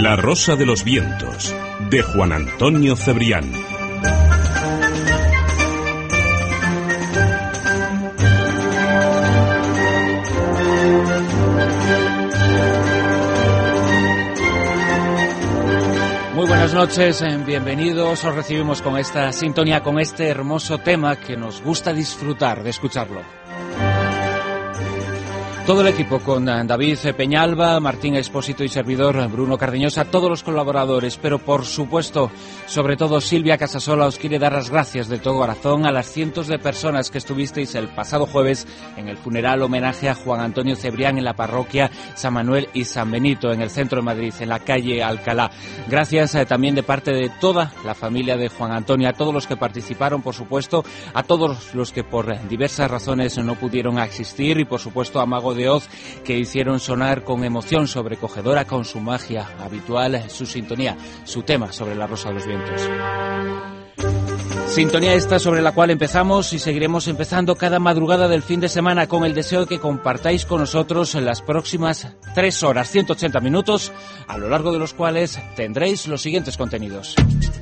La rosa de los vientos, de Juan Antonio Cebrián. Muy buenas noches, bienvenidos. Os recibimos con esta sintonía, con este hermoso tema que nos gusta disfrutar de escucharlo. Todo el equipo, con David Peñalba, Martín Expósito y servidor Bruno Cardeñosa, todos los colaboradores, pero por supuesto, sobre todo Silvia Casasola, os quiere dar las gracias de todo corazón a las cientos de personas que estuvisteis el pasado jueves en el funeral homenaje a Juan Antonio Cebrián en la parroquia San Manuel y San Benito, en el centro de Madrid, en la calle Alcalá. Gracias también de parte de toda la familia de Juan Antonio, a todos los que participaron, por supuesto, a todos los que por diversas razones no pudieron asistir y, por supuesto, a Mago de Oz, que hicieron sonar con emoción sobrecogedora, con su magia habitual, su sintonía, su tema sobre la rosa de los vientos. Sintonía esta sobre la cual empezamos y seguiremos empezando cada madrugada del fin de semana, con el deseo de que compartáis con nosotros en las próximas 3 horas, 180 minutos, a lo largo de los cuales tendréis los siguientes contenidos.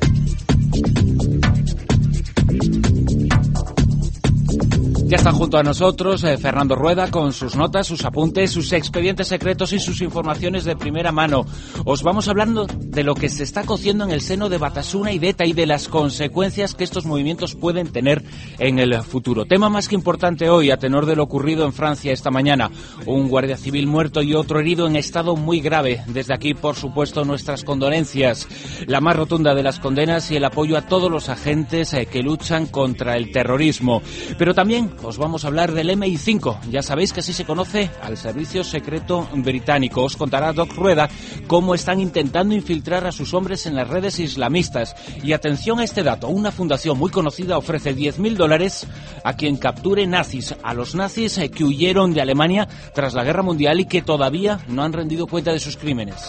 Ya está junto a nosotros Fernando Rueda con sus notas, sus apuntes, sus expedientes secretos y sus informaciones de primera mano. Os vamos hablando de lo que se está cociendo en el seno de Batasuna y de ETA y de las consecuencias que estos movimientos pueden tener en el futuro. Tema más que importante hoy, a tenor de lo ocurrido en Francia esta mañana. Un guardia civil muerto y otro herido en estado muy grave. Desde aquí, por supuesto, nuestras condolencias. La más rotunda de las condenas y el apoyo a todos los agentes que luchan contra el terrorismo. Pero también os vamos a hablar del MI5. Ya sabéis que así se conoce al Servicio Secreto Británico. Os contará Doc Rueda cómo están intentando infiltrar a sus hombres en las redes islamistas. Y atención a este dato, una fundación muy conocida ofrece $10.000 a quien capture nazis, a los nazis que huyeron de Alemania tras la Guerra Mundial y que todavía no han rendido cuenta de sus crímenes.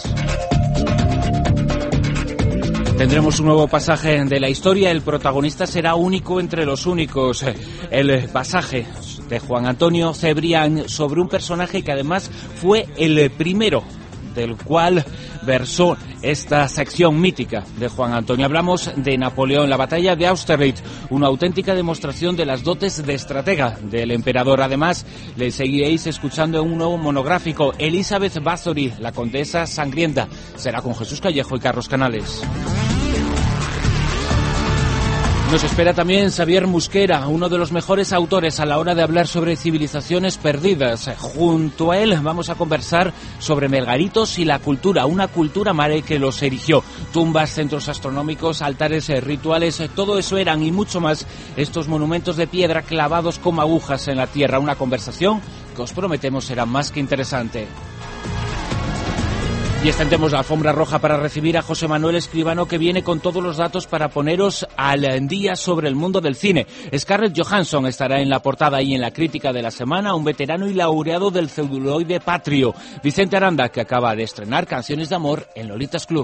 Tendremos un nuevo pasaje de la historia. El protagonista será único entre los únicos. El pasaje de Juan Antonio Cebrián sobre un personaje que además fue el primero del cual versó esta sección mítica de Juan Antonio. Hablamos de Napoleón, la batalla de Austerlitz, una auténtica demostración de las dotes de estratega del emperador. Además, le seguiréis escuchando en un nuevo monográfico, Elizabeth Bathory, la condesa sangrienta. Será con Jesús Callejo y Carlos Canales. Nos espera también Xavier Musquera, uno de los mejores autores a la hora de hablar sobre civilizaciones perdidas. Junto a él vamos a conversar sobre Melgaritos y la cultura, una cultura mare que los erigió. Tumbas, centros astronómicos, altares rituales, todo eso eran y mucho más estos monumentos de piedra clavados como agujas en la tierra. Una conversación que os prometemos será más que interesante. Y extendemos la alfombra roja para recibir a José Manuel Escribano, que viene con todos los datos para poneros al día sobre el mundo del cine. Scarlett Johansson estará en la portada y en la crítica de la semana, un veterano y laureado del celuloide patrio. Vicente Aranda, que acaba de estrenar Canciones de Amor en Lolitas Club.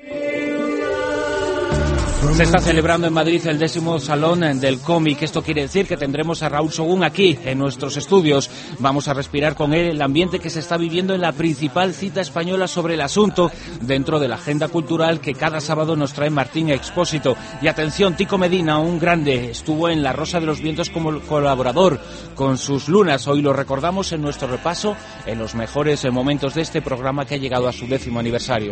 Se está celebrando en Madrid el 10º Salón del Cómic. Esto quiere decir que tendremos a Raúl Sogún aquí, en nuestros estudios. Vamos a respirar con él el ambiente que se está viviendo en la principal cita española sobre el asunto, dentro de la agenda cultural que cada sábado nos trae Martín Expósito. Y atención, Tico Medina, un grande, estuvo en La Rosa de los Vientos como colaborador con sus lunas. Hoy lo recordamos en nuestro repaso en los mejores momentos de este programa que ha llegado a su 10º aniversario.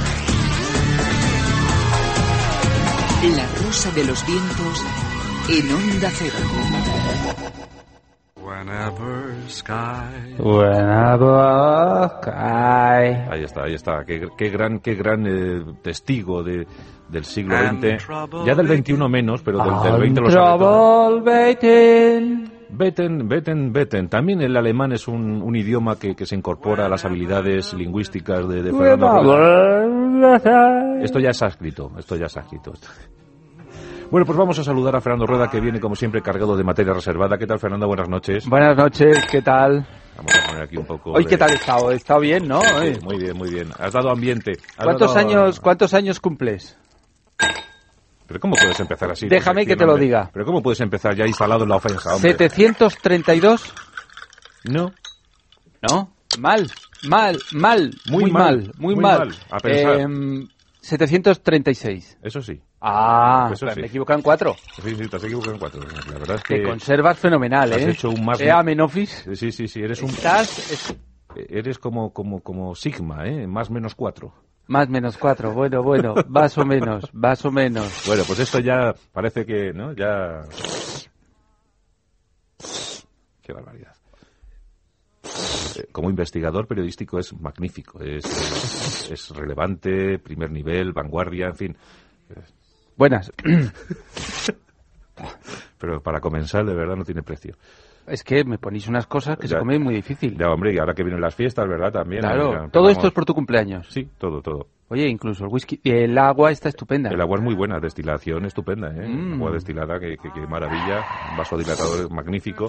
La Rosa de los Vientos en Onda Cero. Whenever sky. Ahí está. Qué gran testigo del siglo XX. Ya del XXI menos, pero del XX lo sabe todo. Beten. También el alemán es un idioma que se incorpora a las habilidades lingüísticas de Fernando Rueda. Esto ya se ha escrito. Bueno, pues vamos a saludar a Fernando Rueda, que viene como siempre cargado de materia reservada. ¿Qué tal, Fernando? Buenas noches. Buenas noches, ¿qué tal? Vamos a poner aquí un poco. Hoy, ¿qué tal he estado? He estado bien, ¿no? Sí, muy bien. Has dado ambiente. ¿Cuántos años cumples? ¿Pero cómo puedes empezar así? Déjame que te lo diga. ¿Pero cómo puedes empezar ya instalado en la ofensa, hombre? 732. No. ¿No? Muy mal. A pensar. 736. Eso sí. Eso sí. Me he equivocado en 4. Sí, te has equivocado en 4. La verdad es que... Te conservas fenomenal, has hecho un más... Amenofis. Sí. Eres como Sigma, más menos 4. Más menos 4. Bueno. Más o menos. Bueno, pues esto ya parece que, ¿no? Ya... Qué barbaridad. Como investigador periodístico es magnífico. Es relevante, primer nivel, vanguardia, en fin... Buenas. Pero para comenzar, de verdad, no tiene precio. Es que me ponéis unas cosas que se comen muy difícil. Ya, hombre, y ahora que vienen las fiestas, ¿verdad? También. Claro, todo esto es por tu cumpleaños. Sí, todo. Oye, incluso el whisky, el agua está estupenda. El agua es muy buena, destilación estupenda, Agua destilada, que maravilla. Un vasodilatador magnífico.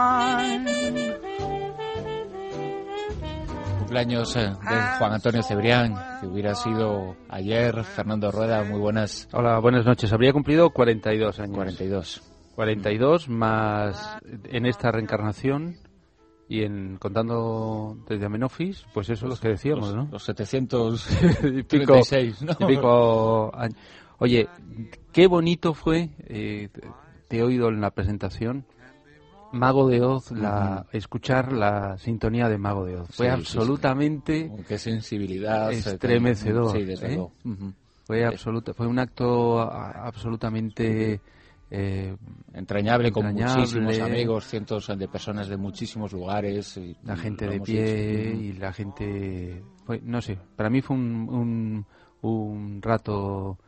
Cumpleaños de Juan Antonio Cebrián, que hubiera sido ayer. Fernando Rueda, muy buenas. Hola, buenas noches. Habría cumplido 42 años. 42 más en esta reencarnación y contando desde Amenofis, pues eso es lo que decíamos, ¿no? Los 736, ¿no? Y pico años. Oye, qué bonito fue, te he oído en la presentación, Mago de Oz, escuchar la sintonía de Mago de Oz. Fue absolutamente... Sí. Qué sensibilidad. Estremecedor. Sí, desde luego. Fue un acto absolutamente... entrañable, con muchísimos amigos, cientos de personas de muchísimos lugares. La gente de pie y la gente... no sé, para mí fue un rato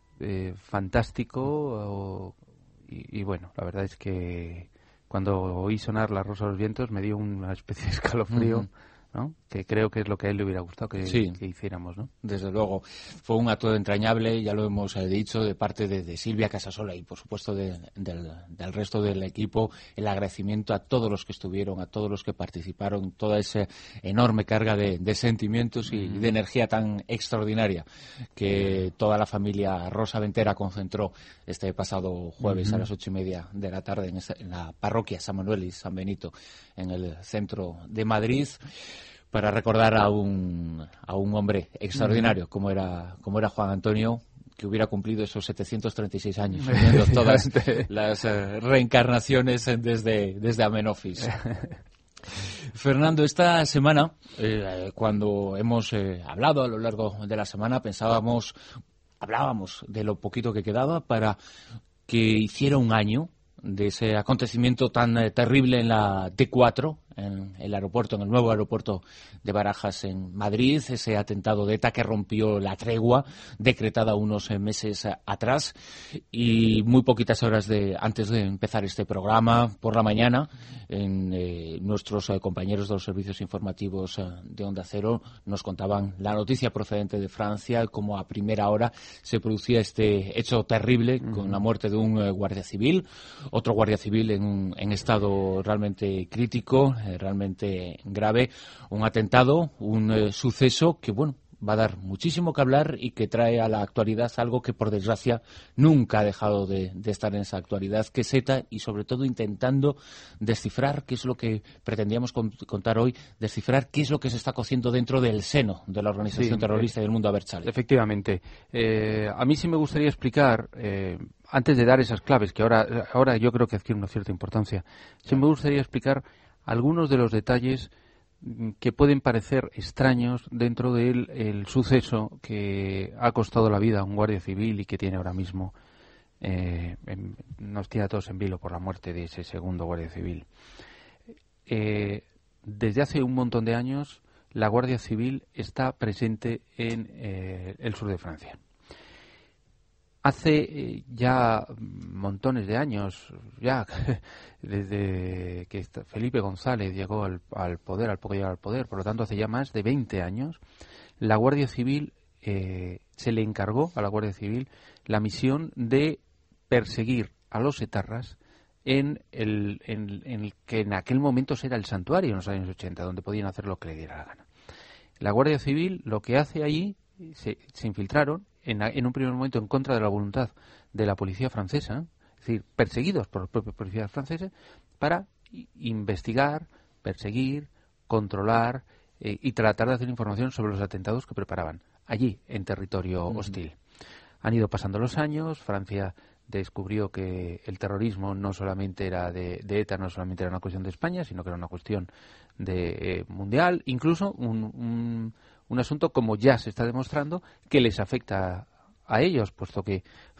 fantástico y bueno, la verdad es que... Cuando oí sonar La Rosa de los Vientos me dio una especie de escalofrío, ¿no? Que creo que es lo que a él le hubiera gustado que hiciéramos, ¿no? Desde luego. Fue un acto entrañable, ya lo hemos dicho, de parte de Silvia Casasola y, por supuesto, del resto del equipo. El agradecimiento a todos los que estuvieron, a todos los que participaron, toda esa enorme carga de sentimientos y de energía tan extraordinaria que toda la familia Rosa Ventera concentró este pasado jueves a las 8:30 de la tarde en la parroquia San Manuel y San Benito, en el centro de Madrid, para recordar a un hombre extraordinario como era Juan Antonio, que hubiera cumplido esos 736 años, viendo todas las reencarnaciones desde Amenofis. Fernando, esta semana, cuando hemos hablado a lo largo de la semana, hablábamos de lo poquito que quedaba para que hiciera un año de ese acontecimiento tan terrible en la T4, en el aeropuerto, en el nuevo aeropuerto de Barajas en Madrid, ese atentado de ETA que rompió la tregua decretada unos meses atrás. Y muy poquitas horas antes de empezar este programa, por la mañana, nuestros compañeros de los servicios informativos de Onda Cero nos contaban la noticia procedente de Francia, como a primera hora se producía este hecho terrible con la muerte de un guardia civil, otro guardia civil en estado realmente crítico, realmente grave, un atentado, un suceso que, bueno, va a dar muchísimo que hablar y que trae a la actualidad algo que, por desgracia, nunca ha dejado de estar en esa actualidad, que es ETA, y sobre todo intentando descifrar qué es lo que pretendíamos contar hoy, descifrar qué es lo que se está cociendo dentro del seno de la organización terrorista y del mundo Abertzale. Efectivamente. A mí sí me gustaría explicar, antes de dar esas claves, que ahora yo creo que adquiere una cierta importancia, sí me gustaría explicar algunos de los detalles que pueden parecer extraños dentro del suceso que ha costado la vida a un guardia civil y que tiene ahora mismo, nos tiene a todos en vilo por la muerte de ese segundo guardia civil. Desde hace un montón de años la Guardia Civil está presente en el sur de Francia. Hace ya montones de años, ya desde que Felipe González llegó al poder, al poco llegar al poder, por lo tanto hace ya más de 20 años, la Guardia Civil se le encargó a la Guardia Civil la misión de perseguir a los etarras en el que en aquel momento era el santuario en los años 80, donde podían hacer lo que le diera la gana. La Guardia Civil lo que hace allí, se infiltraron en un primer momento en contra de la voluntad de la policía francesa, es decir, perseguidos por los propios policías franceses, para investigar, perseguir, controlar y tratar de hacer información sobre los atentados que preparaban allí, en territorio hostil. Han ido pasando los años, Francia descubrió que el terrorismo no solamente era de ETA, no solamente era una cuestión de España, sino que era una cuestión de mundial, incluso un asunto, como ya se está demostrando, que les afecta a ellos, puesto que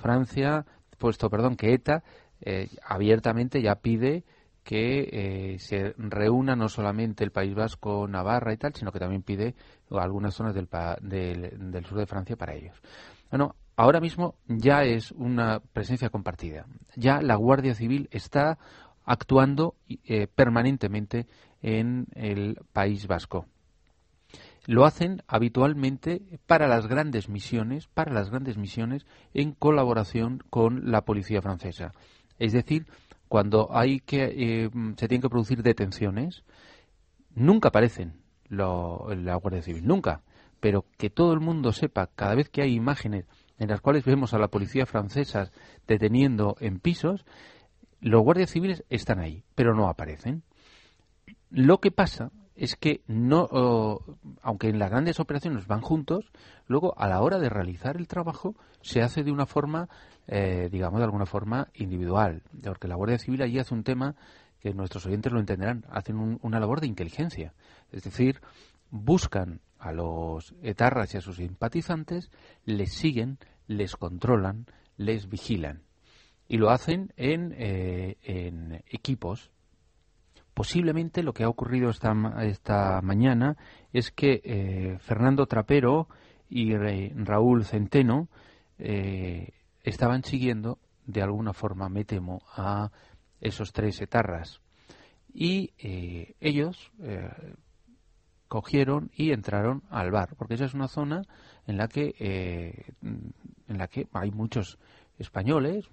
que ETA abiertamente ya pide que se reúna no solamente el País Vasco, Navarra y tal, sino que también pide algunas zonas del sur de Francia para ellos. Bueno, ahora mismo ya es una presencia compartida. Ya la Guardia Civil está actuando permanentemente en el País Vasco. Lo hacen habitualmente para las grandes misiones en colaboración con la policía francesa. Es decir, cuando se tienen que producir detenciones, nunca aparecen la Guardia Civil, nunca. Pero que todo el mundo sepa, cada vez que hay imágenes en las cuales vemos a la policía francesa deteniendo en pisos, los guardias civiles están ahí, pero no aparecen. Lo que pasa es que aunque en las grandes operaciones van juntos, luego a la hora de realizar el trabajo se hace de una forma, digamos, de alguna forma individual, porque la Guardia Civil allí hace un tema que nuestros oyentes lo entenderán, hacen una labor de inteligencia, es decir, buscan a los etarras y a sus simpatizantes, les siguen, les controlan, les vigilan, y lo hacen en equipos. Posiblemente lo que ha ocurrido esta mañana es que Fernando Trapero y Raúl Centeno estaban siguiendo, de alguna forma, me temo, a esos tres etarras. Y ellos cogieron y entraron al bar, porque esa es una zona en la que hay muchos españoles,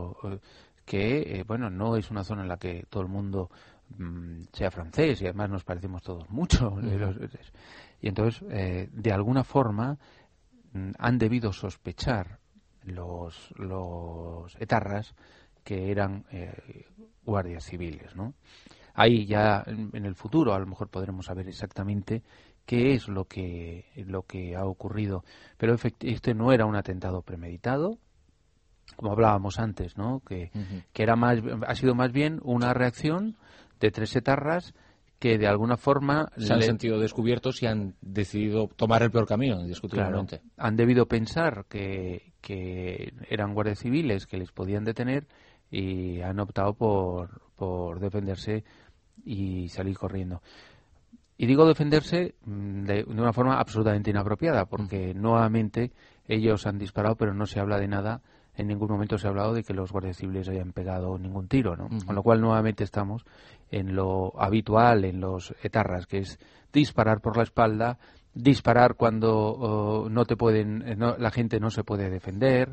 no es una zona en la que todo el mundo sea francés, y además nos parecemos todos mucho. Y entonces, de alguna forma, han debido sospechar los etarras que eran guardias civiles, ¿no? Ahí ya en el futuro a lo mejor podremos saber exactamente qué es lo que ha ocurrido, pero este no era un atentado premeditado, como hablábamos antes, ¿no? Que ha sido más bien una reacción de tres etarras que de alguna forma se han sentido descubiertos y han decidido tomar el peor camino, indiscutiblemente. Claro, han debido pensar que eran guardias civiles que les podían detener y han optado por defenderse y salir corriendo. Y digo defenderse de una forma absolutamente inapropiada, porque nuevamente ellos han disparado, pero no se habla de nada. En ningún momento se ha hablado de que los guardias civiles hayan pegado ningún tiro, ¿no? Con lo cual nuevamente estamos en lo habitual en los etarras, que es disparar por la espalda, disparar cuando la gente no se puede defender,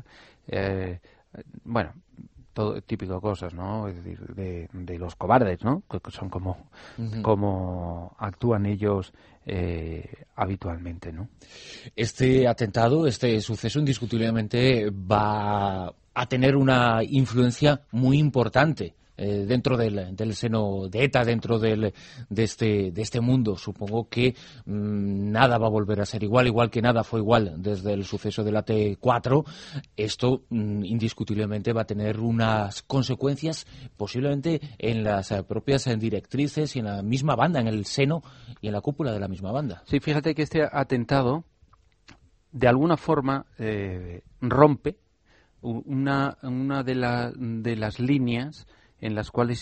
todo típico de cosas, ¿no? Es decir, de los cobardes, ¿no? Que son como actúan ellos habitualmente, ¿no? Este atentado, este suceso, indiscutiblemente va a tener una influencia muy importante dentro del seno de ETA, dentro de este mundo. Supongo que nada va a volver a ser igual que nada fue igual desde el suceso del AT4. Esto indiscutiblemente va a tener unas consecuencias posiblemente en las propias directrices y en la misma banda, en el seno y en la cúpula de la misma banda. Sí, fíjate que este atentado de alguna forma rompe una de las líneas en las cuales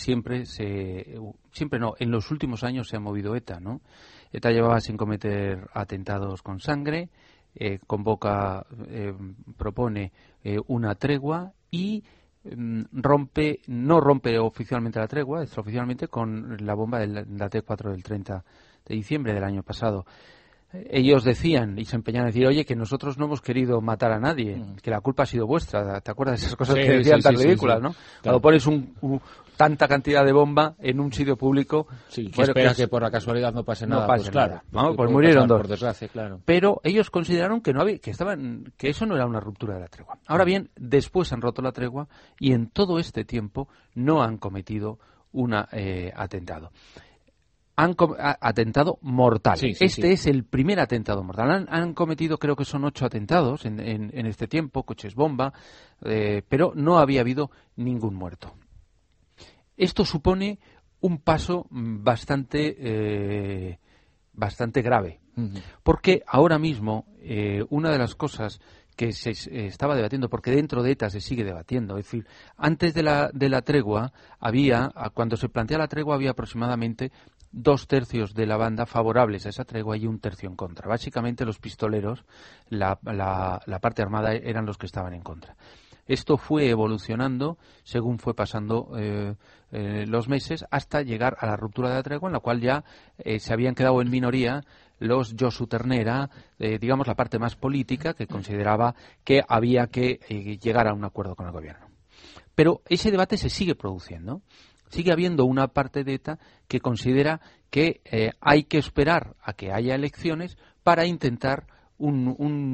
en los últimos años se ha movido ETA, ¿no? ETA llevaba sin cometer atentados con sangre, propone una tregua y no rompe oficialmente la tregua, extraoficialmente, con la bomba de la T4 del 30 de diciembre del año pasado. Ellos decían y se empeñaban a decir, oye, que nosotros no hemos querido matar a nadie, que la culpa ha sido vuestra. ¿Te acuerdas de esas cosas que decían tan ridículas, no? Claro. Cuando pones tanta cantidad de bomba en un sitio público... Sí, que esperas que por la casualidad no pase nada. Pues claro, pues murieron dos. Por desgracia, claro. Pero ellos consideraron que que eso no era una ruptura de la tregua. Ahora bien, después han roto la tregua y en todo este tiempo no han cometido un atentado. atentado mortal. Sí, Este es el primer atentado mortal. Han cometido, creo que son 8 atentados en este tiempo, coches bomba, pero no había habido ningún muerto. Esto supone un paso bastante grave, porque ahora mismo una de las cosas que se estaba debatiendo, porque dentro de ETA se sigue debatiendo, es decir, antes de la tregua cuando se plantea la tregua había aproximadamente 2/3 de la banda favorables a esa tregua y 1/3 en contra. Básicamente los pistoleros, la parte armada, eran los que estaban en contra. Esto fue evolucionando según fue pasando los meses hasta llegar a la ruptura de la tregua, en la cual ya se habían quedado en minoría los Josu Ternera, digamos la parte más política, que consideraba que había que llegar a un acuerdo con el gobierno. Pero ese debate se sigue produciendo. Sigue habiendo una parte de ETA que considera que hay que esperar a que haya elecciones para intentar una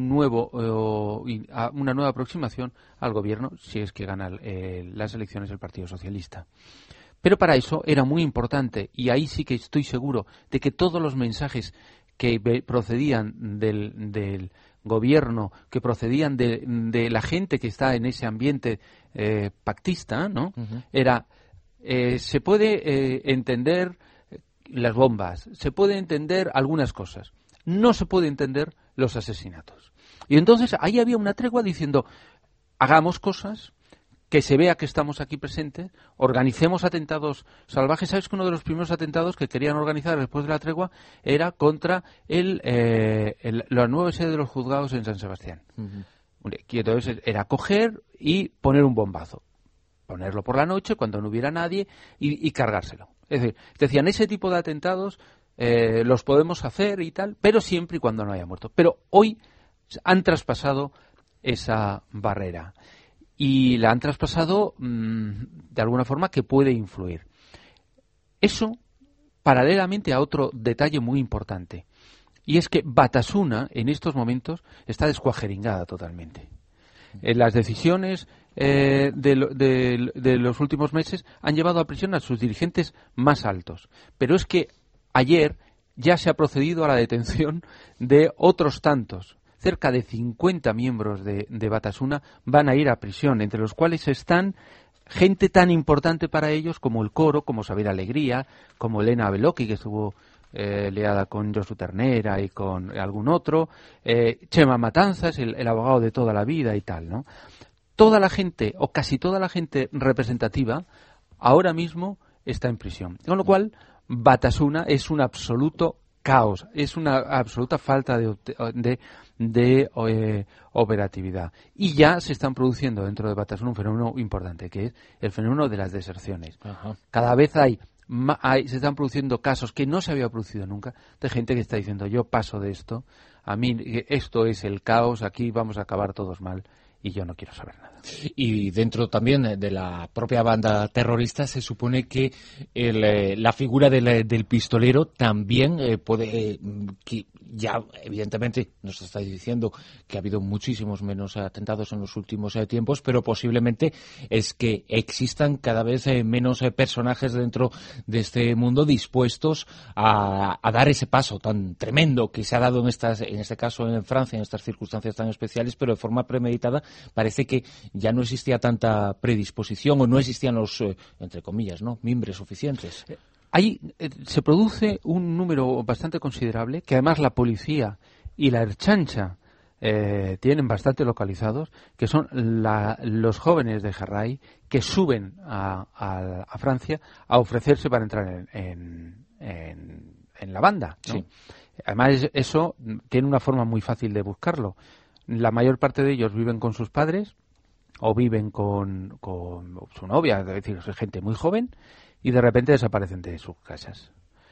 nueva aproximación al gobierno, si es que gana las elecciones el Partido Socialista. Pero para eso era muy importante, y ahí sí que estoy seguro de que todos los mensajes que procedían del gobierno, que procedían de la gente que está en ese ambiente pactista, ¿no? Era, se puede entender las bombas, se puede entender algunas cosas, no se puede entender los asesinatos. Y entonces ahí había una tregua diciendo, hagamos cosas, que se vea que estamos aquí presentes, organicemos atentados salvajes. ¿Sabes que uno de los primeros atentados que querían organizar después de la tregua era contra la nueva sede de los juzgados en San Sebastián? Y entonces era coger y poner un bombazo, ponerlo por la noche cuando no hubiera nadie y cargárselo. Es decir, decían, ese tipo de atentados los podemos hacer y tal, pero siempre y cuando no haya muerto. Pero hoy han traspasado esa barrera. Y la han traspasado de alguna forma que puede influir. Eso paralelamente a otro detalle muy importante. Y es que Batasuna en estos momentos está descuajeringada totalmente. Las decisiones de los últimos meses han llevado a prisión a sus dirigentes más altos. Pero es que ayer ya se ha procedido a la detención de otros tantos. Cerca de 50 miembros de Batasuna van a ir a prisión, entre los cuales están gente tan importante para ellos como el Coro, como Xavier Alegría, como Elena Beloki, que estuvo liada con Josu Ternera y con algún otro, Chema Matanzas, el abogado de toda la vida y tal, ¿no? Toda la gente, o casi toda la gente representativa, ahora mismo está en prisión. Con lo cual, Batasuna es un absoluto caos, es una absoluta falta de operatividad. Y ya se están produciendo dentro de Batasuna un fenómeno importante, que es el fenómeno de las deserciones. Ajá. Cada vez se están produciendo casos que no se había producido nunca, de gente que está diciendo, yo paso de esto, a mí esto es el caos, aquí vamos a acabar todos mal, y yo no quiero saber nada. Y dentro también de la propia banda terrorista se supone que la figura del pistolero también puede, que ya evidentemente nos estáis diciendo que ha habido muchísimos menos atentados en los últimos tiempos, pero posiblemente es que existan cada vez menos personajes dentro de este mundo dispuestos a dar ese paso tan tremendo que se ha dado en este caso en Francia, en estas circunstancias tan especiales, pero de forma premeditada. Parece que ya no existía tanta predisposición o no existían los, entre comillas, ¿no?, mimbres suficientes. Ahí se produce un número bastante considerable, que además la policía y la Ertzaintza tienen bastante localizados, que son los jóvenes de Jarray que suben a Francia a ofrecerse para entrar en la banda, ¿no? Sí. Además, eso tiene una forma muy fácil de buscarlo. La mayor parte de ellos viven con sus padres o viven con su novia, es decir, es gente muy joven, y de repente desaparecen de sus casas.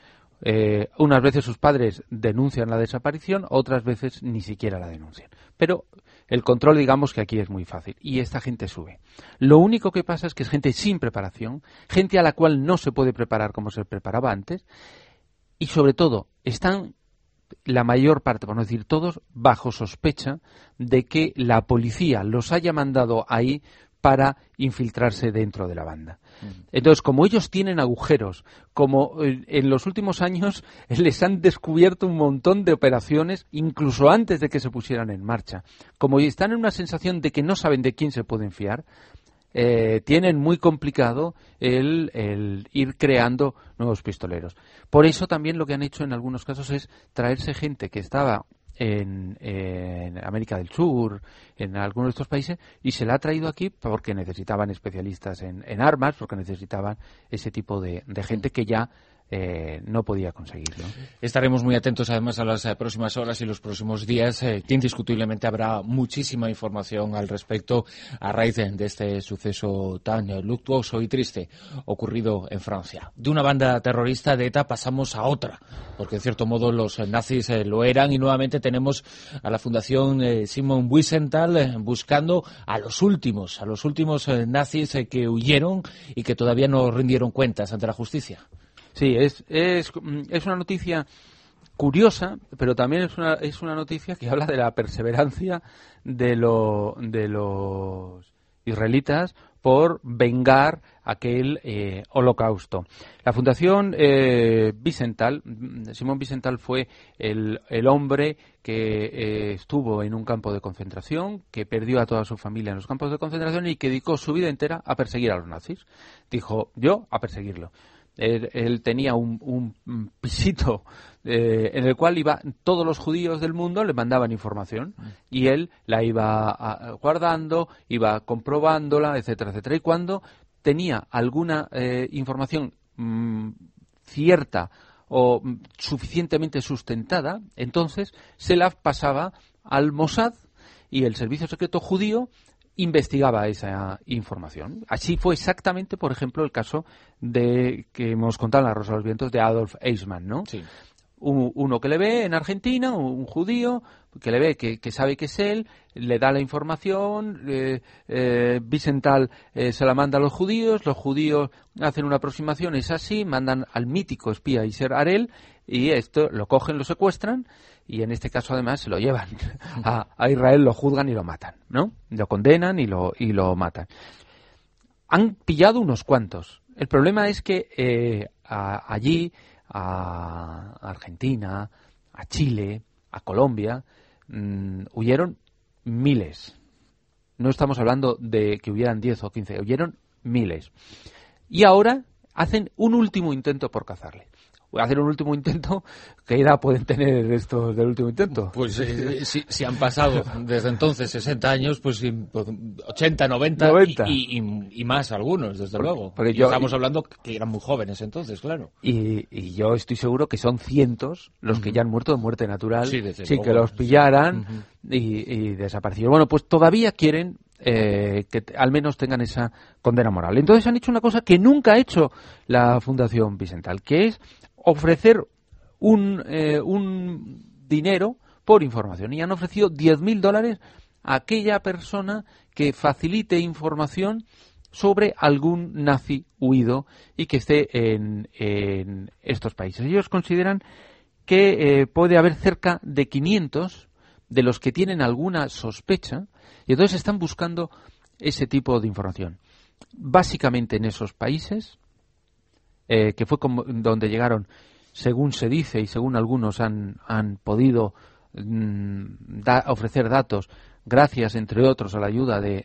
Unas veces sus padres denuncian la desaparición, otras veces ni siquiera la denuncian. Pero el control, digamos que aquí es muy fácil, y esta gente sube. Lo único que pasa es que es gente sin preparación, gente a la cual no se puede preparar como se preparaba antes, y sobre todo están la mayor parte, por no decir todos, bajo sospecha de que la policía los haya mandado ahí para infiltrarse dentro de la banda. Entonces, como ellos tienen agujeros, como en los últimos años les han descubierto un montón de operaciones, incluso antes de que se pusieran en marcha, como están en una sensación de que no saben de quién se pueden fiar, tienen muy complicado el ir creando nuevos pistoleros. Por eso también lo que han hecho en algunos casos es traerse gente que estaba en América del Sur, en algunos de estos países, y se la ha traído aquí porque necesitaban especialistas en armas, porque necesitaban ese tipo de gente que ya no podía conseguirlo. Estaremos muy atentos además a las próximas horas y los próximos días, que indiscutiblemente habrá muchísima información al respecto a raíz de este suceso tan luctuoso y triste ocurrido en Francia. De una banda terrorista de ETA pasamos a otra, porque en cierto modo los nazis lo eran, y nuevamente tenemos a la Fundación Simon Wiesenthal buscando a los últimos nazis que huyeron y que todavía no rindieron cuentas ante la justicia. Sí, es una noticia curiosa, pero también es una noticia que habla de la perseverancia de los israelitas por vengar aquel holocausto. La Fundación Wiesenthal, Simon Wiesenthal fue el hombre que estuvo en un campo de concentración, que perdió a toda su familia en los campos de concentración y que dedicó su vida entera a perseguir a los nazis. Dijo, yo a perseguirlo. Él tenía un pisito en el cual todos los judíos del mundo le mandaban información y él la iba guardando, iba comprobándola, etcétera, etcétera. Y cuando tenía alguna información cierta o suficientemente sustentada, entonces se la pasaba al Mossad, y el servicio secreto judío investigaba esa información. Así fue exactamente, por ejemplo, el caso que hemos contado en La Rosa de los Vientos de Adolf Eichmann, ¿no? Sí. Uno que le ve en Argentina, un judío que le ve que sabe que es él, le da la información, Wiesenthal se la manda a los judíos hacen una aproximación, es así, mandan al mítico espía Yasser Harel, y esto lo cogen, lo secuestran, y en este caso además se lo llevan a Israel, lo juzgan y lo matan, ¿no? Lo condenan y lo matan. Han pillado unos cuantos. El problema es que allí, a Argentina, a Chile, a Colombia, huyeron miles. No estamos hablando de que hubieran 10 o 15, huyeron miles. Y ahora hacen un último intento por cazarle. Hacer un último intento, ¿qué edad pueden tener estos del último intento? Pues si han pasado desde entonces 60 años, pues 80, 90 y más algunos, desde luego. Porque estamos hablando que eran muy jóvenes entonces, claro. Y yo estoy seguro que son cientos los que ya han muerto de muerte natural, sin que los pillaran y desaparecieron. Bueno, pues todavía quieren que al menos tengan esa condena moral. Entonces han hecho una cosa que nunca ha hecho la Fundación Wiesenthal, que es ofrecer un dinero por información, y han ofrecido $10.000 a aquella persona que facilite información sobre algún nazi huido y que esté en estos países. Ellos consideran que puede haber cerca de 500 de los que tienen alguna sospecha, y entonces están buscando ese tipo de información. Básicamente en esos países, que fue donde llegaron, según se dice y según algunos han podido ofrecer datos, gracias entre otros a la ayuda de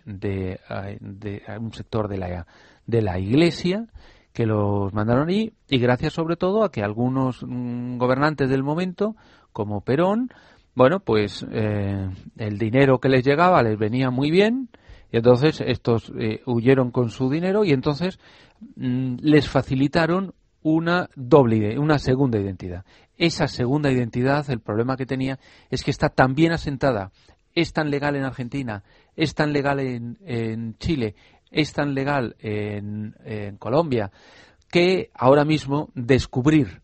un sector de la Iglesia, que los mandaron allí, y gracias sobre todo a que algunos gobernantes del momento, como Perón, bueno, pues el dinero que les llegaba les venía muy bien, y entonces estos huyeron con su dinero, y entonces les facilitaron una segunda identidad. Esa segunda identidad, el problema que tenía es que está tan bien asentada, es tan legal en Argentina, es tan legal en Chile, es tan legal en Colombia, que ahora mismo descubrirlo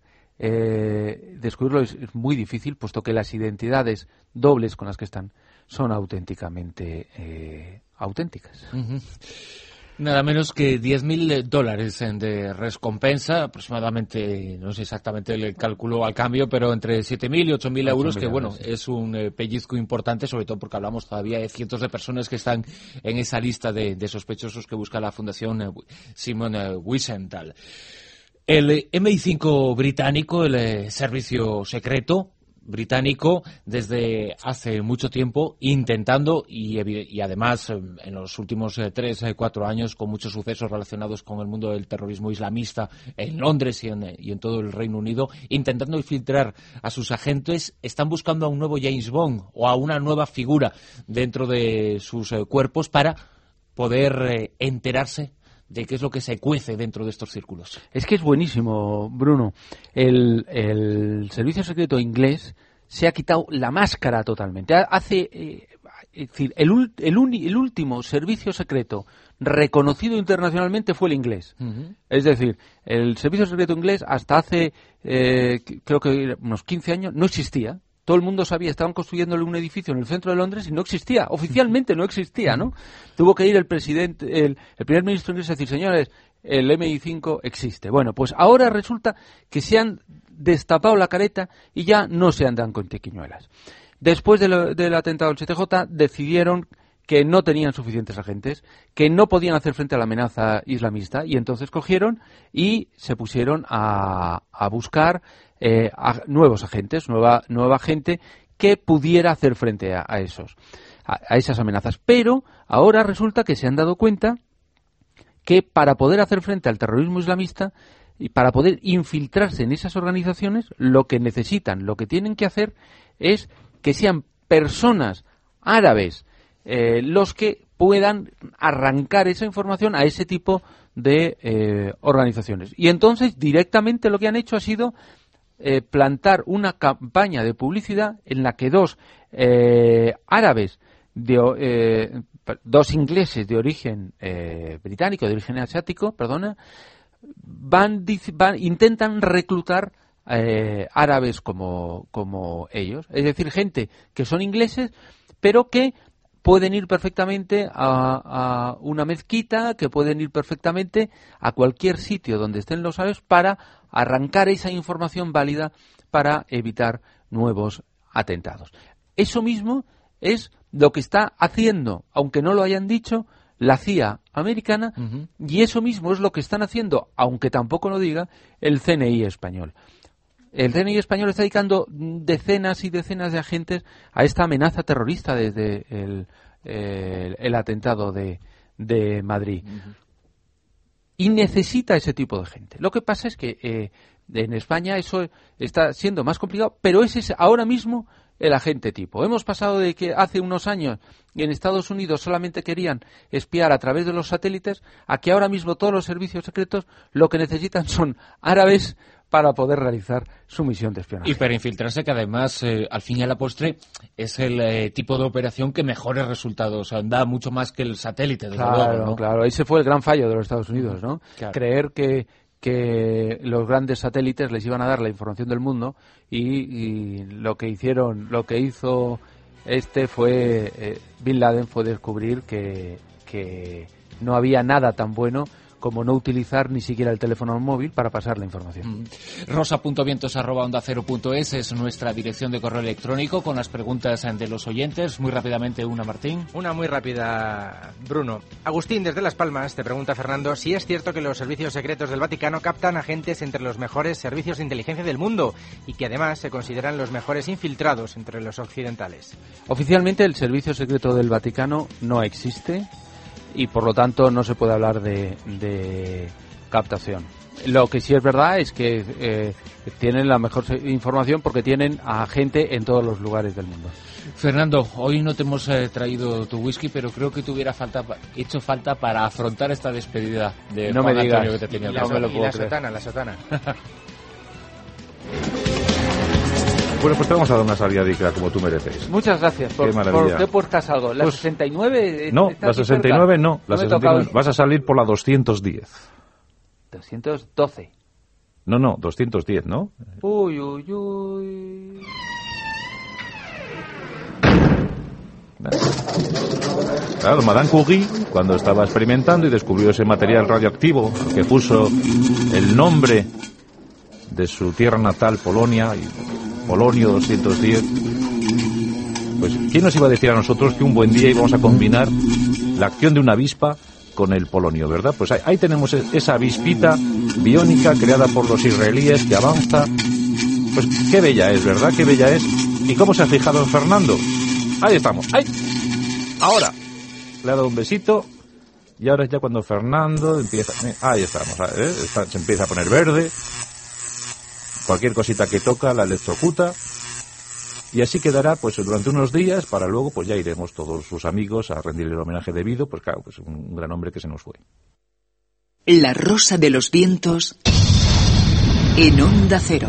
es muy difícil, puesto que las identidades dobles con las que están son auténticamente auténticas. Nada menos que $10.000 de recompensa, aproximadamente, no sé exactamente el cálculo al cambio, pero entre 7.000 y 8.000 euros, que bueno, es un pellizco importante, sobre todo porque hablamos todavía de cientos de personas que están en esa lista de sospechosos que busca la Fundación Simon Wiesenthal. El MI5 británico, el servicio secreto británico, desde hace mucho tiempo intentando y además en los últimos 3-4 años con muchos sucesos relacionados con el mundo del terrorismo islamista en Londres y en todo el Reino Unido, intentando infiltrar a sus agentes, están buscando a un nuevo James Bond o a una nueva figura dentro de sus cuerpos para poder enterarse de qué es lo que se cuece dentro de estos círculos. Es que es buenísimo, Bruno. El servicio secreto inglés se ha quitado la máscara totalmente. Es decir, el último servicio secreto reconocido internacionalmente fue el inglés. Uh-huh. Es decir, el servicio secreto inglés hasta hace, creo que unos 15 años, no existía. Todo el mundo sabía, estaban construyéndole un edificio en el centro de Londres y no existía, oficialmente no existía, ¿no? Tuvo que ir el presidente, el primer ministro inglés a decir, señores, el MI5 existe. Bueno, pues ahora resulta que se han destapado la careta y ya no se andan con triquiñuelas. Después del atentado del 7J decidieron que no tenían suficientes agentes, que no podían hacer frente a la amenaza islamista y entonces cogieron y se pusieron a buscar a nuevos agentes, nueva gente que pudiera hacer frente a esas amenazas. Pero ahora resulta que se han dado cuenta que para poder hacer frente al terrorismo islamista y para poder infiltrarse en esas organizaciones, lo que necesitan, lo que tienen que hacer es que sean personas árabes los que puedan arrancar esa información a ese tipo de organizaciones. Y entonces directamente lo que han hecho ha sido plantar una campaña de publicidad en la que dos árabes, dos ingleses de origen británico, de origen asiático, intentan reclutar árabes como ellos, es decir, gente que son ingleses, pero que pueden ir perfectamente a una mezquita, que pueden ir perfectamente a cualquier sitio donde estén los árabes para arrancar esa información válida para evitar nuevos atentados. Eso mismo es lo que está haciendo, aunque no lo hayan dicho, la CIA americana, uh-huh. Y eso mismo es lo que están haciendo, aunque tampoco lo diga, el CNI español. El CNI español está dedicando decenas y decenas de agentes a esta amenaza terrorista desde el atentado de Madrid. Uh-huh. Y necesita ese tipo de gente. Lo que pasa es que en España eso está siendo más complicado, pero ese es ahora mismo el agente tipo. Hemos pasado de que hace unos años en Estados Unidos solamente querían espiar a través de los satélites, a que ahora mismo todos los servicios secretos lo que necesitan son árabes para poder realizar su misión de espionaje. Y para infiltrarse, que además, al fin y a la postre, es el tipo de operación que mejores resultados da, mucho más que el satélite, desde luego, ¿no? Claro, ese fue el gran fallo de los Estados Unidos, ¿no? Claro. Creer que los grandes satélites les iban a dar la información del mundo y lo que hizo Bin Laden fue descubrir que no había nada tan bueno como no utilizar ni siquiera el teléfono móvil para pasar la información. rosa.vientos@ondacero.es es nuestra dirección de correo electrónico con las preguntas de los oyentes. Muy rápidamente, una, Martín. Una muy rápida, Bruno. Agustín, desde Las Palmas, te pregunta Fernando si es cierto que los servicios secretos del Vaticano captan agentes entre los mejores servicios de inteligencia del mundo y que además se consideran los mejores infiltrados entre los occidentales. Oficialmente el servicio secreto del Vaticano no existe y por lo tanto no se puede hablar de captación. Lo que sí es verdad es que tienen la mejor información porque tienen a gente en todos los lugares del mundo. Fernando, hoy no te hemos traído tu whisky, pero creo que te hubiera hecho falta para afrontar esta despedida de no Juan me digas, Antonio que te tenía y la sotana. Bueno, pues te vamos a dar una saliadica como tú mereces. Muchas gracias. ¿Por qué puertas algo? ¿La 69? No, la 69 no. La 69, vas a salir por la 210. 212. No, 210, ¿no? Uy. Claro, Madame Curie, cuando estaba experimentando y descubrió ese material radioactivo, que puso el nombre de su tierra natal, Polonia, y Polonio 210, pues ¿quién nos iba a decir a nosotros que un buen día íbamos a combinar la acción de una avispa con el polonio, ¿verdad? Pues ahí tenemos esa avispita biónica creada por los israelíes que avanza. Pues qué bella es, ¿verdad? Qué bella es. ¿Y cómo se ha fijado en Fernando? Ahí estamos. ¡Ahí! Ahora. Le ha dado un besito. Y ahora es ya cuando Fernando empieza... Ahí estamos. Se empieza a poner verde. Cualquier cosita que toca la electrocuta. Y así quedará pues durante unos días, para luego pues ya iremos todos sus amigos a rendirle el homenaje debido, pues claro, pues un gran hombre que se nos fue. La Rosa de los Vientos en Onda Cero.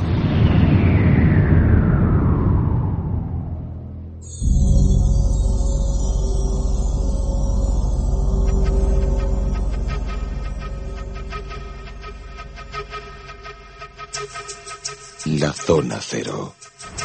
La Zona Cero.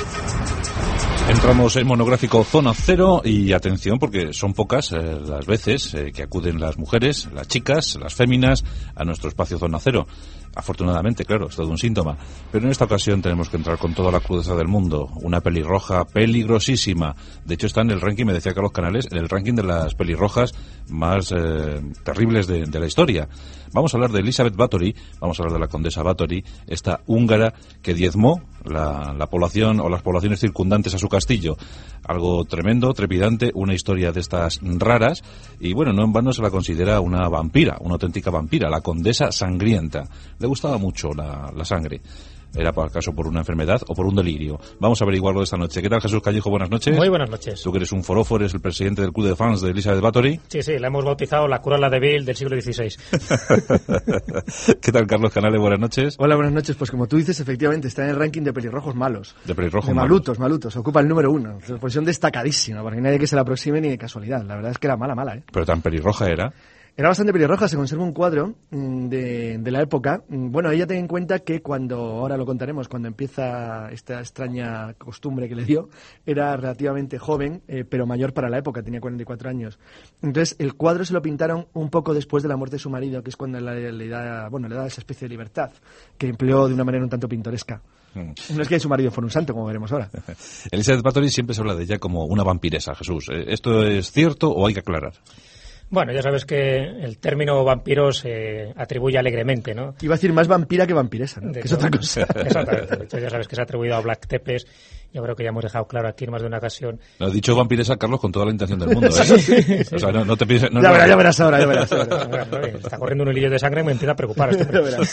Entramos en monográfico Zona Cero y atención porque son pocas las veces que acuden las mujeres, las chicas, las féminas a nuestro espacio Zona Cero. Afortunadamente, claro, es todo un síntoma. Pero en esta ocasión tenemos que entrar con toda la crudeza del mundo. Una pelirroja peligrosísima. De hecho está en el ranking, me decía Carlos Canales, en el ranking de las pelirrojas más terribles de la historia. Vamos a hablar de Elizabeth Báthory, vamos a hablar de la condesa Báthory, esta húngara que diezmó la población o las poblaciones circundantes a su castillo. Algo tremendo, trepidante, una historia de estas raras y bueno, no en vano se la considera una vampira, una auténtica vampira, la condesa sangrienta. Le gustaba mucho la sangre. ¿Era por acaso por una enfermedad o por un delirio? Vamos a averiguarlo esta noche. ¿Qué tal, Jesús Callejo? Buenas noches. Muy buenas noches. Tú que eres un forofo, eres el presidente del club de fans de Elizabeth Báthory. Sí, la hemos bautizado la Cruella de Vil del siglo XVI. ¿Qué tal, Carlos Canales? Buenas noches. Hola, buenas noches. Pues como tú dices, efectivamente, está en el ranking de pelirrojos malos. De pelirrojos malutos. Ocupa el número 1. Es una posición destacadísima, porque nadie que se la aproxime ni de casualidad. La verdad es que era mala, ¿eh? Pero tan pelirroja era... Era bastante pelirroja, se conserva un cuadro de la época. Bueno, ella ten en cuenta que ahora lo contaremos, cuando empieza esta extraña costumbre que le dio, era relativamente joven, pero mayor para la época, tenía 44 años. Entonces, el cuadro se lo pintaron un poco después de la muerte de su marido, que es cuando le da esa especie de libertad, que empleó de una manera un tanto pintoresca. No es que su marido fuera un santo, como veremos ahora. Elizabeth Báthory siempre se habla de ella como una vampiresa, Jesús. ¿Esto es cierto o hay que aclarar? Bueno, ya sabes que el término vampiro se atribuye alegremente, ¿no? Iba a decir más vampira que vampiresa, ¿no? Que es otra cosa. Exactamente. De hecho, ya sabes que se ha atribuido a Black Tepes. Yo creo que ya hemos dejado claro aquí en más de una ocasión. Lo he dicho vampiresa, Carlos, con toda la intención del mundo, ¿eh? Sí. O sea, no te pienses... Ya verás ahora. Está corriendo un hilillo de sangre y me empieza a preocupar esto.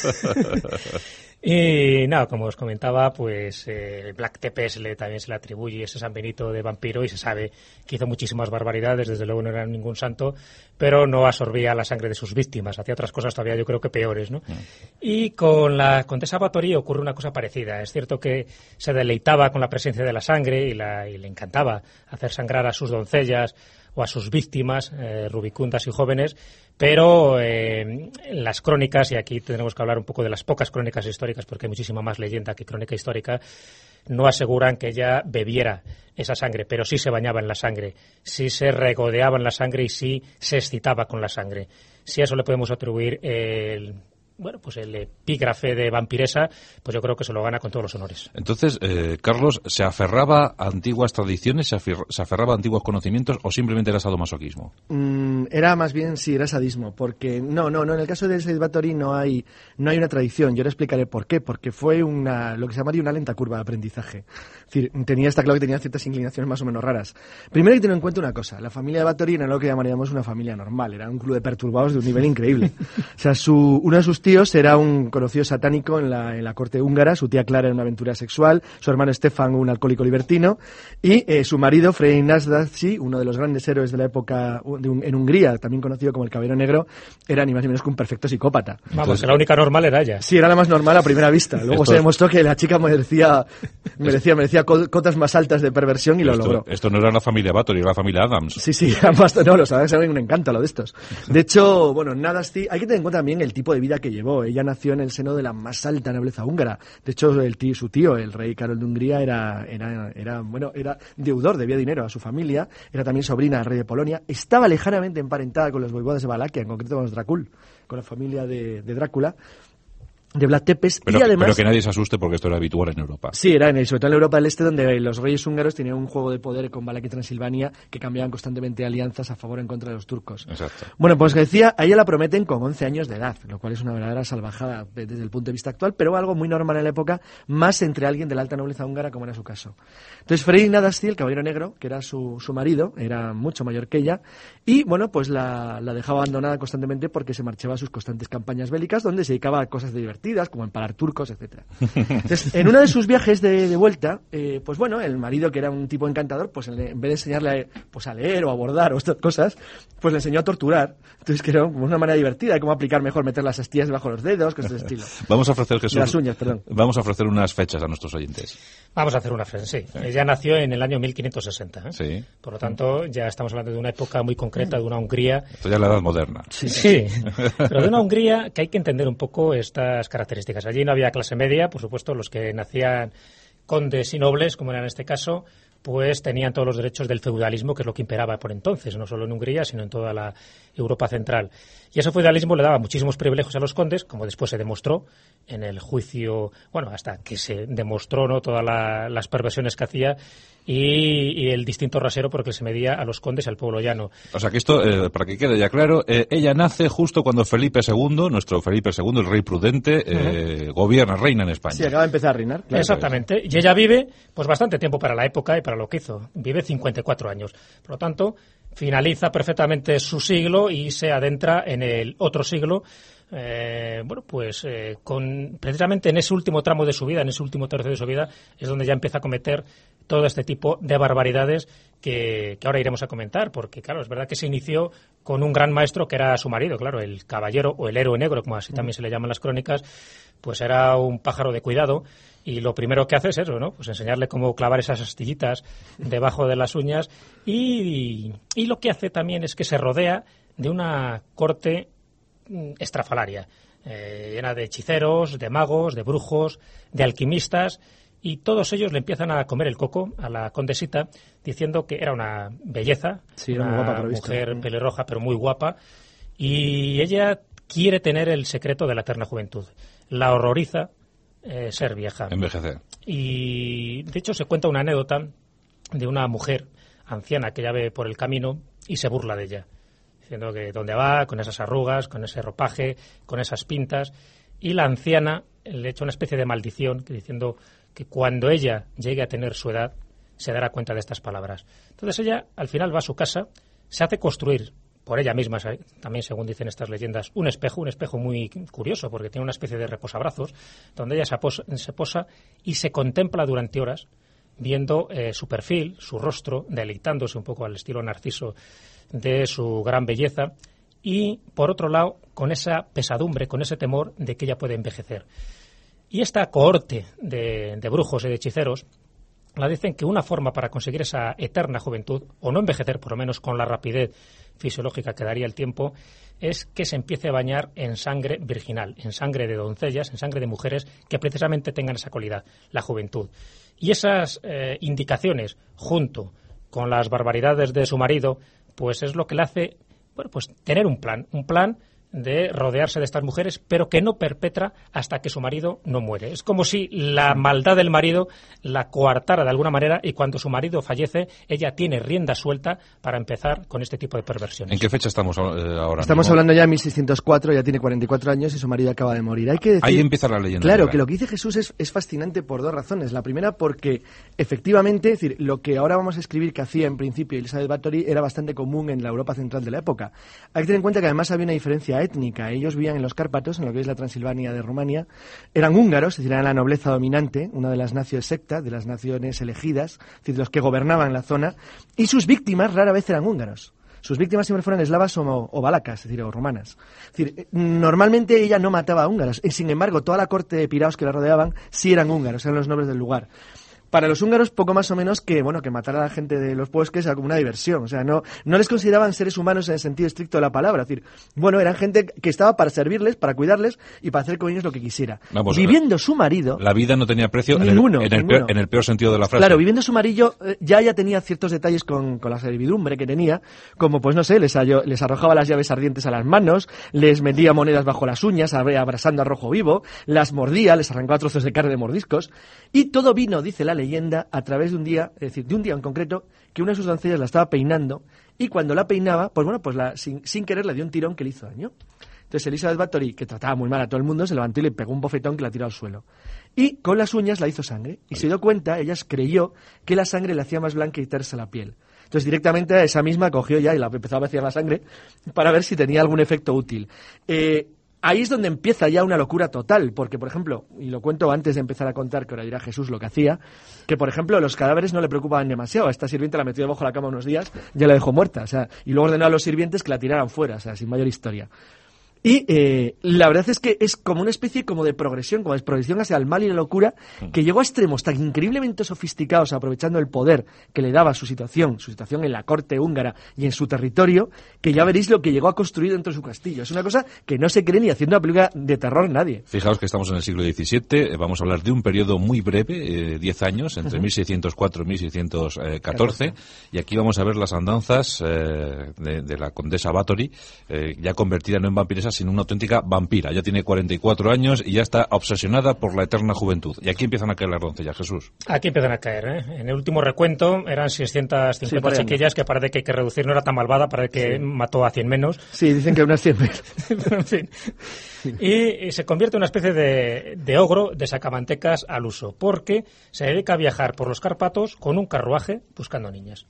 Y nada, como os comentaba, pues Black Tepes también se le atribuye ese San Benito de vampiro y se sabe que hizo muchísimas barbaridades, desde luego no era ningún santo, pero no absorbía la sangre de sus víctimas, hacía otras cosas todavía yo creo que peores, ¿no? Y con la condesa Báthory ocurre una cosa parecida. Es cierto que se deleitaba con la presencia de la sangre y le encantaba hacer sangrar a sus doncellas o a sus víctimas, rubicundas y jóvenes, pero en las crónicas, y aquí tenemos que hablar un poco de las pocas crónicas históricas, porque hay muchísima más leyenda que crónica histórica, no aseguran que ella bebiera esa sangre, pero sí se bañaba en la sangre, sí se regodeaba en la sangre y sí se excitaba con la sangre. Si a eso le podemos atribuir el epígrafe de vampiresa, pues yo creo que se lo gana con todos los honores. Entonces, Carlos, ¿se aferraba a antiguas tradiciones, se aferraba a antiguos conocimientos o simplemente era sadomasoquismo? Era más bien, sí, era sadismo, porque no, en el caso de Elizabeth Báthory no hay una tradición. Yo le explicaré por qué, porque fue lo que se llamaría una lenta curva de aprendizaje. Es decir, está claro que tenía ciertas inclinaciones más o menos raras. Primero hay que tener en cuenta una cosa: la familia de Báthory no era lo que llamaríamos una familia normal, era un club de perturbados de un nivel increíble. O sea, uno de sus tíos era un conocido satánico en la corte húngara, su tía Clara era una aventura sexual, su hermano Stefan un alcohólico libertino, y su marido, Frei Nászky, uno de los grandes héroes de la época en Hungría, también conocido como el Caballero Negro, era ni más ni menos que un perfecto psicópata. Vamos, que la única normal era ella. Sí, era la más normal a primera vista. Luego se demostró que la chica merecía cotas más altas de perversión y lo logró. Esto no era la familia Báthory, era la familia Adams. Sí, ambas, no, los Adams eran un encanto lo de estos. De hecho, Nászky, hay que tener en cuenta también el tipo de vida que llevó. Ella nació en el seno de la más alta nobleza húngara. De hecho, su tío, el rey Carol de Hungría, era deudor, debía dinero a su familia, era también sobrina del rey de Polonia, estaba lejanamente emparentada con los voivodas de Valaquia, en concreto con los Dracul, con la familia de Drácula, de Vlad Tepes, y además... Pero que nadie se asuste porque esto era habitual en Europa. Sí, era sobre todo en Europa del Este, donde los reyes húngaros tenían un juego de poder con Valaquia y Transilvania, que cambiaban constantemente alianzas a favor o en contra de los turcos. Exacto. Bueno, pues decía, a ella la prometen con 11 años de edad, lo cual es una verdadera salvajada desde el punto de vista actual, pero algo muy normal en la época, más entre alguien de la alta nobleza húngara, como era su caso. Entonces, Fredrik Nadasdy, el caballero negro, que era su marido, era mucho mayor que ella, y bueno, pues la dejaba abandonada constantemente porque se marchaba a sus constantes campañas bélicas, donde se dedicaba a cosas divertidas, como empalar turcos, etcétera. Entonces, en uno de sus viajes de vuelta, pues bueno, el marido, que era un tipo encantador, pues en vez de enseñarle a leer o a bordar o estas cosas, pues le enseñó a torturar. Entonces, que era una manera divertida de cómo aplicar mejor, meter las astillas debajo de los dedos, cosas de estilo. Vamos a ofrecer, Jesús, de las uñas, perdón. Vamos a ofrecer unas fechas a nuestros oyentes. Vamos a hacer una fecha, sí. Ella nació en el año 1560. Sí. Por lo tanto, ya estamos hablando de una época muy concreta, de una Hungría... Esto ya es la edad moderna. Sí, pero de una Hungría que hay que entender un poco estas características. Allí no había clase media, por supuesto, los que nacían condes y nobles, como era en este caso, pues tenían todos los derechos del feudalismo, que es lo que imperaba por entonces, no solo en Hungría, sino en toda la Europa central. Y ese feudalismo le daba muchísimos privilegios a los condes, como después se demostró en el juicio, bueno, hasta que se demostró, ¿no?, todas las perversiones que hacía y el distinto rasero por el que se medía a los condes y al pueblo llano. O sea que esto, para que quede ya claro, ella nace justo cuando Felipe II, nuestro Felipe II, el rey prudente, reina en España. Sí, acaba de empezar a reinar. Claro. Exactamente. Y ella vive pues bastante tiempo para la época y para lo que hizo. Vive 54 años. Por lo tanto, finaliza perfectamente su siglo y se adentra en el otro siglo, precisamente en ese último tramo de su vida, en ese último tercio de su vida, es donde ya empieza a cometer todo este tipo de barbaridades que ahora iremos a comentar, porque claro, es verdad que se inició con un gran maestro que era su marido, claro, el caballero o el héroe negro, como así también se le llaman las crónicas, pues era un pájaro de cuidado. Y lo primero que hace es eso, ¿no? Pues enseñarle cómo clavar esas astillitas debajo de las uñas. Y lo que hace también es que se rodea de una corte estrafalaria, llena de hechiceros, de magos, de brujos, de alquimistas. Y todos ellos le empiezan a comer el coco a la condesita, diciendo que era una belleza, sí, era una muy guapa, mujer pelirroja, pero muy guapa. Y ella quiere tener el secreto de la eterna juventud. La horroriza ser vieja. Envejecer. Y de hecho se cuenta una anécdota de una mujer anciana que ella ve por el camino y se burla de ella, diciendo que dónde va, con esas arrugas, con ese ropaje, con esas pintas, y la anciana le echa una especie de maldición diciendo que cuando ella llegue a tener su edad se dará cuenta de estas palabras. Entonces ella al final va a su casa, se hace construir por ella misma, también según dicen estas leyendas, un espejo muy curioso, porque tiene una especie de reposabrazos, donde ella se posa y se contempla durante horas, viendo su perfil, su rostro, deleitándose un poco al estilo Narciso de su gran belleza, y por otro lado, con esa pesadumbre, con ese temor de que ella puede envejecer. Y esta cohorte de brujos y de hechiceros la dicen que una forma para conseguir esa eterna juventud, o no envejecer por lo menos con la rapidez fisiológica que daría el tiempo, es que se empiece a bañar en sangre virginal, en sangre de doncellas, en sangre de mujeres que precisamente tengan esa cualidad, la juventud. Y esas indicaciones, junto con las barbaridades de su marido, pues es lo que le hace, bueno, pues tener un plan de rodearse de estas mujeres, pero que no perpetra hasta que su marido no muere. Es como si la maldad del marido la coartara de alguna manera, y cuando su marido fallece, ella tiene rienda suelta para empezar con este tipo de perversiones. ¿En qué fecha estamos ahora? Estamos hablando ya de 1604, ya tiene 44 años y su marido acaba de morir. Hay que decir, ahí empieza la leyenda. Claro, que lo que dice Jesús es fascinante por dos razones. La primera, porque efectivamente, es decir, lo que ahora vamos a escribir que hacía en principio Elizabeth Bathory era bastante común en la Europa central de la época. Hay que tener en cuenta que además había una diferencia étnica. Ellos vivían en los Cárpatos, en lo que es la Transilvania de Rumania. Eran húngaros, es decir, eran la nobleza dominante, una de las naciones secta, de las naciones elegidas, es decir, los que gobernaban la zona, y sus víctimas rara vez eran húngaros. Sus víctimas siempre fueron eslavas o valacas, es decir, o romanas. Es decir, normalmente ella no mataba a húngaros, y sin embargo, toda la corte de piraos que la rodeaban sí eran húngaros, eran los nobles del lugar. para los húngaros poco más o menos que, bueno, que matar a la gente de los bosques era como una diversión. O sea, no les consideraban seres humanos en el sentido estricto de la palabra. Es decir, bueno, eran gente que estaba para servirles, para cuidarles y para hacer con ellos lo que quisiera. Vamos, viviendo su marido... La vida no tenía precio ninguno. En el peor sentido de la frase. Claro, viviendo su marido ya tenía ciertos detalles con la servidumbre que tenía, como, pues no sé, les arrojaba las llaves ardientes a las manos, les metía monedas bajo las uñas, abrasando a rojo vivo, las mordía, les arrancaba trozos de carne de mordiscos, y todo vino, dice la leyenda, a través de un día, es decir, de un día en concreto, que una de sus doncellas la estaba peinando, y cuando la peinaba, pues bueno, pues sin querer le dio un tirón que le hizo daño. Entonces Elizabeth Bathory, que trataba muy mal a todo el mundo, se levantó y le pegó un bofetón que la tiró al suelo. Y con las uñas la hizo sangre. Y se dio cuenta, ella creyó que la sangre le hacía más blanca y tersa la piel. Entonces directamente esa misma cogió ya y la empezó a vaciar la sangre para ver si tenía algún efecto útil. Ahí es donde empieza ya una locura total, porque, por ejemplo, y lo cuento antes de empezar a contar, que ahora dirá Jesús lo que hacía, que, por ejemplo, los cadáveres no le preocupaban demasiado. A esta sirvienta la metió debajo de la cama unos días, ya la dejó muerta, o sea, y luego ordenó a los sirvientes que la tiraran fuera, o sea, sin mayor historia. Y la verdad es que es como una especie como de progresión, como de progresión hacia el mal y la locura, que llegó a extremos tan increíblemente sofisticados, aprovechando el poder que le daba su situación en la corte húngara y en su territorio, que ya veréis lo que llegó a construir dentro de su castillo. Es una cosa que no se cree ni haciendo una película de terror nadie. Fijaos que estamos en el siglo XVII, vamos a hablar de un periodo muy breve, 10 años, entre 1604 y 1614, y aquí vamos a ver las andanzas de la condesa Bathory, ya convertida no en vampiresa, sino una auténtica vampira. Ya tiene 44 años y ya está obsesionada por la eterna juventud. Y aquí empiezan a caer las doncellas, Jesús. Aquí empiezan a caer, ¿eh? En el último recuento eran 650 chiquillas, que parece que hay que reducir, no era tan malvada, parece que mató a 100 menos. Sí, dicen que unas 100 menos. En fin. Y se convierte en una especie de ogro de sacamantecas al uso, porque se dedica a viajar por los Cárpatos con un carruaje buscando niñas.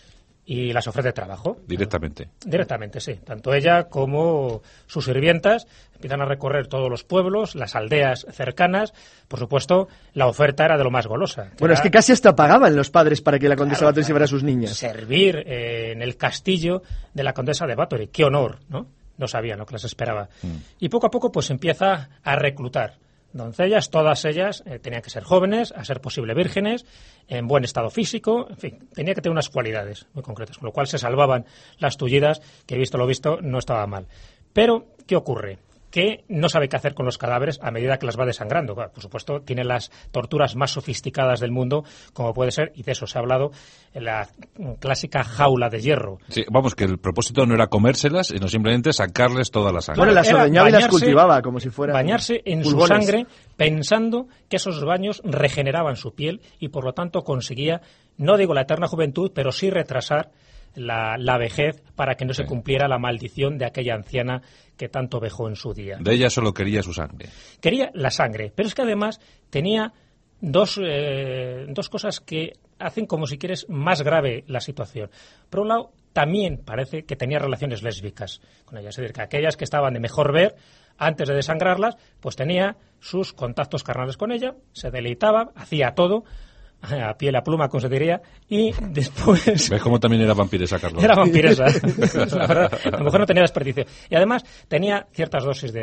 Y las ofrece trabajo. Directamente. Directamente, sí. Tanto ella como sus sirvientas empiezan a recorrer todos los pueblos, las aldeas cercanas. Por supuesto, la oferta era de lo más golosa. Bueno, es que casi hasta pagaban los padres para que la condesa Bathory se llevara a sus niñas. Servir en el castillo de la condesa de Bathory. Qué honor, ¿no? No sabían lo que les esperaba. Y poco a poco pues empieza a reclutar doncellas, todas ellas tenían que ser jóvenes, a ser posible vírgenes, en buen estado físico, en fin, tenía que tener unas cualidades muy concretas, con lo cual se salvaban las tullidas, que visto lo visto no estaba mal. Pero, ¿qué ocurre? Que no sabe qué hacer con los cadáveres a medida que las va desangrando. Por supuesto, tiene las torturas más sofisticadas del mundo, como puede ser, y de eso se ha hablado, en la clásica jaula de hierro. Sí, vamos, que el propósito no era comérselas, sino simplemente sacarles toda la sangre. Bueno, las ordeñaba y las cultivaba como si fueran bañarse en pulgones. su sangre, pensando que esos baños regeneraban su piel y, por lo tanto, conseguía, no digo la eterna juventud, pero sí retrasar la vejez para que no se cumpliera la maldición de aquella anciana que tanto vejó en su día. De ella solo quería su sangre. Quería la sangre, pero es que además tenía dos cosas que hacen, como si quieres, más grave la situación. Por un lado, también parece que tenía relaciones lésbicas con ellas, es decir, que aquellas que estaban de mejor ver, antes de desangrarlas, pues tenía sus contactos carnales con ella, se deleitaba, hacía todo, a pie la pluma, como se diría, y después... ¿Ves cómo también era vampiresa, Carlos? Era vampiresa. La verdad, a lo mejor no tenía desperdicio. Y además tenía ciertas dosis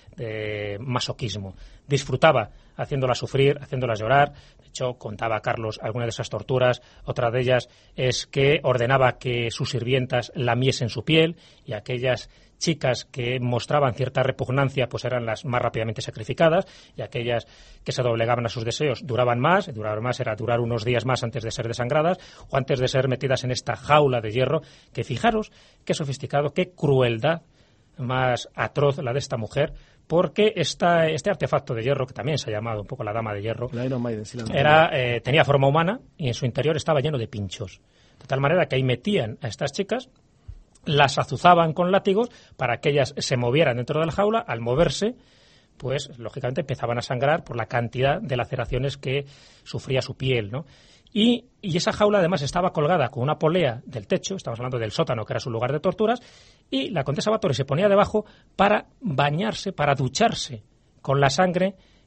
de masoquismo. Disfrutaba haciéndolas sufrir, haciéndolas llorar. De hecho, contaba a Carlos algunas de esas torturas. Otra de ellas es que ordenaba que sus sirvientas lamiesen su piel, y aquellas chicas que mostraban cierta repugnancia pues eran las más rápidamente sacrificadas, y aquellas que se doblegaban a sus deseos duraban más era durar unos días más antes de ser desangradas o antes de ser metidas en esta jaula de hierro, que fijaros qué sofisticado, qué crueldad más atroz la de esta mujer, porque este artefacto de hierro, que también se ha llamado un poco la dama de hierro, tenía forma humana y en su interior estaba lleno de pinchos, de tal manera que ahí metían a estas chicas, las azuzaban con látigos para que ellas se movieran dentro de la jaula. Al moverse, pues lógicamente empezaban a sangrar por la cantidad de laceraciones que sufría su piel, ¿no? Y esa jaula además estaba colgada con una polea del techo, estamos hablando del sótano, que era su lugar de torturas, y la condesa Bathory se ponía debajo para bañarse, para ducharse con la sangre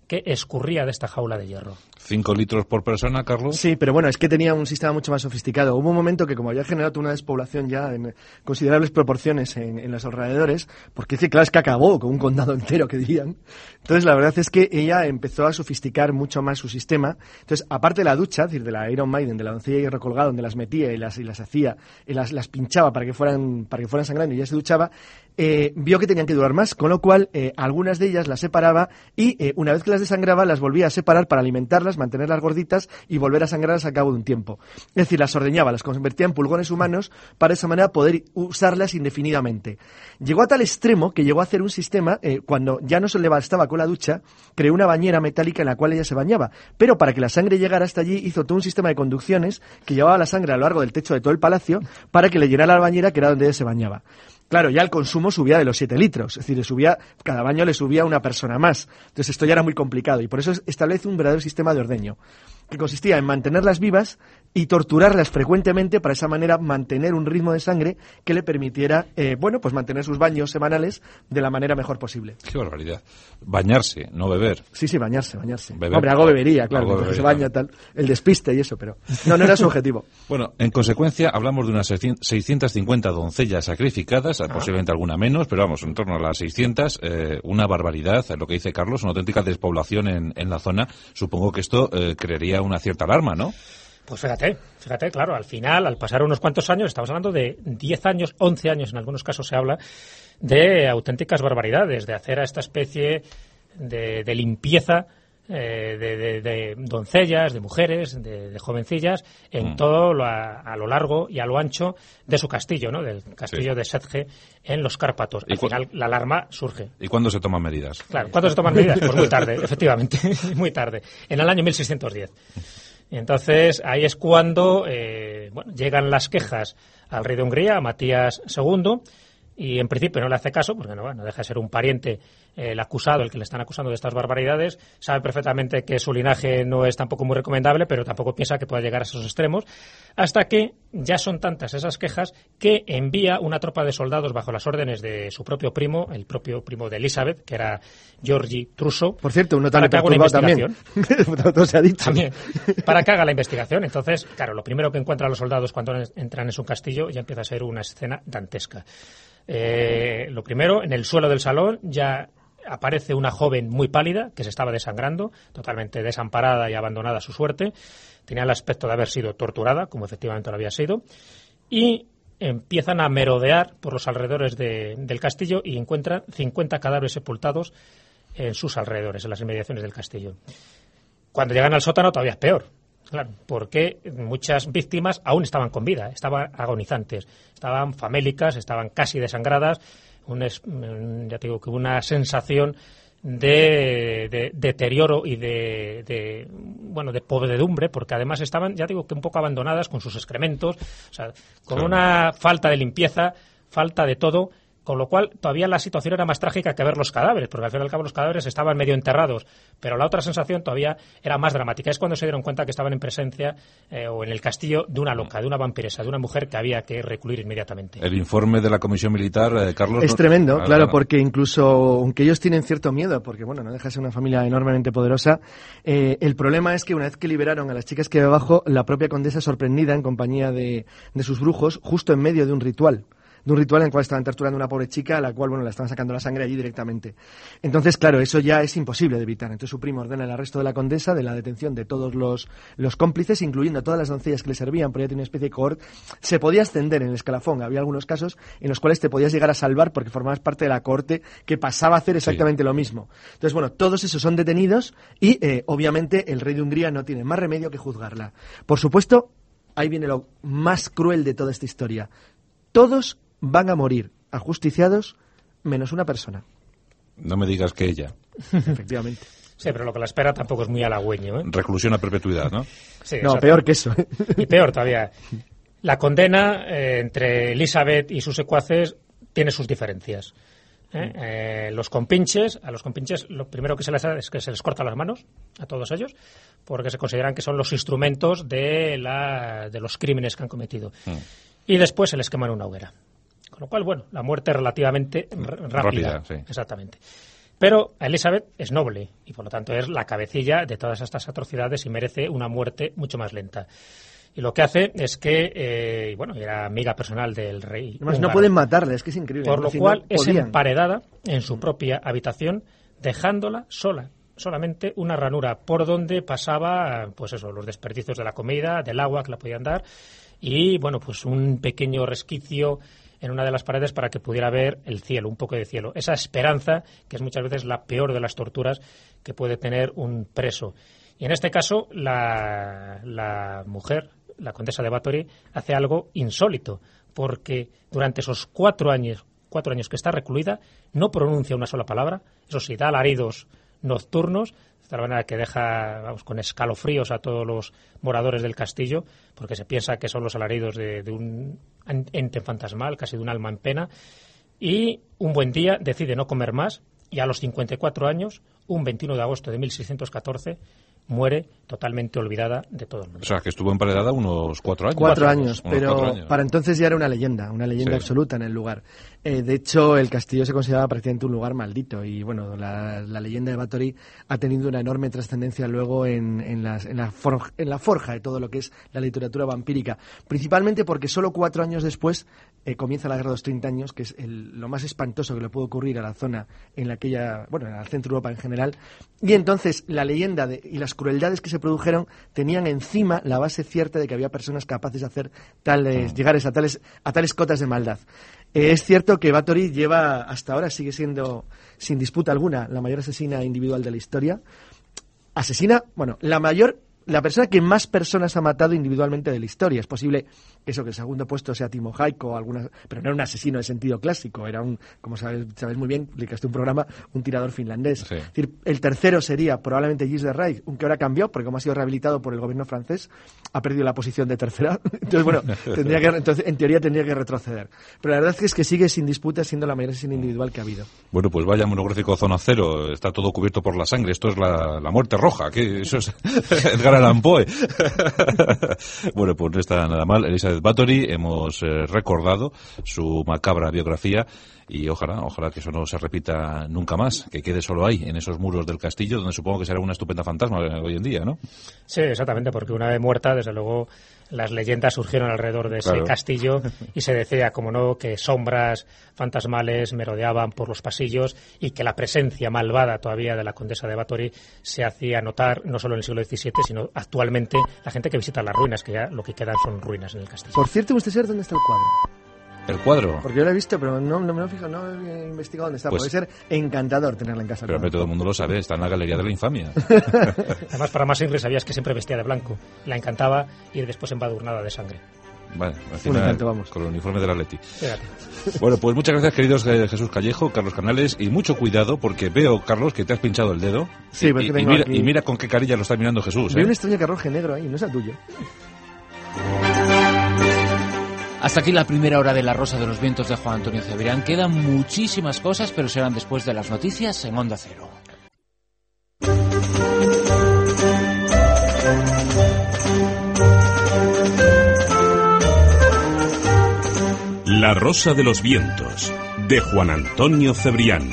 que escurría de esta jaula de hierro. 5 litros por persona, Carlos. Sí, pero bueno, es que tenía un sistema mucho más sofisticado. Hubo un momento que, como había generado una despoblación ya en considerables proporciones en los alrededores, porque claro, es que acabó con un condado entero, que dirían. Entonces, la verdad es que ella empezó a sofisticar mucho más su sistema. Entonces, aparte de la ducha, es decir, de la Iron Maiden, de la doncella de hierro colgada, donde las metía y las hacía, y las pinchaba para que fueran sangrando y ya se duchaba, vio que tenían que durar más, con lo cual algunas de ellas las separaba y una vez que las desangraba las volvía a separar para alimentarlas, mantenerlas gorditas y volver a sangrarlas al cabo de un tiempo. Es decir, las ordeñaba, las convertía en pulgones humanos para de esa manera poder usarlas indefinidamente. Llegó a tal extremo que llegó a hacer un sistema, cuando ya no se le bastaba con la ducha, creó una bañera metálica en la cual ella se bañaba, pero para que la sangre llegara hasta allí hizo todo un sistema de conducciones que llevaba la sangre a lo largo del techo de todo el palacio para que le llenara la bañera, que era donde ella se bañaba. Claro, ya el consumo subía de los 7 litros, es decir, cada baño le subía una persona más. Entonces esto ya era muy complicado y por eso establece un verdadero sistema de ordeño, que consistía en mantenerlas vivas y torturarlas frecuentemente para de esa manera mantener un ritmo de sangre que le permitiera, pues mantener sus baños semanales de la manera mejor posible. Qué barbaridad. Bañarse, no beber. Sí, bañarse. Beber. Hombre, algo bebería, claro, Algo mientras bebería. se baña, tal, el despiste y eso, pero no era su objetivo. Bueno, en consecuencia, hablamos de unas 650 doncellas sacrificadas, posiblemente alguna menos, pero vamos, en torno a las 600, una barbaridad, lo que dice Carlos, una auténtica despoblación en la zona. Supongo que esto crearía una cierta alarma, ¿no? Pues fíjate, claro, al final, al pasar unos cuantos años, estamos hablando de 10 años, 11 años, en algunos casos se habla, de auténticas barbaridades, de hacer a esta especie de limpieza de doncellas, de mujeres, de jovencillas, en todo a lo largo y a lo ancho de su castillo, ¿no? Del castillo de Sedge en los Cárpatos. Al final la alarma surge. ¿Y cuándo se toman medidas? Claro, ¿cuándo se toman medidas? Pues muy tarde, efectivamente, muy tarde, en el año 1610. Entonces, ahí es cuando llegan las quejas al rey de Hungría, a Matías II, y en principio no le hace caso, porque no deja de ser un pariente el acusado, el que le están acusando de estas barbaridades. Sabe perfectamente que su linaje no es tampoco muy recomendable, pero tampoco piensa que pueda llegar a esos extremos, hasta que ya son tantas esas quejas que envía una tropa de soldados bajo las órdenes de su propio primo, el propio primo de Elizabeth, que era Georgi Truso. Por cierto, uno tan perturbado también. Todo se ha dicho. También, para que haga la investigación. Entonces, claro, lo primero que encuentran los soldados cuando entran en su castillo ya empieza a ser una escena dantesca. Lo primero, en el suelo del salón ya aparece una joven muy pálida que se estaba desangrando, totalmente desamparada y abandonada a su suerte. Tenía el aspecto de haber sido torturada, como efectivamente lo había sido, y empiezan a merodear por los alrededores del castillo y encuentran 50 cadáveres sepultados en sus alrededores, en las inmediaciones del castillo. Cuando llegan al sótano todavía es peor. Claro, porque muchas víctimas aún estaban con vida, estaban agonizantes, estaban famélicas, estaban casi desangradas, ya te digo que una sensación de deterioro y de podredumbre, porque además estaban, ya digo, que un poco abandonadas con sus excrementos, o sea, con una falta de limpieza, falta de todo. Con lo cual, todavía la situación era más trágica que ver los cadáveres, porque al fin y al cabo los cadáveres estaban medio enterrados, pero la otra sensación todavía era más dramática. Es cuando se dieron cuenta que estaban en presencia o en el castillo de una loca, de una vampiresa, de una mujer que había que recluir inmediatamente. El informe de la comisión militar, Carlos... Es tremendo, claro, porque incluso, aunque ellos tienen cierto miedo, porque no deja de ser una familia enormemente poderosa, el problema es que una vez que liberaron a las chicas que había abajo, la propia condesa, sorprendida en compañía de sus brujos, justo en medio de un ritual en el cual estaban torturando a una pobre chica a la cual, la estaban sacando la sangre allí directamente. Entonces, claro, eso ya es imposible de evitar. Entonces su primo ordena el arresto de la condesa, de la detención de todos los cómplices, incluyendo a todas las doncellas que le servían, porque ella tenía una especie de cohort. Se podía ascender en el escalafón. Había algunos casos en los cuales te podías llegar a salvar porque formabas parte de la cohorte que pasaba a hacer exactamente lo mismo. Entonces, todos esos son detenidos y, obviamente, el rey de Hungría no tiene más remedio que juzgarla. Por supuesto, ahí viene lo más cruel de toda esta historia. Todos van a morir ajusticiados menos una persona. No me digas que ella. Efectivamente. Sí, pero lo que la espera tampoco es muy halagüeño, ¿eh? Reclusión a perpetuidad, ¿no? Sí, no, peor que eso. Y peor todavía. La condena entre Elizabeth y sus secuaces tiene sus diferencias. A los compinches lo primero que se les hace es que se les corta las manos a todos ellos, porque se consideran que son los instrumentos de los crímenes que han cometido. Y después se les quema en una hoguera. Con lo cual, la muerte es relativamente rápida. Sí. Exactamente. Pero Elizabeth es noble y por lo tanto es la cabecilla de todas estas atrocidades y merece una muerte mucho más lenta. Y lo que hace es que, era amiga personal del rey. Además, no pueden matarla, es que es increíble. Por lo cual es emparedada en su propia habitación, dejándola solamente una ranura por donde pasaba, los desperdicios de la comida, del agua que la podían dar, y un pequeño resquicio en una de las paredes para que pudiera ver el cielo, un poco de cielo. Esa esperanza, que es muchas veces la peor de las torturas que puede tener un preso. Y en este caso, la mujer, la condesa de Bathory, hace algo insólito, porque durante esos 4 años que está recluida, no pronuncia una sola palabra. Eso sí, da alaridos nocturnos, de tal manera que deja con escalofríos a todos los moradores del castillo, porque se piensa que son los alaridos de un ente fantasmal, casi de un alma en pena. Y un buen día decide no comer más, y a los 54 años, un 21 de agosto de 1614, muere totalmente olvidada de todo el mundo. O sea, que estuvo emparedada unos 4 años. 4 años, pero 4 años. Para entonces ya era una leyenda sí, absoluta en el lugar. De hecho, el castillo se consideraba prácticamente un lugar maldito y, la leyenda de Bathory ha tenido una enorme trascendencia luego en la forja de todo lo que es la literatura vampírica, principalmente porque solo 4 años después comienza la Guerra de los 30 años, que es lo más espantoso que le puede ocurrir a la zona en al centro de Europa en general, y entonces la leyenda y las crueldades que se produjeron tenían encima la base cierta de que había personas capaces de hacer llegar a tales cotas de maldad. Es cierto que Bathory lleva, hasta ahora, sigue siendo, sin disputa alguna, la mayor asesina individual de la historia. La persona que más personas ha matado individualmente de la historia. Es posible que el segundo puesto sea Timo Haiko, pero no era un asesino en sentido clásico, era como sabes muy bien, publicaste un programa, un tirador finlandés. Sí. Es decir, el tercero sería probablemente Gilles de Rais, aunque ahora cambió, porque como ha sido rehabilitado por el gobierno francés, ha perdido la posición de tercera. Entonces, en teoría tendría que retroceder. Pero la verdad es que sigue sin disputa siendo la mayor asesina individual que ha habido. Bueno, pues vaya monográfico Zona Cero, está todo cubierto por la sangre, esto es la muerte roja, que eso es Edgar Allan Poe. Bueno, pues no está nada mal. Elizabeth Bathory, hemos recordado su macabra biografía y ojalá que eso no se repita nunca más, que quede solo ahí, en esos muros del castillo, donde supongo que será una estupenda fantasma hoy en día, ¿no? Sí, exactamente, porque una vez muerta, desde luego, las leyendas surgieron alrededor de ese castillo y se decía, como no, que sombras fantasmales merodeaban por los pasillos y que la presencia malvada todavía de la condesa de Bathory se hacía notar no solo en el siglo XVII, sino actualmente la gente que visita las ruinas, que ya lo que quedan son ruinas en el castillo. Por cierto, ¿usted sabe dónde está el cuadro? ¿El cuadro? Porque yo lo he visto, pero no me lo he fijado, no he investigado dónde está. Puede ser encantador tenerla en casa. Pero todo el mundo lo sabe, está en la Galería de la Infamia. Además, para más Ingrid, sabías que siempre vestía de blanco. La encantaba ir después embadurnada de sangre. Vale, con el uniforme del Atleti. Bueno, pues muchas gracias, queridos Jesús Callejo, Carlos Canales, y mucho cuidado porque veo, Carlos, que te has pinchado el dedo. Sí, y mira con qué carilla lo está mirando Jesús. Veo un extraño carruaje negro ahí, no es el tuyo. Hasta aquí la primera hora de La Rosa de los Vientos de Juan Antonio Cebrián. Quedan muchísimas cosas, pero serán después de las noticias en Onda Cero. La Rosa de los Vientos de Juan Antonio Cebrián.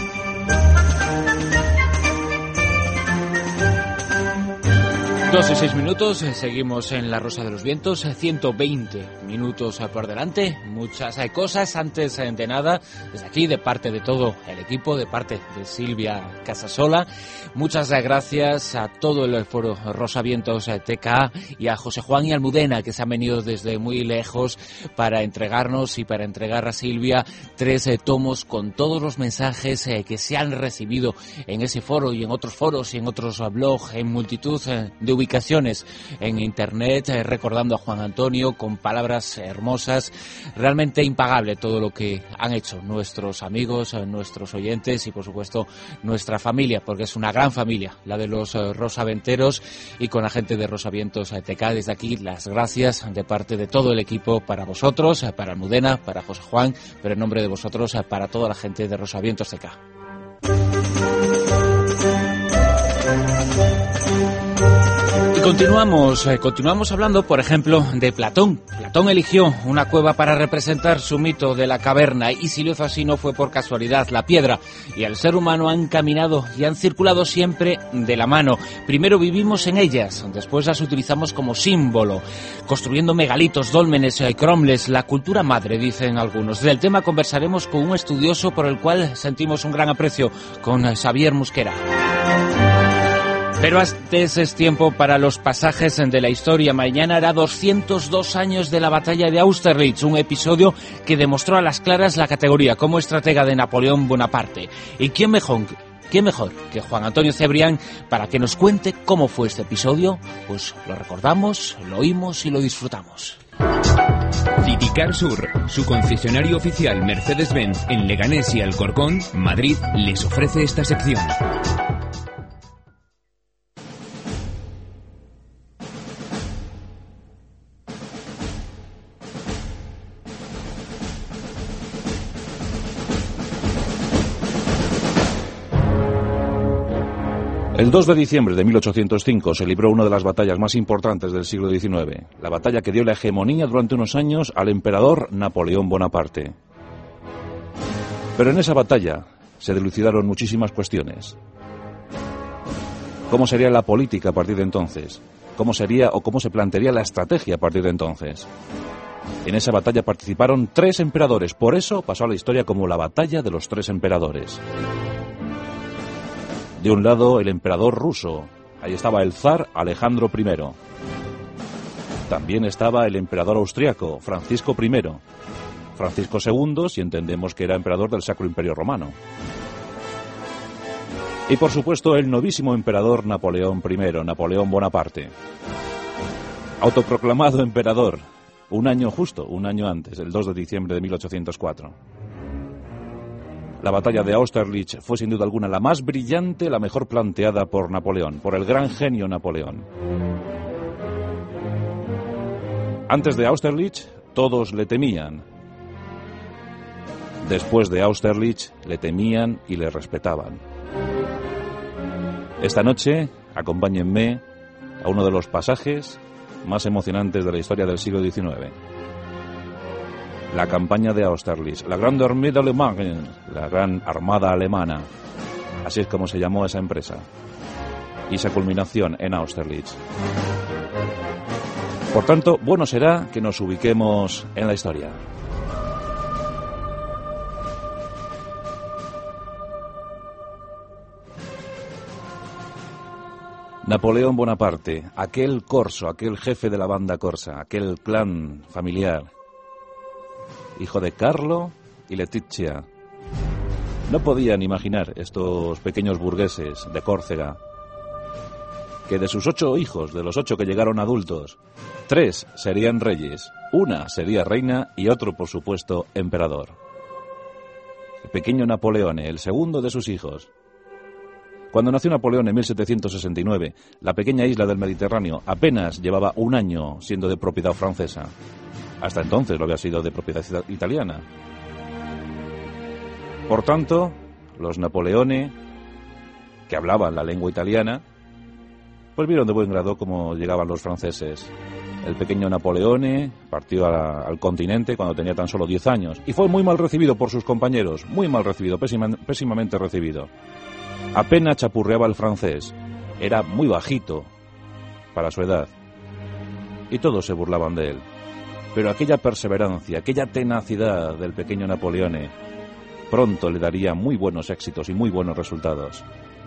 2:06, seguimos en La Rosa de los Vientos, 120 minutos por delante, muchas cosas. Antes de nada, desde aquí, de parte de todo el equipo, de parte de Silvia Casasola, muchas gracias a todo el foro Rosavientos TK y a José Juan y Almudena, que se han venido desde muy lejos para entregarnos y para entregar a Silvia 3 tomos con todos los mensajes que se han recibido en ese foro y en otros foros y en otros blogs, en multitud de ubicaciones en internet, recordando a Juan Antonio con palabras hermosas. Realmente impagable todo lo que han hecho nuestros amigos, nuestros oyentes y por supuesto nuestra familia, porque es una gran familia la de los rosaventeros, y con la gente de Rosavientos TK desde aquí las gracias de parte de todo el equipo para vosotros, para Almudena, para José Juan, pero en nombre de vosotros para toda la gente de Rosavientos TK. continuamos hablando, por ejemplo, de Platón. Platón eligió una cueva para representar su mito de la caverna, y si lo hizo así no fue por casualidad. La piedra y el ser humano han caminado y han circulado siempre de la mano. Primero vivimos en ellas, después las utilizamos como símbolo, construyendo megalitos, dólmenes, cromles, la cultura madre, dicen algunos. Del tema conversaremos con un estudioso por el cual sentimos un gran aprecio, con Xavier Musquera. Pero antes es tiempo para los pasajes de la historia. Mañana hará 202 años de la batalla de Austerlitz, un episodio que demostró a las claras la categoría como estratega de Napoleón Bonaparte. ¿Y quién mejor que Juan Antonio Cebrián para que nos cuente cómo fue este episodio? Pues lo recordamos, lo oímos y lo disfrutamos. Citicar Sur, su concesionario oficial Mercedes-Benz en Leganés y Alcorcón, Madrid, les ofrece esta sección. El 2 de diciembre de 1805 se libró una de las batallas más importantes del siglo XIX, la batalla que dio la hegemonía durante unos años al emperador Napoleón Bonaparte. Pero en esa batalla se dilucidaron muchísimas cuestiones. ¿Cómo sería la política a partir de entonces? ¿Cómo sería o cómo se plantearía la estrategia a partir de entonces? En esa batalla participaron 3 emperadores, por eso pasó a la historia como la batalla de los 3 emperadores. De un lado, el emperador ruso. Ahí estaba el zar Alejandro I. También estaba el emperador austriaco, Francisco I. Francisco II, si entendemos que era emperador del Sacro Imperio Romano. Y por supuesto, el novísimo emperador Napoleón I, Napoleón Bonaparte. Autoproclamado emperador, un año antes, el 2 de diciembre de 1804. La batalla de Austerlitz fue sin duda alguna la más brillante, la mejor planteada por Napoleón, por el gran genio Napoleón. Antes de Austerlitz, todos le temían. Después de Austerlitz, le temían y le respetaban. Esta noche, acompáñenme a uno de los pasajes más emocionantes de la historia del siglo XIX. La campaña de Austerlitz, la Grande Armée d'Allemagne, la Gran Armada Alemana. Así es como se llamó esa empresa. Y esa culminación en Austerlitz. Por tanto, bueno será que nos ubiquemos en la historia. Napoleón Bonaparte, aquel corso, aquel jefe de la banda corsa, aquel clan familiar, hijo de Carlo y Letizia. No podían imaginar estos pequeños burgueses de Córcega que de sus 8 hijos, de los 8 que llegaron adultos, 3 serían reyes, 1 sería reina y otro, por supuesto, emperador. El pequeño Napoleón, el segundo de sus hijos. Cuando nació Napoleón en 1769, la pequeña isla del Mediterráneo apenas llevaba 1 año siendo de propiedad francesa. Hasta entonces lo había sido de propiedad italiana. Por tanto, los Napoleone, que hablaban la lengua italiana, pues vieron de buen grado cómo llegaban los franceses. El pequeño Napoleone partió al continente cuando tenía tan solo 10 años y fue muy mal recibido por sus compañeros, muy mal recibido, pésimamente recibido. Apenas chapurreaba el francés, era muy bajito para su edad y todos se burlaban de él. Pero aquella perseverancia, aquella tenacidad del pequeño Napoleone pronto le daría muy buenos éxitos y muy buenos resultados.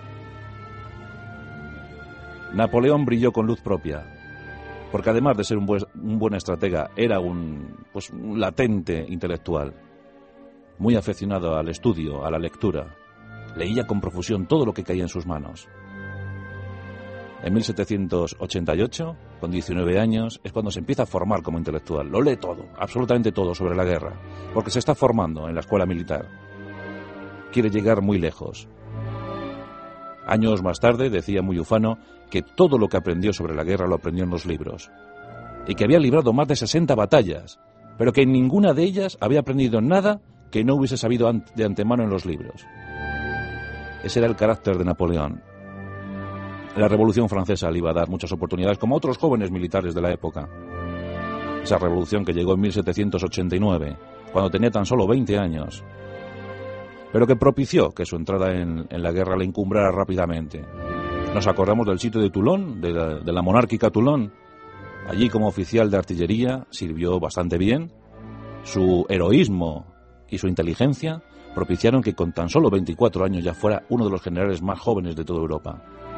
Napoleón brilló con luz propia, porque además de ser un buen estratega, era un latente intelectual, muy aficionado al estudio, a la lectura. Leía con profusión todo lo que caía en sus manos. En 1788, con 19 años, es cuando se empieza a formar como intelectual. Lo lee todo, absolutamente todo sobre la guerra, porque se está formando en la escuela militar. Quiere llegar muy lejos. Años más tarde decía muy ufano que todo lo que aprendió sobre la guerra lo aprendió en los libros, y que había librado más de 60 batallas, pero que en ninguna de ellas había aprendido nada que no hubiese sabido de antemano en los libros. Ese era el carácter de Napoleón. La Revolución Francesa le iba a dar muchas oportunidades, como a otros jóvenes militares de la época. Esa revolución que llegó en 1789, cuando tenía tan solo 20 años, pero que propició que su entrada en la guerra le encumbrara rápidamente. Nos acordamos del sitio de Toulon, de la monárquica Toulon. Allí, como oficial de artillería, sirvió bastante bien. Su heroísmo y su inteligencia propiciaron que con tan solo 24 años ya fuera uno de los generales más jóvenes de toda Europa.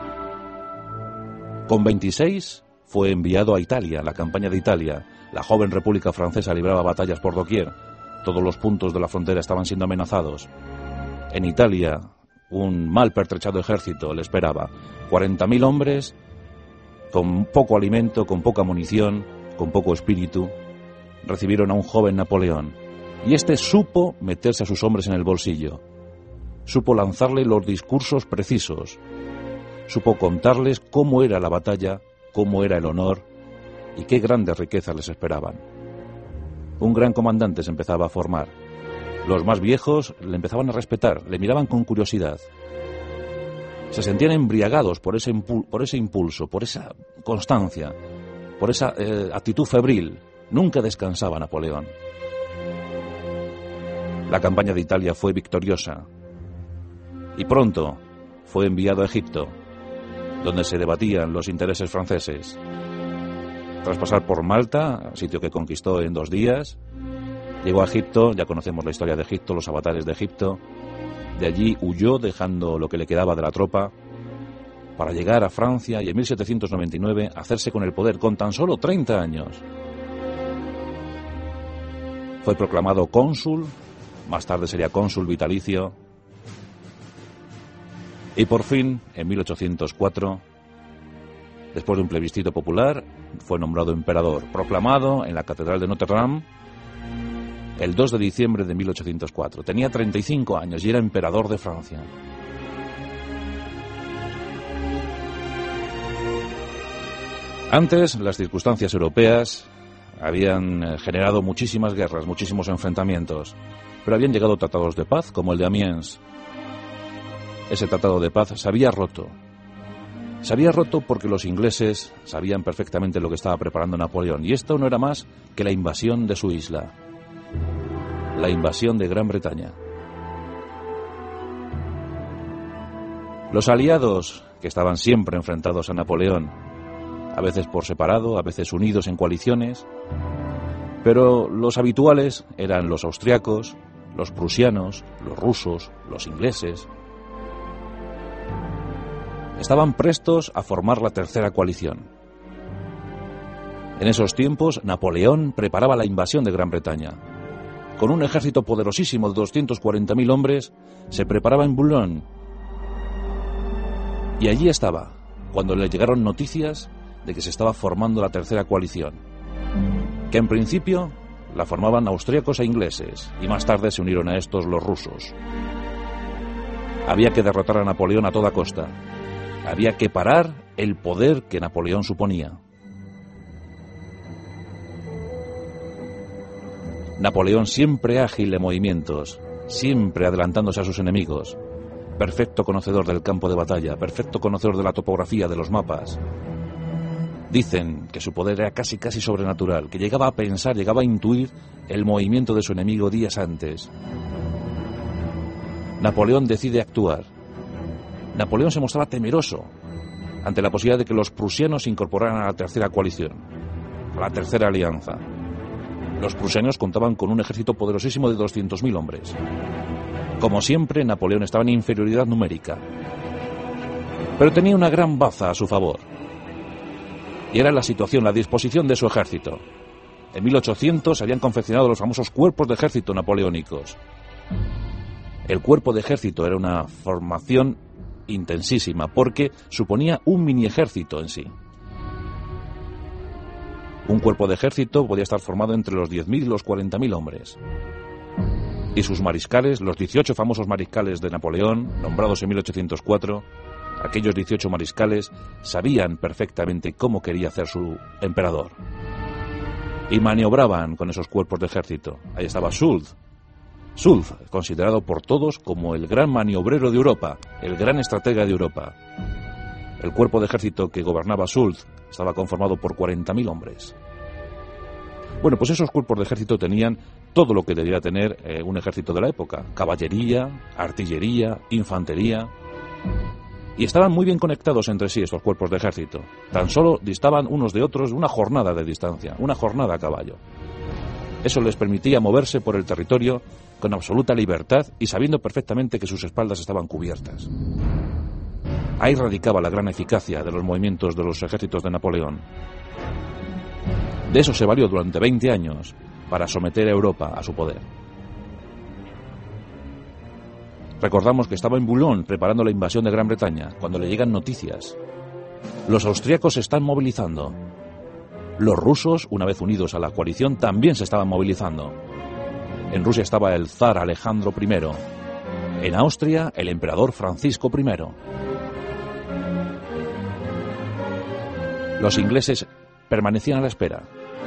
Con 26 fue enviado a Italia, la campaña de Italia. La joven República Francesa libraba batallas por doquier. Todos los puntos de la frontera estaban siendo amenazados. En Italia, un mal pertrechado ejército le esperaba. 40.000 hombres, con poco alimento, con poca munición, con poco espíritu, recibieron a un joven Napoleón. Y este supo meterse a sus hombres en el bolsillo. Supo lanzarle los discursos precisos. Supo contarles cómo era la batalla, cómo era el honor y qué grandes riquezas les esperaban. Un gran comandante se empezaba a formar. Los más viejos le empezaban a respetar, le miraban con curiosidad. Se sentían embriagados por ese impulso, por esa constancia, por esa actitud febril. Nunca descansaba Napoleón. La campaña de Italia fue victoriosa y pronto fue enviado a Egipto, donde se debatían los intereses franceses. Tras pasar por Malta, sitio que conquistó en 2 días, llegó a Egipto. Ya conocemos la historia de Egipto, los avatares de Egipto. De allí huyó dejando lo que le quedaba de la tropa para llegar a Francia y en 1799 hacerse con el poder con tan solo 30 años. Fue proclamado cónsul, más tarde sería cónsul vitalicio, y por fin, en 1804, después de un plebiscito popular, fue nombrado emperador, proclamado en la Catedral de Notre Dame el 2 de diciembre de 1804. Tenía 35 años y era emperador de Francia. Antes, las circunstancias europeas habían generado muchísimas guerras, muchísimos enfrentamientos, pero habían llegado tratados de paz, como el de Amiens. Ese tratado de paz se había roto. Se había roto porque los ingleses sabían perfectamente lo que estaba preparando Napoleón, y esto no era más que la invasión de su isla, la invasión de Gran Bretaña. Los aliados, que estaban siempre enfrentados a Napoleón, a veces por separado, a veces unidos en coaliciones, pero los habituales eran los austriacos, los prusianos, los rusos, los ingleses. Estaban prestos a formar la tercera coalición. En esos tiempos, Napoleón preparaba la invasión de Gran Bretaña. Con un ejército poderosísimo de 240.000 hombres, se preparaba en Boulogne. Y allí estaba, cuando le llegaron noticias de que se estaba formando la tercera coalición, que en principio la formaban austriacos e ingleses, y más tarde se unieron a estos los rusos. Había que derrotar a Napoleón a toda costa. Había que parar el poder que Napoleón suponía. Napoleón siempre ágil de movimientos, siempre adelantándose a sus enemigos, perfecto conocedor del campo de batalla, perfecto conocedor de la topografía, de los mapas. Dicen que su poder era casi sobrenatural, que llegaba a pensar, llegaba a intuir el movimiento de su enemigo días antes. Napoleón decide actuar. Napoleón se mostraba temeroso ante la posibilidad de que los prusianos se incorporaran a la tercera coalición, a la tercera alianza. Los prusianos contaban con un ejército poderosísimo de 200.000 hombres. Como siempre, Napoleón estaba en inferioridad numérica, pero tenía una gran baza a su favor, y era la situación, la disposición de su ejército. En 1800 se habían confeccionado los famosos cuerpos de ejército napoleónicos. El cuerpo de ejército era una formación intensísima, porque suponía un mini ejército en sí. Un cuerpo de ejército podía estar formado entre los 10.000 y los 40.000 hombres. Y sus mariscales, los 18 famosos mariscales de Napoleón, nombrados en 1804, aquellos 18 mariscales sabían perfectamente cómo quería hacer su emperador. Y maniobraban con esos cuerpos de ejército. Ahí estaba Soult, considerado por todos como el gran maniobrero de Europa, el gran estratega de Europa. El cuerpo de ejército que gobernaba Soult estaba conformado por 40.000 hombres. Bueno, pues esos cuerpos de ejército tenían todo lo que debía tener un ejército de la época: caballería, artillería, infantería. Y estaban muy bien conectados entre sí estos cuerpos de ejército. Tan solo distaban unos de otros una jornada de distancia, una jornada a caballo. Eso les permitía moverse por el territorio con absoluta libertad y sabiendo perfectamente que sus espaldas estaban cubiertas. Ahí radicaba la gran eficacia de los movimientos de los ejércitos de Napoleón. De eso se valió durante 20 años para someter a Europa a su poder. Recordamos que estaba en Boulogne preparando la invasión de Gran Bretaña cuando le llegan noticias. Los austríacos se están movilizando. Los rusos, una vez unidos a la coalición, también se estaban movilizando. En Rusia estaba el zar Alejandro I. En Austria, el emperador Francisco I. Los ingleses permanecían a la espera.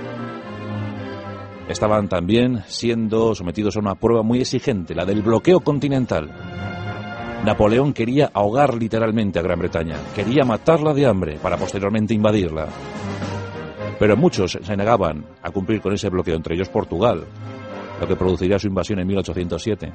Estaban también siendo sometidos a una prueba muy exigente, la del bloqueo continental. Napoleón quería ahogar literalmente a Gran Bretaña, quería matarla de hambre para posteriormente invadirla. Pero muchos se negaban a cumplir con ese bloqueo, entre ellos Portugal, lo que produciría su invasión en 1807.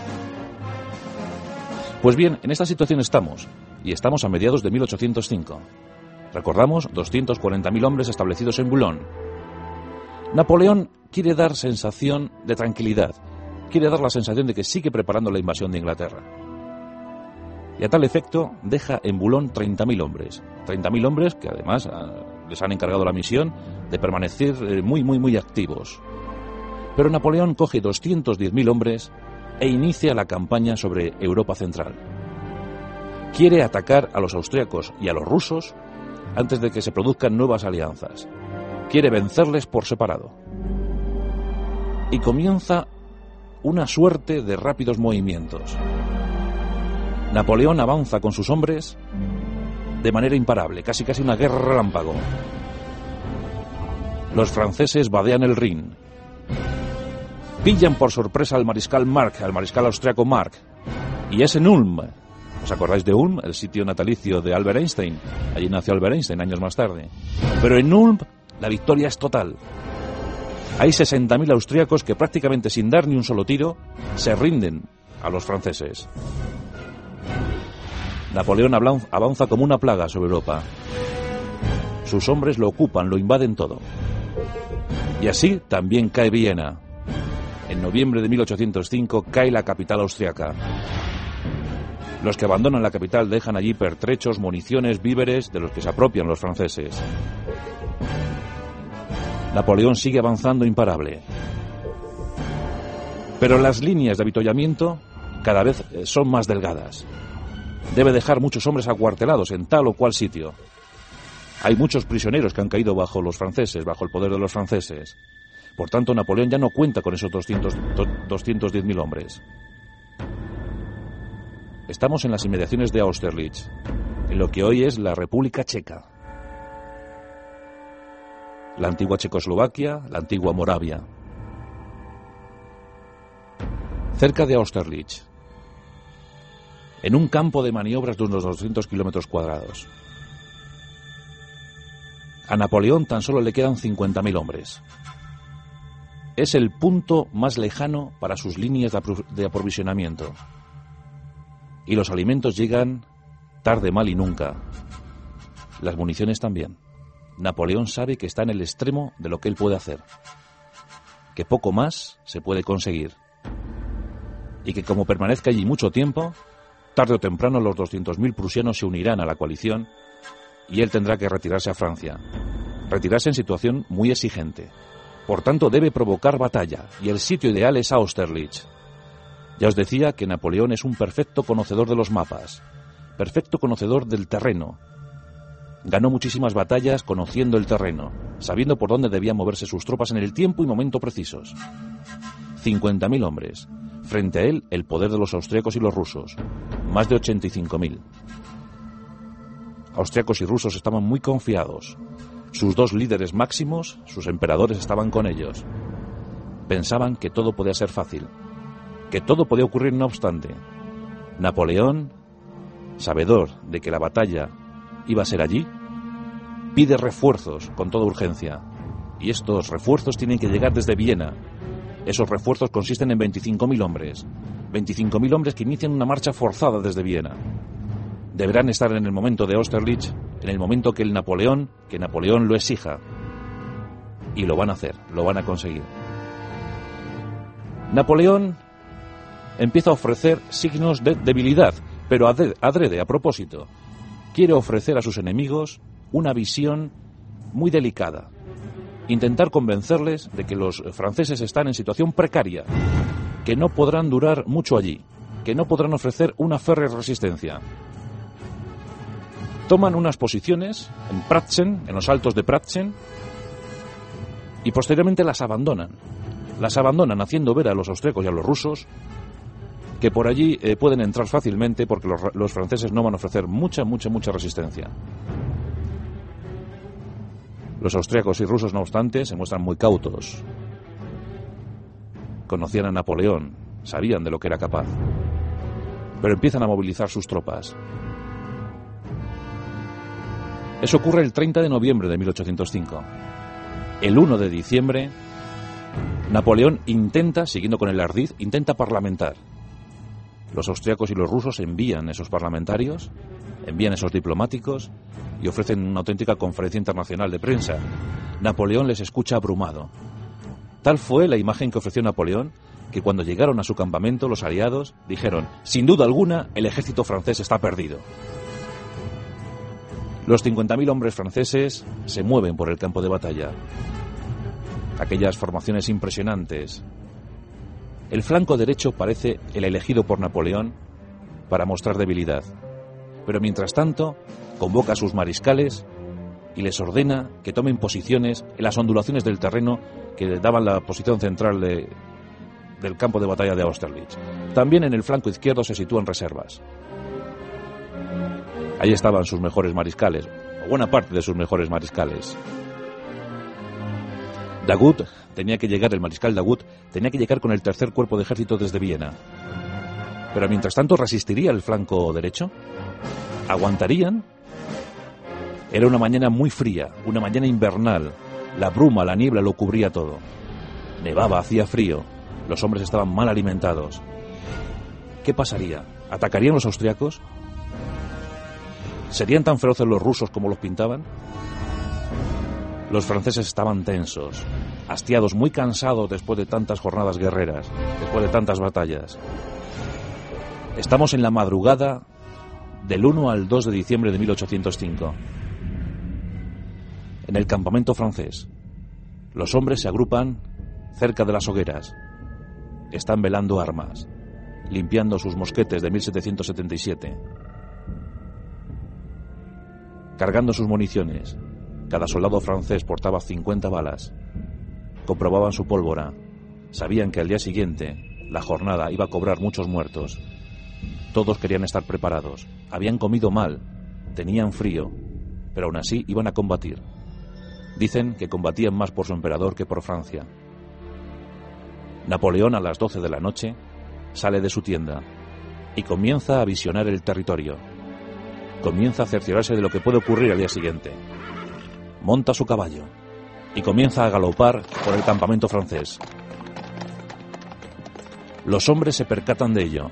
Pues bien, en esta situación estamos, y estamos a mediados de 1805. Recordamos, 240.000 hombres establecidos en Boulogne. Napoleón quiere dar sensación de tranquilidad, quiere dar la sensación de que sigue preparando la invasión de Inglaterra. Y a tal efecto deja en Boulogne 30.000 hombres. 30.000 hombres que además les han encargado la misión de permanecer muy activos. Pero Napoleón coge 210.000 hombres e inicia la campaña sobre Europa Central. Quiere atacar a los austríacos y a los rusos antes de que se produzcan nuevas alianzas. Quiere vencerles por separado. Y comienza una suerte de rápidos movimientos. Napoleón avanza con sus hombres de manera imparable, casi una guerra relámpago. Los franceses vadean el Rin. Pillan por sorpresa al mariscal Mark, al mariscal austriaco Mark. Y es en Ulm. ¿Os acordáis de Ulm? El sitio natalicio de Albert Einstein. Allí nació Albert Einstein años más tarde. Pero en Ulm la victoria es total. Hay 60.000 austríacos que prácticamente sin dar ni un solo tiro se rinden a los franceses. Napoleón avanza como una plaga sobre Europa. Sus hombres lo ocupan, lo invaden todo. Y así también cae Viena. En noviembre de 1805 cae la capital austriaca. Los que abandonan la capital dejan allí pertrechos, municiones, víveres de los que se apropian los franceses. Napoleón sigue avanzando imparable. Pero las líneas de avituallamiento cada vez son más delgadas. Debe dejar muchos hombres acuartelados en tal o cual sitio. Hay muchos prisioneros que han caído bajo los franceses, bajo el poder de los franceses. Por tanto, Napoleón ya no cuenta con esos 210.000 hombres. Estamos en las inmediaciones de Austerlitz, en lo que hoy es la República Checa. La antigua Checoslovaquia, la antigua Moravia. Cerca de Austerlitz, en un campo de maniobras de unos 200 kilómetros cuadrados. A Napoleón tan solo le quedan 50.000 hombres. Es el punto más lejano para sus líneas de aprovisionamiento. Y los alimentos llegan tarde, mal y nunca. Las municiones también. Napoleón sabe que está en el extremo de lo que él puede hacer. Que poco más se puede conseguir. Y que como permanezca allí mucho tiempo, tarde o temprano los 200.000 prusianos se unirán a la coalición y él tendrá que retirarse a Francia. Retirarse en situación muy exigente. Por tanto, debe provocar batalla y el sitio ideal es Austerlitz. Ya os decía que Napoleón es un perfecto conocedor de los mapas, perfecto conocedor del terreno. Ganó muchísimas batallas conociendo el terreno, sabiendo por dónde debían moverse sus tropas en el tiempo y momento precisos. 50.000 hombres. Frente a él, el poder de los austríacos y los rusos. Más de 85.000. Austriacos y rusos estaban muy confiados. Sus dos líderes máximos, sus emperadores, estaban con ellos. Pensaban que todo podía ser fácil, que todo podía ocurrir no obstante. Napoleón, sabedor de que la batalla iba a ser allí, pide refuerzos con toda urgencia. Y estos refuerzos tienen que llegar desde Viena. Esos refuerzos consisten en 25.000 hombres. 25.000 hombres que inician una marcha forzada desde Viena. Deberán estar en el momento de Austerlitz, en el momento que Napoleón lo exija. Y lo van a hacer, lo van a conseguir. Napoleón empieza a ofrecer signos de debilidad, pero adrede, a propósito. Quiere ofrecer a sus enemigos una visión muy delicada. Intentar convencerles de que los franceses están en situación precaria, que no podrán durar mucho allí, que no podrán ofrecer una férrea resistencia. Toman unas posiciones en Pratzen, en los altos de Pratzen, y posteriormente las abandonan. Las abandonan haciendo ver a los austríacos y a los rusos que por allí pueden entrar fácilmente porque los franceses no van a ofrecer mucha resistencia. Los austríacos y rusos, no obstante, se muestran muy cautos. Conocían a Napoleón, sabían de lo que era capaz, pero empiezan a movilizar sus tropas. Eso ocurre el 30 de noviembre de 1805. El 1 de diciembre, Napoleón intenta, siguiendo con el ardid, intenta parlamentar. Los austríacos y los rusos envían esos parlamentarios, envían esos diplomáticos y ofrecen una auténtica conferencia internacional de prensa. Napoleón les escucha abrumado. Tal fue la imagen que ofreció Napoleón que cuando llegaron a su campamento los aliados dijeron: sin duda alguna, el ejército francés está perdido. Los 50.000 hombres franceses se mueven por el campo de batalla. Aquellas formaciones impresionantes. El flanco derecho parece el elegido por Napoleón para mostrar debilidad. Pero mientras tanto, convoca a sus mariscales y les ordena que tomen posiciones en las ondulaciones del terreno que daban la posición central del campo de batalla de Austerlitz. También en el flanco izquierdo se sitúan reservas. Ahí estaban sus mejores mariscales, o buena parte de sus mejores mariscales. El mariscal Daoud tenía que llegar con el tercer cuerpo de ejército desde Viena. Pero mientras tanto, ¿resistiría el flanco derecho? ¿Aguantarían? Era una mañana muy fría, una mañana invernal. La bruma, la niebla lo cubría todo. Nevaba, hacía frío. Los hombres estaban mal alimentados. ¿Qué pasaría? ¿Atacarían los austriacos? ¿Serían tan feroces los rusos como los pintaban? Los franceses estaban tensos, hastiados, muy cansados después de tantas jornadas guerreras, después de tantas batallas. Estamos en la madrugada del 1 al 2 de diciembre de 1805. En el campamento francés, los hombres se agrupan cerca de las hogueras. Están velando armas, limpiando sus mosquetes de 1777, cargando sus municiones. Cada soldado francés portaba 50 balas. Comprobaban su pólvora. Sabían que al día siguiente la jornada iba a cobrar muchos muertos. Todos querían estar preparados. Habían comido mal, tenían frío, pero aún así iban a combatir. Dicen que combatían más por su emperador que por Francia. Napoleón, a las 12 de la noche, sale de su tienda y comienza a visionar el territorio. Comienza a cerciorarse de lo que puede ocurrir al día siguiente. Monta su caballo y comienza a galopar por el campamento francés. Los hombres se percatan de ello.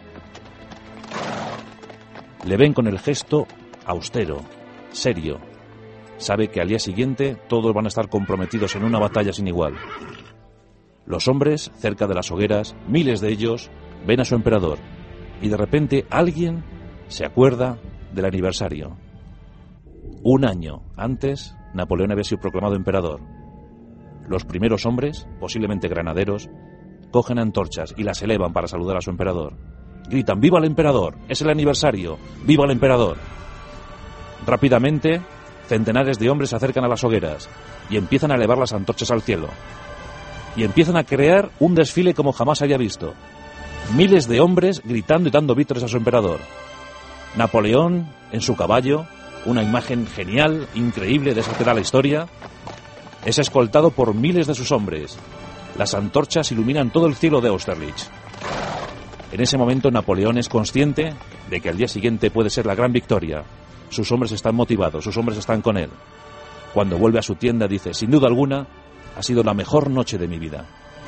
Le ven con el gesto austero, serio. Sabe que al día siguiente todos van a estar comprometidos en una batalla sin igual. Los hombres, cerca de las hogueras, miles de ellos, ven a su emperador. Y de repente alguien se acuerda del aniversario. Un año antes, Napoleón había sido proclamado emperador. Los primeros hombres, posiblemente granaderos, cogen antorchas y las elevan para saludar a su emperador. Gritan: ¡viva el emperador! ¡Es el aniversario! ¡Viva el emperador! Rápidamente, centenares de hombres se acercan a las hogueras y empiezan a elevar las antorchas al cielo. Y empiezan a crear un desfile como jamás haya visto. Miles de hombres gritando y dando vítores a su emperador. Napoleón, en su caballo, una imagen genial, increíble, de esa que da la historia, es escoltado por miles de sus hombres. Las antorchas iluminan todo el cielo de Austerlitz. En ese momento Napoleón es consciente de que al día siguiente puede ser la gran victoria. Sus hombres están motivados, sus hombres están con él. Cuando vuelve a su tienda dice: sin duda alguna, ha sido la mejor noche de mi vida.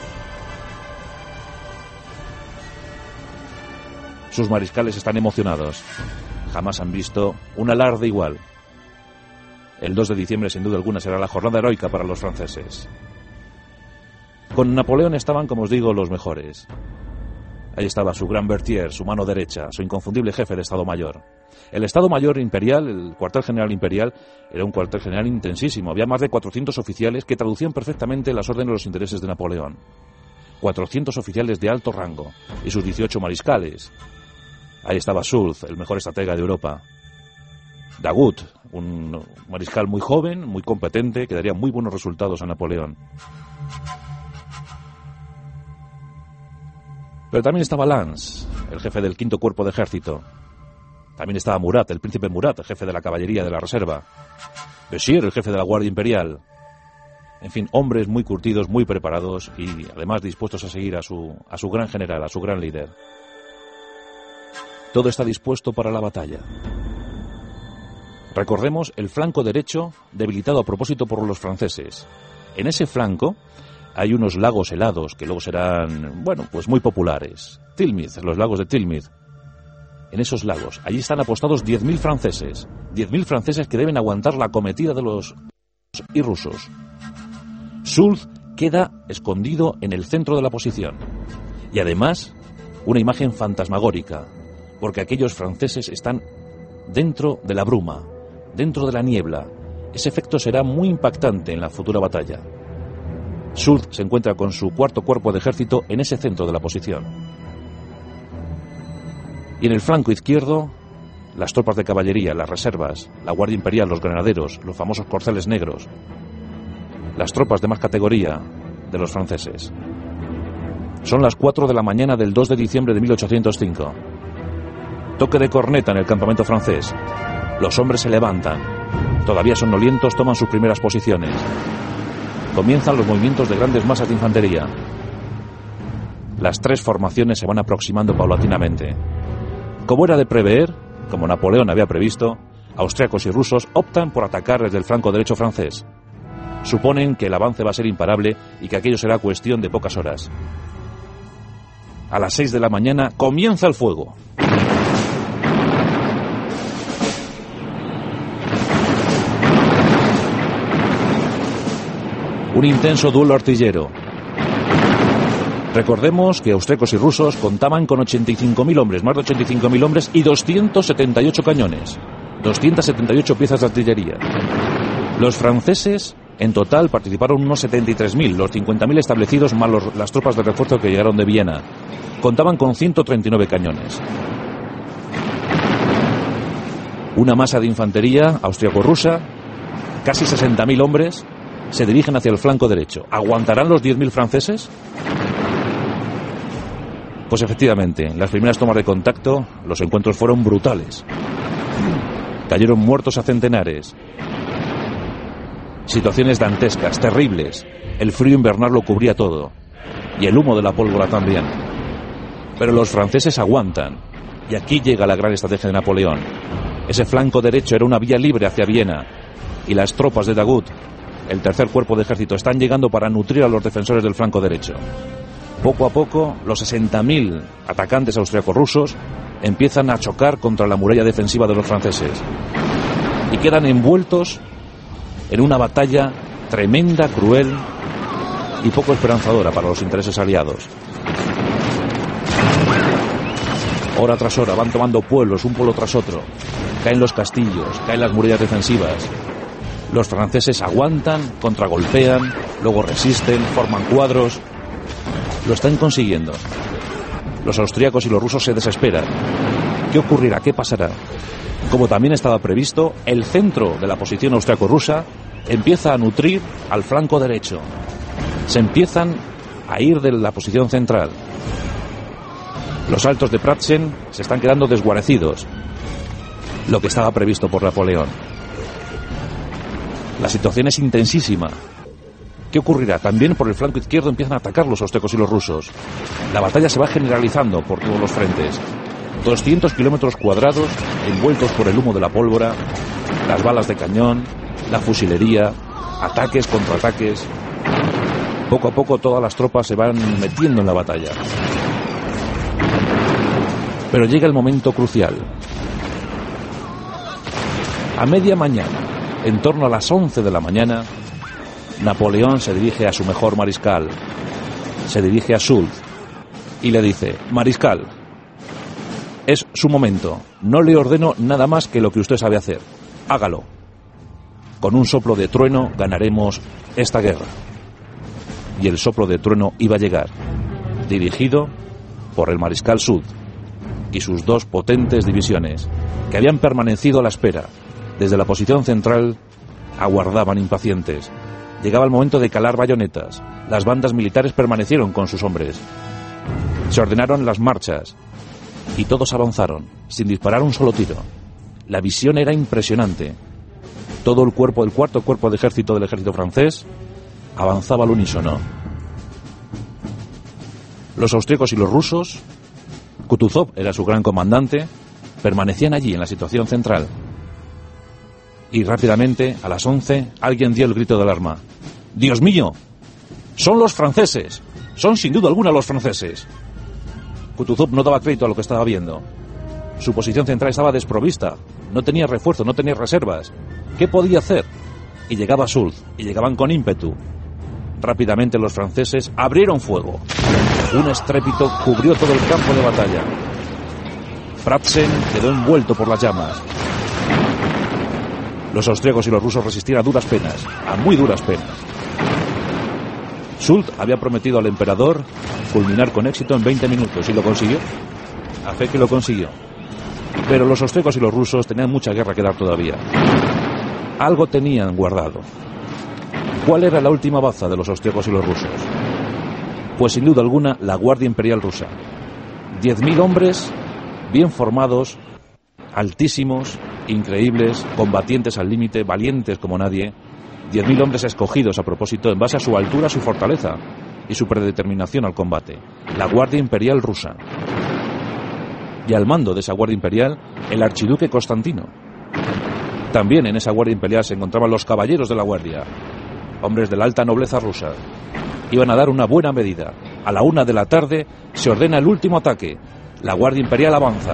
Sus mariscales están emocionados. Jamás han visto un alarde igual. El 2 de diciembre, sin duda alguna, será la jornada heroica para los franceses. Con Napoleón estaban, como os digo, los mejores. Ahí estaba su gran Berthier, su mano derecha, su inconfundible jefe de Estado Mayor. El Estado Mayor Imperial, el cuartel general imperial, era un cuartel general intensísimo. Había más de 400 oficiales que traducían perfectamente las órdenes de los intereses de Napoleón. 400 oficiales de alto rango y sus 18 mariscales. Ahí estaba Soult, el mejor estratega de Europa. Dagut, un mariscal muy joven, muy competente, que daría muy buenos resultados a Napoleón. Pero también estaba Lance, el jefe del 5º Cuerpo de Ejército. También estaba Murat, el príncipe Murat, el jefe de la caballería de la reserva. Beshir, el jefe de la Guardia Imperial. En fin, hombres muy curtidos, muy preparados y además dispuestos a seguir a su gran general, a su gran líder. Todo está dispuesto para la batalla. Recordemos el flanco derecho debilitado a propósito por los franceses. En ese flanco hay unos lagos helados que luego serán, bueno, pues muy populares. Tilmith, los lagos de Tilmith. En esos lagos, allí están apostados 10.000 franceses. 10.000 franceses que deben aguantar la acometida de los y rusos. Soult queda escondido en el centro de la posición. Y además, una imagen fantasmagórica, porque aquellos franceses están dentro de la bruma, dentro de la niebla. Ese efecto será muy impactante en la futura batalla. Soult se encuentra con su 4º Cuerpo de Ejército en ese centro de la posición. Y en el flanco izquierdo, las tropas de caballería, las reservas, la Guardia Imperial, los granaderos, los famosos corceles negros, las tropas de más categoría de los franceses. Son las 4 de la mañana del 2 de diciembre de 1805. Toque de corneta en el campamento francés. Los hombres se levantan. Todavía somnolientos toman sus primeras posiciones. Comienzan los movimientos de grandes masas de infantería. Las 3 formaciones se van aproximando paulatinamente. Como era de prever, como Napoleón había previsto, austriacos y rusos optan por atacar desde el flanco derecho francés. Suponen que el avance va a ser imparable y que aquello será cuestión de pocas horas. A las 6 de la mañana comienza el fuego. Un intenso duelo artillero. Recordemos que austriacos y rusos contaban con 85.000 hombres, más de 85.000 hombres y 278 cañones, 278 piezas de artillería. Los franceses en total participaron unos 73.000, los 50.000 establecidos más las tropas de refuerzo que llegaron de Viena. Contaban con 139 cañones. Una masa de infantería austriaco-rusa, casi 60.000 hombres, se dirigen hacia el flanco derecho. ¿Aguantarán los 10.000 franceses? Pues efectivamente, en las primeras tomas de contacto, los encuentros fueron brutales. Cayeron muertos a centenares. Situaciones dantescas, terribles. El frío invernal lo cubría todo. Y el humo de la pólvora también. Pero los franceses aguantan. Y aquí llega la gran estrategia de Napoleón. Ese flanco derecho era una vía libre hacia Viena. Y las tropas de Dagut, el 3er Cuerpo de Ejército, están llegando para nutrir a los defensores del flanco derecho. Poco a poco, los 60.000 atacantes austriaco-rusos empiezan a chocar contra la muralla defensiva de los franceses y quedan envueltos en una batalla tremenda, cruel y poco esperanzadora para los intereses aliados. Hora tras hora van tomando pueblos, un pueblo tras otro. Caen los castillos, caen las murallas defensivas. Los franceses aguantan, contragolpean, luego resisten, forman cuadros. Lo están consiguiendo. Los austríacos y los rusos se desesperan. ¿Qué ocurrirá? ¿Qué pasará? Como también estaba previsto, el centro de la posición austriaco-rusa empieza a nutrir al flanco derecho. Se empiezan a ir de la posición central. Los altos de Pratzen se están quedando desguarecidos. Lo que estaba previsto por Napoleón. La situación es intensísima. ¿Qué ocurrirá? También por el flanco izquierdo empiezan a atacar los austriacos y los rusos. La batalla se va generalizando por todos los frentes. 200 kilómetros cuadrados envueltos por el humo de la pólvora, las balas de cañón, la fusilería, ataques, contraataques. Poco a poco todas las tropas se van metiendo en la batalla. Pero llega el momento crucial. A media mañana, en torno a las 11 de la mañana, Napoleón se dirige a su mejor mariscal, se dirige a Soult y le dice: mariscal, es su momento, no le ordeno nada más que lo que usted sabe hacer, hágalo. Con un soplo de trueno ganaremos esta guerra. Y el soplo de trueno iba a llegar, dirigido por el mariscal Soult y sus 2 potentes divisiones, que habían permanecido a la espera. Desde la posición central aguardaban impacientes. Llegaba el momento de calar bayonetas. Las bandas militares permanecieron con sus hombres. Se ordenaron las marchas y todos avanzaron, sin disparar un solo tiro. La visión era impresionante. Todo el cuarto cuerpo de ejército del ejército francés avanzaba al unísono. Los austríacos y los rusos, Kutuzov era su gran comandante, permanecían allí en la situación central. Y rápidamente, a las 11, alguien dio el grito de alarma. ¡Dios mío! ¡Son los franceses! ¡Son sin duda alguna los franceses! Kutuzov no daba crédito a lo que estaba viendo. Su posición central estaba desprovista. No tenía refuerzo, no tenía reservas. ¿Qué podía hacer? Y llegaba Soult, y llegaban con ímpetu. Rápidamente los franceses abrieron fuego. Un estrépito cubrió todo el campo de batalla. Pratzen quedó envuelto por las llamas. Los austríacos y los rusos resistían a duras penas, a muy duras penas. Soult había prometido al emperador culminar con éxito en 20 minutos y lo consiguió. A fe que lo consiguió. Pero los austríacos y los rusos tenían mucha guerra que dar todavía. Algo tenían guardado. ¿Cuál era la última baza de los austríacos y los rusos? Pues sin duda alguna la Guardia Imperial rusa. 10.000 hombres bien formados, altísimos, increíbles, combatientes al límite, valientes como nadie. 10.000 hombres escogidos a propósito en base a su altura, su fortaleza y su predeterminación al combate. La Guardia Imperial rusa. Y al mando de esa Guardia Imperial, el archiduque Constantino. También en esa Guardia Imperial se encontraban los caballeros de la Guardia, hombres de la alta nobleza rusa. Iban a dar una buena medida. A la 1 de la tarde se ordena el último ataque. La Guardia Imperial avanza.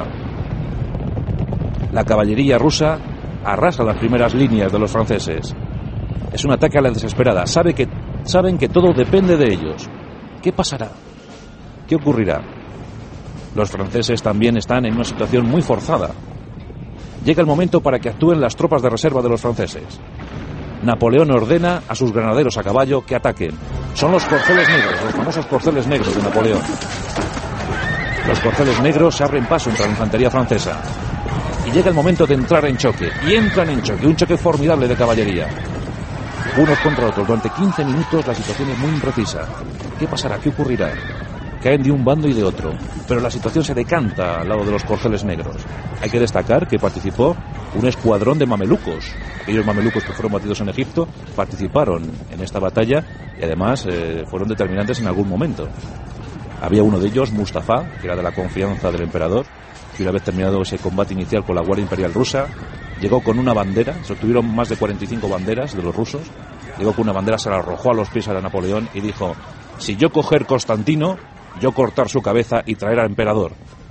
La caballería rusa arrasa las primeras líneas de los franceses. Es un ataque a la desesperada. Saben que todo depende de ellos. ¿Qué pasará? ¿Qué ocurrirá? Los franceses también están en una situación muy forzada. Llega el momento para que actúen las tropas de reserva de los franceses. Napoleón ordena a sus granaderos a caballo que ataquen. Son los corceles negros, los famosos corceles negros de Napoleón. Los corceles negros se abren paso entre la infantería francesa. Y llega el momento de entrar en choque. Y entran en choque, un choque formidable de caballería. Unos contra otros. Durante 15 minutos la situación es muy imprecisa. ¿Qué pasará? ¿Qué ocurrirá? Caen de un bando y de otro. Pero la situación se decanta al lado de los corceles negros. Hay que destacar que participó un escuadrón de mamelucos. Aquellos mamelucos que fueron batidos en Egipto participaron en esta batalla y además fueron determinantes en algún momento. Había uno de ellos, Mustafa, que era de la confianza del emperador, que una vez terminado ese combate inicial con la Guardia Imperial rusa, llegó con una bandera, se obtuvieron más de 45 banderas de los rusos, llegó con una bandera, se la arrojó a los pies a Napoleón y dijo: si yo coger Constantino, yo cortar su cabeza y traer al emperador.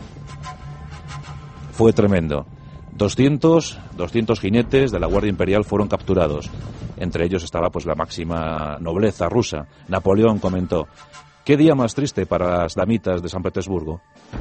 Fue tremendo. 200 jinetes de la Guardia Imperial fueron capturados. Entre ellos estaba pues la máxima nobleza rusa. Napoleón comentó: ¿qué día más triste para las damitas de San Petersburgo?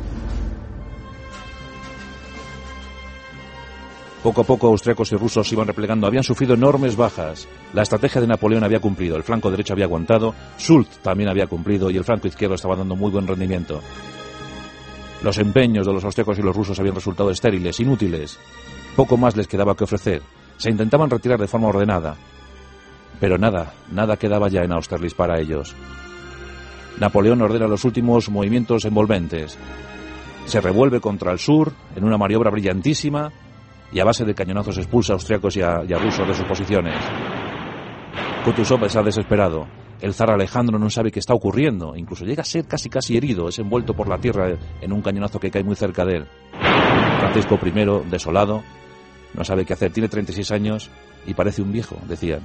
Poco a poco austríacos y rusos se iban replegando, habían sufrido enormes bajas. La estrategia de Napoleón había cumplido, el flanco derecho había aguantado, Soult también había cumplido y el flanco izquierdo estaba dando muy buen rendimiento. Los empeños de los austríacos y los rusos habían resultado estériles, inútiles. Poco más les quedaba que ofrecer. Se intentaban retirar de forma ordenada. Pero nada quedaba ya en Austerlitz para ellos. Napoleón ordena los últimos movimientos envolventes. Se revuelve contra el sur en una maniobra brillantísima y a base de cañonazos expulsa a austriacos y a rusos de sus posiciones. Kutuzov está desesperado. El zar Alejandro no sabe qué está ocurriendo, incluso llega a ser casi herido, es envuelto por la tierra en un cañonazo que cae muy cerca de él. Francisco I, desolado, no sabe qué hacer, tiene 36 años y parece un viejo, decían.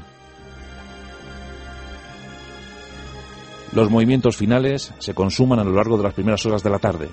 Los movimientos finales se consuman a lo largo de las primeras horas de la tarde.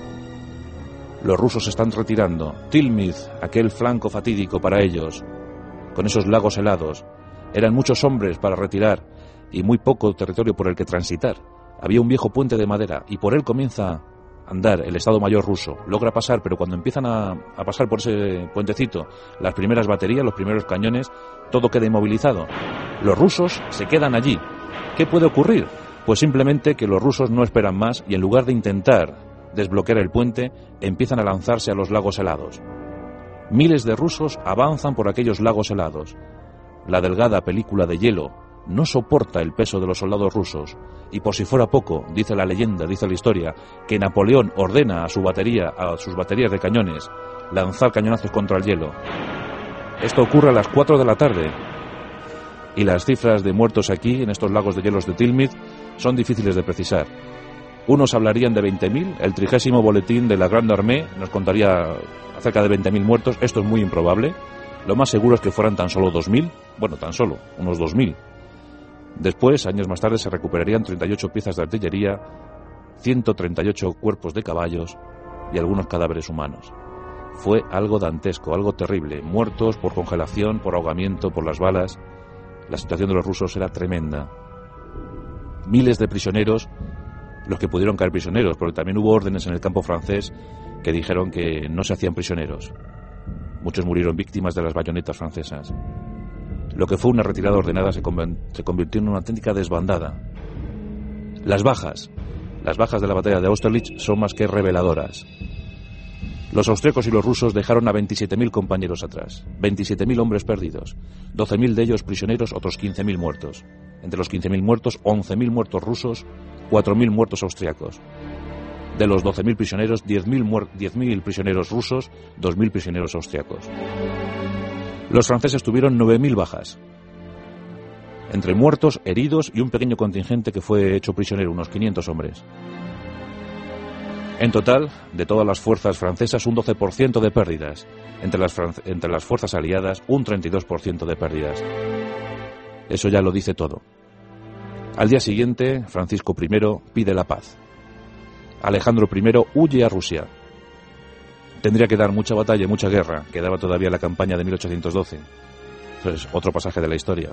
Los rusos se están retirando. Tilmith, aquel flanco fatídico para ellos, con esos lagos helados, eran muchos hombres para retirar y muy poco territorio por el que transitar. Había un viejo puente de madera y por él comienza a andar el Estado Mayor ruso. Logra pasar, pero cuando empiezan a pasar por ese puentecito las primeras baterías, los primeros cañones, todo queda inmovilizado. Los rusos se quedan allí. ¿Qué puede ocurrir? Pues simplemente que los rusos no esperan más y en lugar de intentar desbloquear el puente, empiezan a lanzarse a los lagos helados. Miles de rusos avanzan por aquellos lagos helados. La delgada película de hielo no soporta el peso de los soldados rusos, y por si fuera poco, dice la leyenda, dice la historia, que Napoleón ordena a sus baterías de cañones, lanzar cañonazos contra el hielo. Esto ocurre a las 4 de la tarde, y las cifras de muertos aquí, en estos lagos de hielos de Tilmith, son difíciles de precisar. Unos hablarían de 20.000, el 30º boletín de la Grande Armée nos contaría acerca de 20.000 muertos, esto es muy improbable. Lo más seguro es que fueran tan solo 2.000, bueno, tan solo, unos 2.000. Después, años más tarde, se recuperarían 38 piezas de artillería, 138 cuerpos de caballos y algunos cadáveres humanos. Fue algo dantesco, algo terrible. Muertos por congelación, por ahogamiento, por las balas. La situación de los rusos era tremenda. Miles de prisioneros, los que pudieron caer prisioneros, porque también hubo órdenes en el campo francés que dijeron que no se hacían prisioneros. Muchos murieron víctimas de las bayonetas francesas. Lo que fue una retirada ordenada se convirtió en una auténtica desbandada. Las bajas de la batalla de Austerlitz son más que reveladoras. Los austríacos y los rusos dejaron a 27.000 compañeros atrás, 27.000 hombres perdidos, 12.000 de ellos prisioneros, otros 15.000 muertos. Entre los 15.000 muertos, 11.000 muertos rusos, 4.000 muertos austríacos. De los 12.000 prisioneros, 10.000 prisioneros rusos, 2.000 prisioneros austríacos. Los franceses tuvieron 9.000 bajas, entre muertos, heridos y un pequeño contingente que fue hecho prisionero, unos 500 hombres. En total, de todas las fuerzas francesas, un 12% de pérdidas. Entre las fuerzas aliadas, un 32% de pérdidas. Eso ya lo dice todo. Al día siguiente, Francisco I pide la paz. Alejandro I huye a Rusia. Tendría que dar mucha batalla y mucha guerra. Quedaba todavía la campaña de 1812. Eso es otro pasaje de la historia.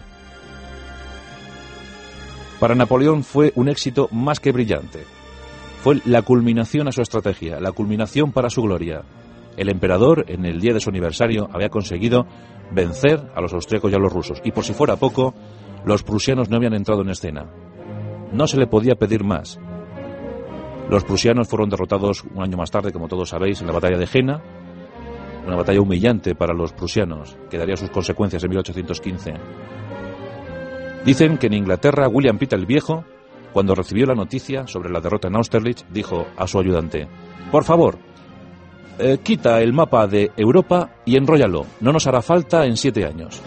Para Napoleón fue un éxito más que brillante. Fue la culminación a su estrategia, la culminación para su gloria. El emperador, en el día de su aniversario, había conseguido vencer a los austríacos y a los rusos. Y por si fuera poco, los prusianos no habían entrado en escena. No se le podía pedir más. Los prusianos fueron derrotados un año más tarde, como todos sabéis, en la batalla de Jena, una batalla humillante para los prusianos, que daría sus consecuencias en 1815. Dicen que en Inglaterra, William Pitt el Viejo, cuando recibió la noticia sobre la derrota en Austerlitz, dijo a su ayudante: por favor, quita el mapa de Europa y enróllalo, no nos hará falta en 7 años.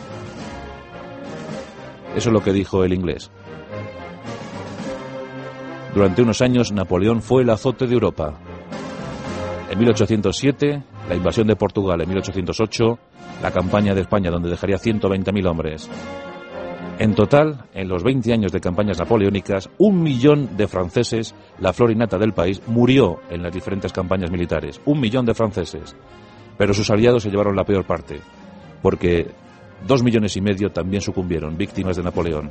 Eso es lo que dijo el inglés. Durante unos años, Napoleón fue el azote de Europa. En 1807, la invasión de Portugal. En 1808, la campaña de España, donde dejaría 120.000 hombres. En total, en los 20 años de campañas napoleónicas, 1 millón de franceses, la flor y nata del país, murió en las diferentes campañas militares. 1 millón de franceses. Pero sus aliados se llevaron la peor parte, porque 2,5 millones también sucumbieron, víctimas de Napoleón.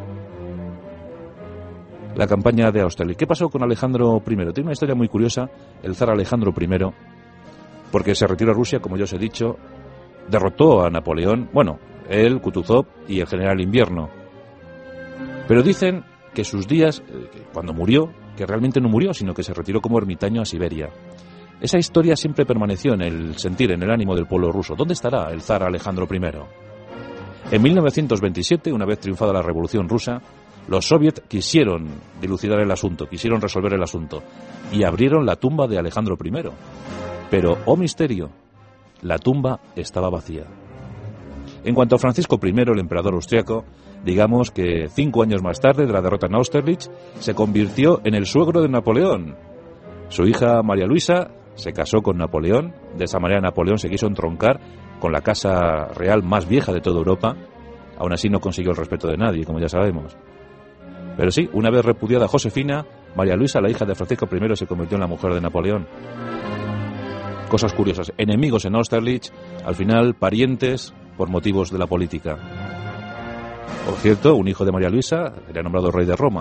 La campaña de Austerlitz. ¿Qué pasó con Alejandro I? Tiene una historia muy curiosa, el zar Alejandro I, porque se retiró a Rusia, como ya os he dicho, derrotó a Napoleón, bueno, él, Kutuzov y el general Invierno. Pero dicen que sus días, cuando murió, que realmente no murió, sino que se retiró como ermitaño a Siberia. Esa historia siempre permaneció en el sentir, en el ánimo del pueblo ruso. ¿Dónde estará el zar Alejandro I? En 1927, una vez triunfada la Revolución Rusa, los soviets quisieron dilucidar el asunto, quisieron resolver el asunto, y abrieron la tumba de Alejandro I. Pero, oh misterio, la tumba estaba vacía. En cuanto a Francisco I, el emperador austriaco, Digamos que 5 años más tarde de la derrota en Austerlitz, se convirtió en el suegro de Napoleón. Su hija María Luisa se casó con Napoleón. De esa manera Napoleón se quiso entroncar con la casa real más vieja de toda Europa. Aún así no consiguió el respeto de nadie, como ya sabemos. Pero sí, una vez repudiada Josefina, María Luisa, la hija de Francisco I, se convirtió en la mujer de Napoleón. Cosas curiosas. Enemigos en Austerlitz, al final parientes por motivos de la política. Por cierto, un hijo de María Luisa era nombrado rey de Roma.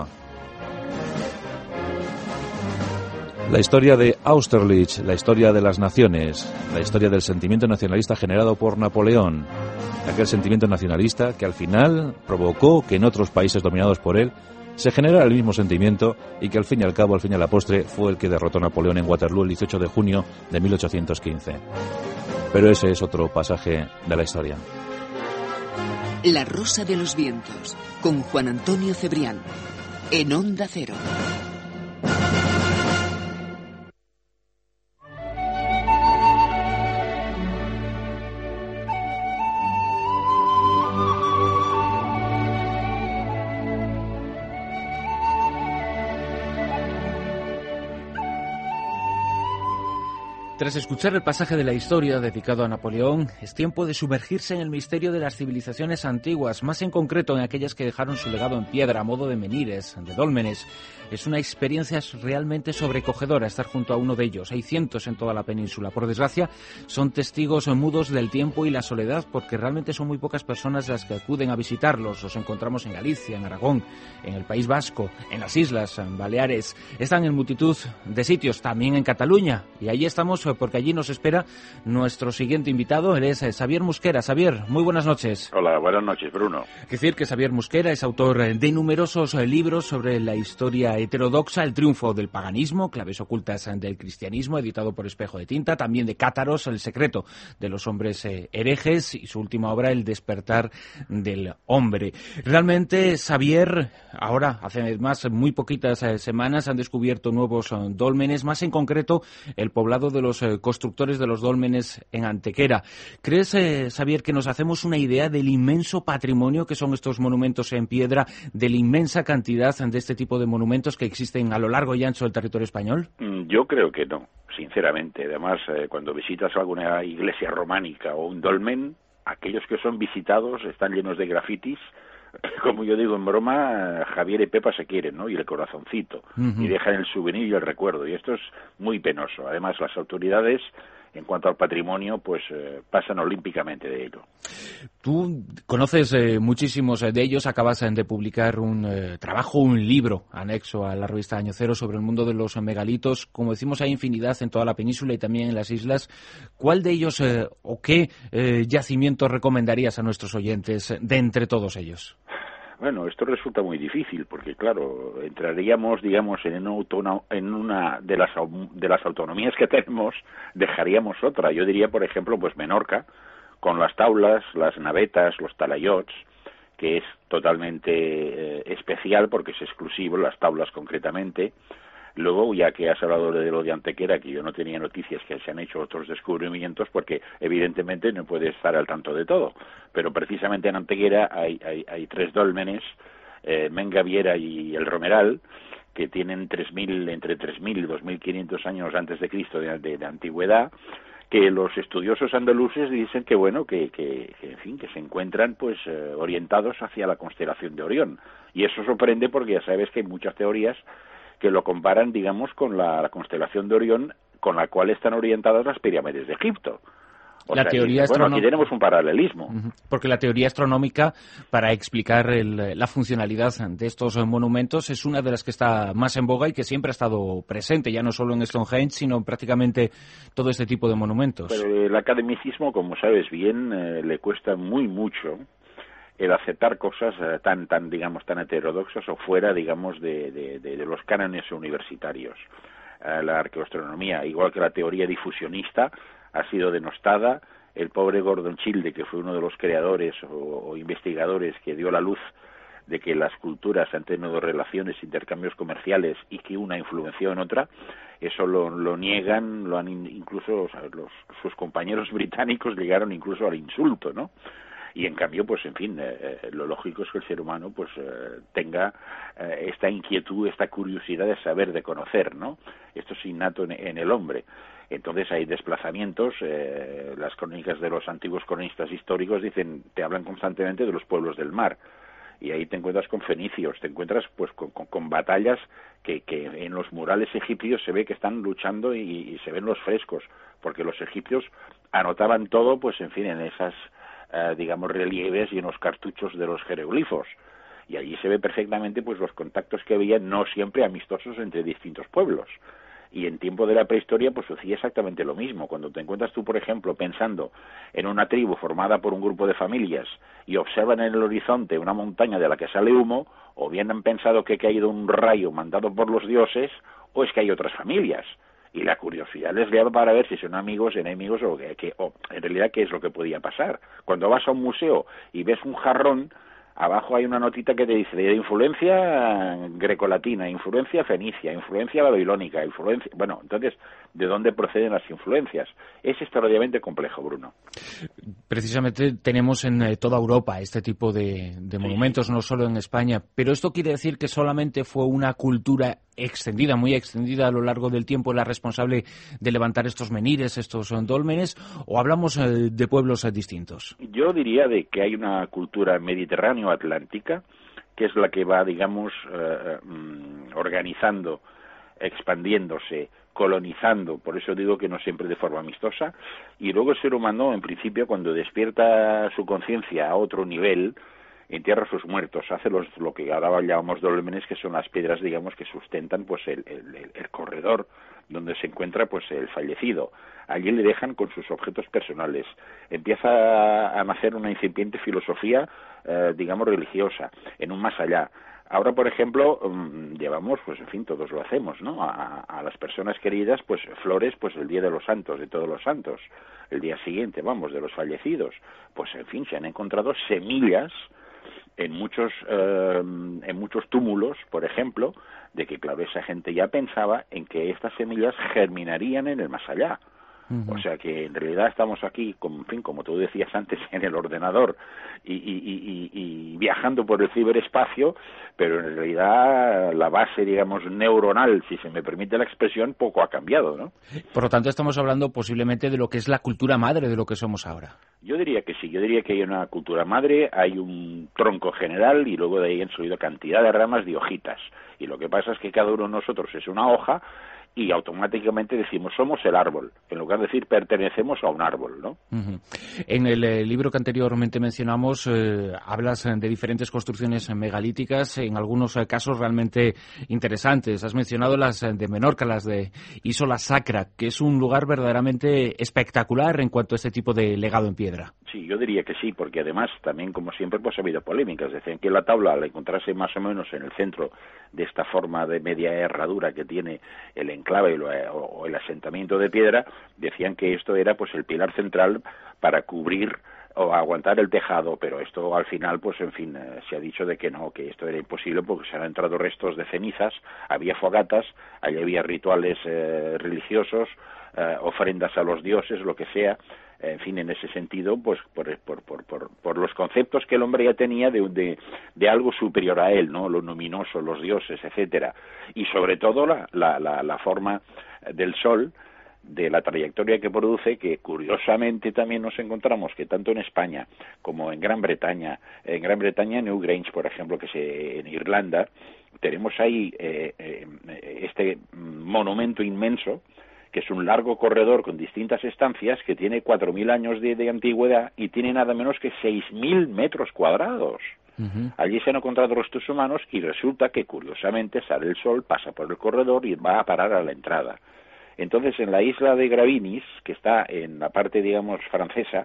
La historia de Austerlitz, la historia de las naciones, la historia del sentimiento nacionalista generado por Napoleón, aquel sentimiento nacionalista que al final provocó que en otros países dominados por él se generara el mismo sentimiento y que al fin y al cabo, al fin y a la postre, fue el que derrotó a Napoleón en Waterloo el 18 de junio de 1815. Pero ese es otro pasaje de la historia. La Rosa de los Vientos, con Juan Antonio Cebrián, en Onda Cero. Tras escuchar el pasaje de la historia dedicado a Napoleón, es tiempo de sumergirse en el misterio de las civilizaciones antiguas, más en concreto en aquellas que dejaron su legado en piedra a modo de menhires, de dólmenes. Es una experiencia realmente sobrecogedora estar junto a uno de ellos. Hay cientos en toda la península. Por desgracia, son testigos mudos del tiempo y la soledad, porque realmente son muy pocas personas las que acuden a visitarlos. Los encontramos en Galicia, en Aragón, en el País Vasco, en las Islas, en Baleares. Están en multitud de sitios, también en Cataluña. Y allí estamos porque allí nos espera nuestro siguiente invitado. Él es Xavier Musquera. Xavier, muy buenas noches. Hola, buenas noches, Bruno. Es decir que Xavier Musquera es autor de numerosos libros sobre la historia heterodoxa, el triunfo del paganismo, claves ocultas del cristianismo, editado por Espejo de Tinta, también de Cátaros, el secreto de los hombres herejes, y su última obra, El despertar del hombre. Realmente, Xavier, ahora, hace muy poquitas semanas, han descubierto nuevos dólmenes, más en concreto el poblado de los constructores de los dólmenes en Antequera. ¿Crees, Xavier, que nos hacemos una idea del inmenso patrimonio que son estos monumentos en piedra, de la inmensa cantidad de este tipo de monumentos que existen a lo largo y ancho del territorio español? Yo creo que no, sinceramente. Además, cuando visitas alguna iglesia románica o un dolmen, aquellos que son visitados están llenos de grafitis. Como yo digo en broma, Javier y Pepa se quieren, ¿no? Y el corazoncito. Y dejan el souvenir y el recuerdo. Y esto es muy penoso. Además, las autoridades, en cuanto al patrimonio, pues pasan olímpicamente de ello. Tú conoces muchísimos de ellos. Acabas de publicar un trabajo, un libro anexo a la revista Año Cero sobre el mundo de los megalitos. Como decimos, hay infinidad en toda la península y también en las islas. ¿Cuál de ellos o qué yacimientos recomendarías a nuestros oyentes de entre todos ellos? Bueno, esto resulta muy difícil porque, claro, entraríamos, digamos, en una de las autonomías que tenemos, dejaríamos otra. Yo diría, por ejemplo, pues Menorca, con las taulas, las navetas, los talayots, que es totalmente especial porque es exclusivo, las taulas concretamente. Luego, ya que has hablado de lo de Antequera, que yo no tenía noticias que se han hecho otros descubrimientos, porque evidentemente no puedes estar al tanto de todo. Pero precisamente en Antequera hay 3 dólmenes, Mengaviera y el Romeral, que tienen entre 3.000 y 2.500 años antes de Cristo de antigüedad, que los estudiosos andaluces dicen que bueno, que en fin, que se encuentran pues orientados hacia la constelación de Orión. Y eso sorprende porque ya sabes que hay muchas teorías que lo comparan, digamos, con la constelación de Orión, con la cual están orientadas las pirámides de Egipto. Aquí tenemos un paralelismo. Porque la teoría astronómica, para explicar la funcionalidad de estos monumentos, es una de las que está más en boga y que siempre ha estado presente, ya no solo en Stonehenge, sino en prácticamente todo este tipo de monumentos. Pero el academicismo, como sabes bien, le cuesta mucho el aceptar cosas tan heterodoxas o fuera, digamos, de los cánones universitarios. La arqueoastronomía, igual que la teoría difusionista, ha sido denostada. El pobre Gordon Childe, que fue uno de los creadores o investigadores que dio la luz de que las culturas han tenido relaciones, intercambios comerciales y que una influenció en otra, eso lo niegan, lo han incluso sus compañeros británicos llegaron incluso al insulto, ¿no? Y en cambio, pues en fin, lo lógico es que el ser humano pues tenga esta inquietud, esta curiosidad de saber, de conocer, ¿no? Esto es innato en el hombre. Entonces hay desplazamientos, las crónicas de los antiguos cronistas históricos te hablan constantemente de los pueblos del mar, y ahí te encuentras con fenicios, te encuentras pues con batallas que en los murales egipcios se ve que están luchando y se ven los frescos, porque los egipcios anotaban todo, pues en fin, en esas, digamos, relieves y en los cartuchos de los jeroglifos, y allí se ve perfectamente pues los contactos que había, no siempre amistosos, entre distintos pueblos. Y en tiempo de la prehistoria pues sucedía exactamente lo mismo. Cuando te encuentras tú, por ejemplo, pensando en una tribu formada por un grupo de familias y observan en el horizonte una montaña de la que sale humo, o bien han pensado que ha caído un rayo mandado por los dioses, o es que hay otras familias. Y la curiosidad les lleva para ver si son amigos, enemigos, o en realidad qué es lo que podía pasar. Cuando vas a un museo y ves un jarrón, abajo hay una notita que te dice de influencia grecolatina, influencia fenicia, influencia babilónica, influencia... Bueno, entonces, ¿de dónde proceden las influencias? Es extraordinariamente complejo, Bruno. Precisamente tenemos en toda Europa este tipo de monumentos, no solo en España, pero esto quiere decir que solamente fue una cultura extendida, muy extendida a lo largo del tiempo, la responsable de levantar estos menires, estos dólmenes, o hablamos de pueblos distintos? Yo diría de que hay una cultura mediterráneo-atlántica, que es la que va, digamos, organizando, expandiéndose, colonizando, por eso digo que no siempre de forma amistosa, y luego el ser humano, en principio, cuando despierta su conciencia a otro nivel, entierra a sus muertos, hace lo que ahora llamamos dólmenes, que son las piedras, digamos, que sustentan pues el corredor donde se encuentra pues el fallecido. Allí le dejan con sus objetos personales. Empieza a nacer una incipiente filosofía, digamos, religiosa, en un más allá. Ahora, por ejemplo, llevamos, pues en fin, todos lo hacemos, ¿no? A las personas queridas, pues flores, pues el Día de los Santos, de todos los santos. El día siguiente, vamos, de los fallecidos. Pues en fin, se han encontrado semillas en muchos túmulos, por ejemplo, de que, claro, esa gente ya pensaba en que estas semillas germinarían en el más allá. Uh-huh. O sea que en realidad estamos aquí, en fin, como tú decías antes, en el ordenador y viajando por el ciberespacio, pero en realidad la base, digamos, neuronal, si se me permite la expresión, poco ha cambiado, ¿no? Por lo tanto, estamos hablando posiblemente de lo que es la cultura madre de lo que somos ahora. Yo diría que sí, yo diría que hay una cultura madre, hay un tronco general y luego de ahí han salido cantidad de ramas de hojitas. Y lo que pasa es que cada uno de nosotros es una hoja y automáticamente decimos somos el árbol, en lugar de decir pertenecemos a un árbol, ¿no? Uh-huh. En el libro que anteriormente mencionamos hablas de diferentes construcciones megalíticas, en algunos casos realmente interesantes. Has mencionado las de Menorca, las de Isola Sacra, que es un lugar verdaderamente espectacular en cuanto a este tipo de legado en piedra. Sí, yo diría que sí, porque además también, como siempre, pues ha habido polémicas. Decían que la tabla, al encontrarse más o menos en el centro de esta forma de media herradura que tiene el enclave o el asentamiento de piedra, decían que esto era pues el pilar central para cubrir o aguantar el tejado, pero esto al final, pues en fin, se ha dicho de que no, que esto era imposible porque se han entrado restos de cenizas, había fogatas, allí había rituales religiosos, ofrendas a los dioses, lo que sea. En fin, en ese sentido, pues por los conceptos que el hombre ya tenía de algo superior a él, ¿no? Lo luminoso, los dioses, etcétera, y sobre todo la forma del sol, de la trayectoria que produce, que curiosamente también nos encontramos que tanto en España como en Gran Bretaña, Newgrange, por ejemplo, en Irlanda, tenemos ahí este monumento inmenso, que es un largo corredor con distintas estancias que tiene 4.000 años de antigüedad y tiene nada menos que 6.000 metros cuadrados. Uh-huh. Allí se han encontrado restos humanos y resulta que, curiosamente, sale el sol, pasa por el corredor y va a parar a la entrada. Entonces, en la isla de Gravinis, que está en la parte, digamos, francesa,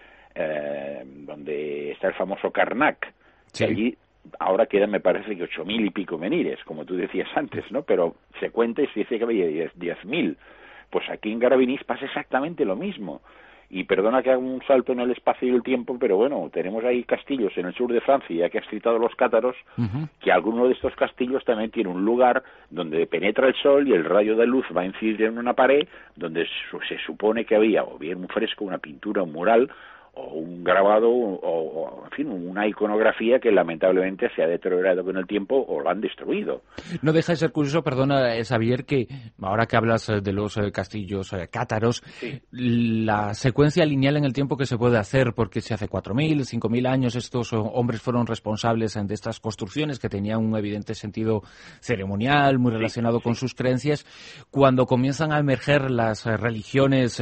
donde está el famoso Carnac, sí. Allí ahora quedan, me parece que 8.000 y pico menires, como tú decías antes, ¿no? Pero se cuenta y se dice que había 10.000. Pues aquí en Gravinis pasa exactamente lo mismo. Y perdona que haga un salto en el espacio y el tiempo, pero bueno, tenemos ahí castillos en el sur de Francia, ya que has citado los cátaros, uh-huh. que alguno de estos castillos también tiene un lugar donde penetra el sol y el rayo de luz va a incidir en una pared donde se supone que había o bien un fresco, una pintura, un mural, o un grabado o, en fin, una iconografía que lamentablemente se ha deteriorado con el tiempo o lo han destruido. No deja de ser curioso, perdona, Xavier, que ahora que hablas de los castillos cátaros, sí, la secuencia lineal en el tiempo que se puede hacer, porque si hace 4.000, 5.000 años estos hombres fueron responsables de estas construcciones que tenían un evidente sentido ceremonial, muy relacionado con sus creencias, cuando comienzan a emerger las religiones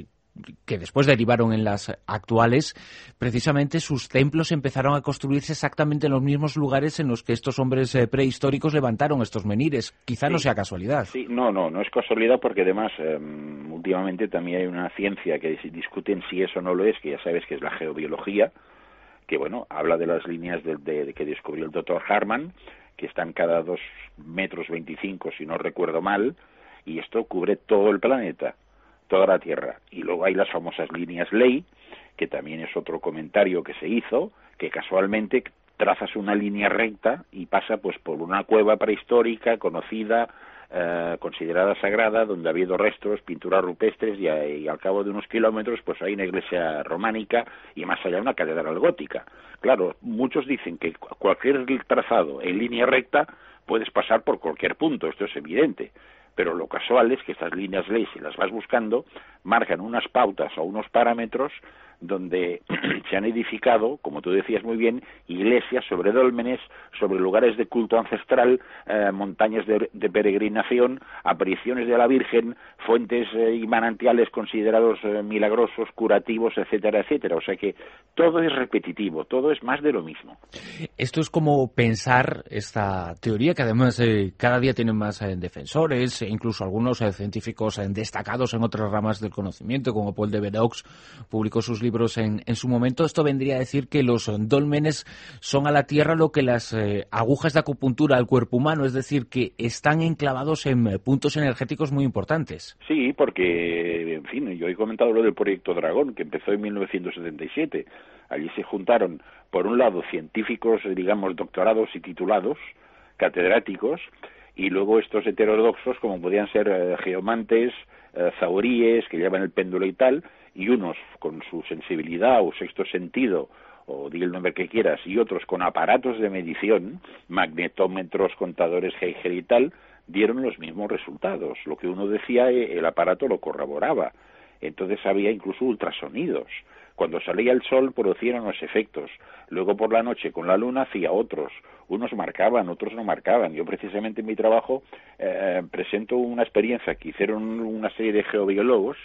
que después derivaron en las actuales, precisamente sus templos empezaron a construirse exactamente en los mismos lugares en los que estos hombres prehistóricos levantaron estos menhires. Quizá no sea casualidad. Sí, no es casualidad, porque además últimamente también hay una ciencia que discuten si eso no lo es, que ya sabes que es la geobiología, que bueno, habla de las líneas de que descubrió el doctor Harman, que están cada 2,25 metros, si no recuerdo mal, y esto cubre todo el planeta, toda la Tierra. Y luego hay las famosas líneas Ley, que también es otro comentario que se hizo, que casualmente trazas una línea recta y pasa pues por una cueva prehistórica conocida, considerada sagrada, donde ha habido restos, pinturas rupestres, y al cabo de unos kilómetros pues hay una iglesia románica y más allá una catedral gótica. Claro, muchos dicen que cualquier trazado en línea recta puedes pasar por cualquier punto, esto es evidente. Pero lo casual es que estas líneas ley, si las vas buscando, marcan unas pautas o unos parámetros donde se han edificado, como tú decías muy bien, iglesias sobre dólmenes, sobre lugares de culto ancestral, montañas de peregrinación, apariciones de la Virgen, fuentes y manantiales considerados milagrosos, curativos, etcétera, etcétera. O sea que todo es repetitivo, todo es más de lo mismo. Esto es como pensar esta teoría, que además cada día tiene más defensores, incluso algunos científicos destacados en otras ramas del conocimiento, como Paul de Veroux, publicó sus libros en su momento. Esto vendría a decir que los dólmenes son a la Tierra lo que las agujas de acupuntura al cuerpo humano, es decir, que están enclavados en puntos energéticos muy importantes. Sí, porque, en fin, yo he comentado lo del proyecto Dragón, que empezó en 1977. Allí se juntaron, por un lado, científicos, digamos, doctorados y titulados, catedráticos, y luego estos heterodoxos, como podían ser geomantes, zauríes, que llevan el péndulo y tal, y unos con su sensibilidad o sexto sentido, o di el nombre que quieras, y otros con aparatos de medición, magnetómetros, contadores Geiger y tal, dieron los mismos resultados. Lo que uno decía, el aparato lo corroboraba. Entonces había incluso ultrasonidos. Cuando salía el sol producían unos efectos. Luego por la noche con la luna hacía otros. Unos marcaban, otros no marcaban. Yo precisamente en mi trabajo presento una experiencia que hicieron una serie de geobiólogos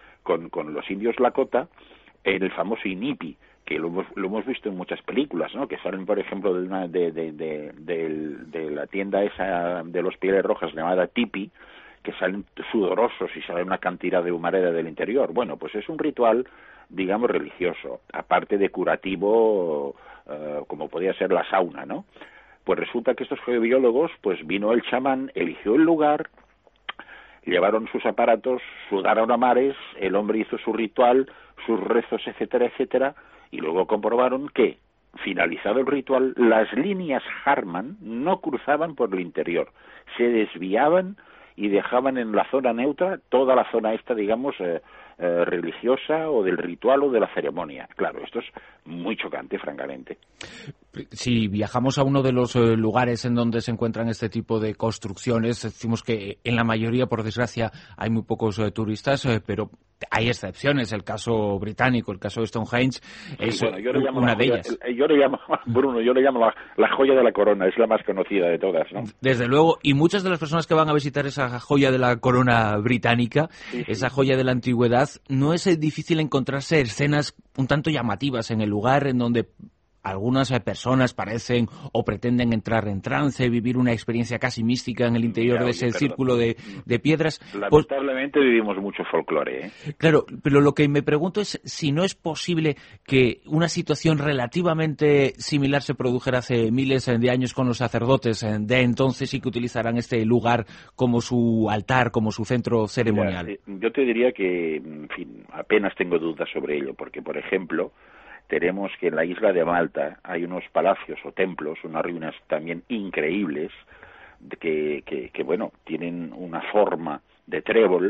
con los indios Lakota en el famoso INIPI, que lo hemos visto en muchas películas, ¿no? Que salen, por ejemplo, de la tienda esa de los Pieles Rojas llamada Tipi, que salen sudorosos y sale una cantidad de humareda del interior. Bueno, pues es un ritual, digamos, religioso, aparte de curativo, como podía ser la sauna, ¿no? Pues resulta que estos geobiólogos, pues vino el chamán, eligió el lugar, llevaron sus aparatos, sudaron a mares, el hombre hizo su ritual, sus rezos, etcétera, etcétera, y luego comprobaron que, finalizado el ritual, las líneas Harman no cruzaban por el interior, se desviaban y dejaban en la zona neutra toda la zona esta, digamos, religiosa o del ritual o de la ceremonia. Claro, esto es muy chocante, francamente. Si viajamos a uno de los lugares en donde se encuentran este tipo de construcciones, decimos que en la mayoría, por desgracia, hay muy pocos turistas, pero hay excepciones. El caso británico, el caso de Stonehenge, es una de ellas. Yo le llamo, Bruno, la joya de la corona, es la más conocida de todas, ¿no? Desde luego, y muchas de las personas que van a visitar esa joya de la corona británica, esa joya de la antigüedad, no es difícil encontrarse escenas un tanto llamativas en el lugar, en donde algunas personas parecen o pretenden entrar en trance, vivir una experiencia casi mística en el interior de ese círculo de piedras. Lamentablemente vivimos mucho folclore, ¿eh? Claro, pero lo que me pregunto es si no es posible que una situación relativamente similar se produjera hace miles de años con los sacerdotes de entonces y que utilizaran este lugar como su altar, como su centro ceremonial. Mira, yo te diría que, en fin, apenas tengo dudas sobre ello, porque, por ejemplo, tenemos que en la isla de Malta hay unos palacios o templos, unas ruinas también increíbles, que bueno, tienen una forma de trébol,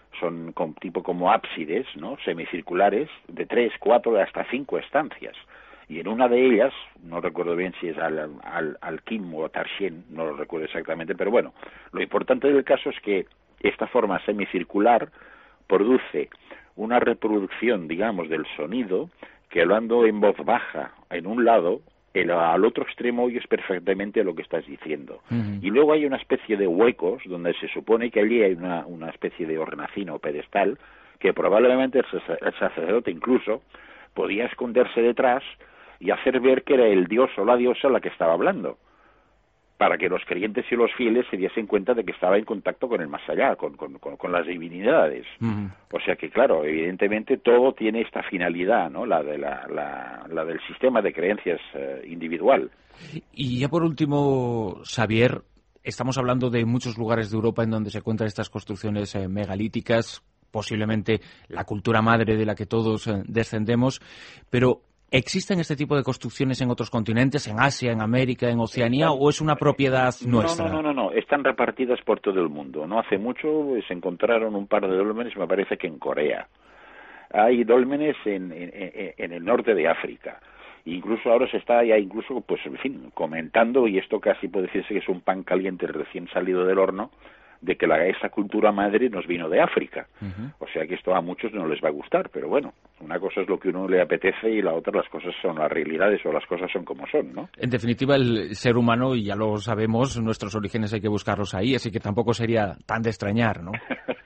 son tipo como ábsides, ¿no? Semicirculares, de 3, 4, hasta 5 estancias. Y en una de ellas, no recuerdo bien si es Al-Kim o Tarshen, no lo recuerdo exactamente, pero bueno, lo importante del caso es que esta forma semicircular produce una reproducción, digamos, del sonido, que hablando en voz baja en un lado, al otro extremo oyes perfectamente lo que estás diciendo. Uh-huh. Y luego hay una especie de huecos donde se supone que allí hay una especie de hornacina o pedestal que probablemente el sacerdote incluso podía esconderse detrás y hacer ver que era el dios o la diosa la que estaba hablando, para que los creyentes y los fieles se diesen cuenta de que estaba en contacto con el más allá, con las divinidades. Uh-huh. O sea que, claro, evidentemente todo tiene esta finalidad, ¿no? La del sistema de creencias individual. Y ya por último, Xavier, estamos hablando de muchos lugares de Europa en donde se encuentran estas construcciones megalíticas, posiblemente la cultura madre de la que todos descendemos, pero ¿existen este tipo de construcciones en otros continentes, en Asia, en América, en Oceanía, o es una propiedad nuestra? No, están repartidas por todo el mundo. No hace mucho se encontraron un par de dólmenes, me parece que en Corea. Hay dólmenes en el norte de África. Incluso ahora se está ya incluso, pues en fin, comentando, y esto casi puede decirse que es un pan caliente recién salido del horno, de que esa cultura madre nos vino de África. Uh-huh. O sea que esto a muchos no les va a gustar, pero bueno, una cosa es lo que uno le apetece y la otra las cosas son las realidades o las cosas son como son, ¿no? En definitiva, el ser humano, y ya lo sabemos, nuestros orígenes hay que buscarlos ahí, así que tampoco sería tan de extrañar, ¿no?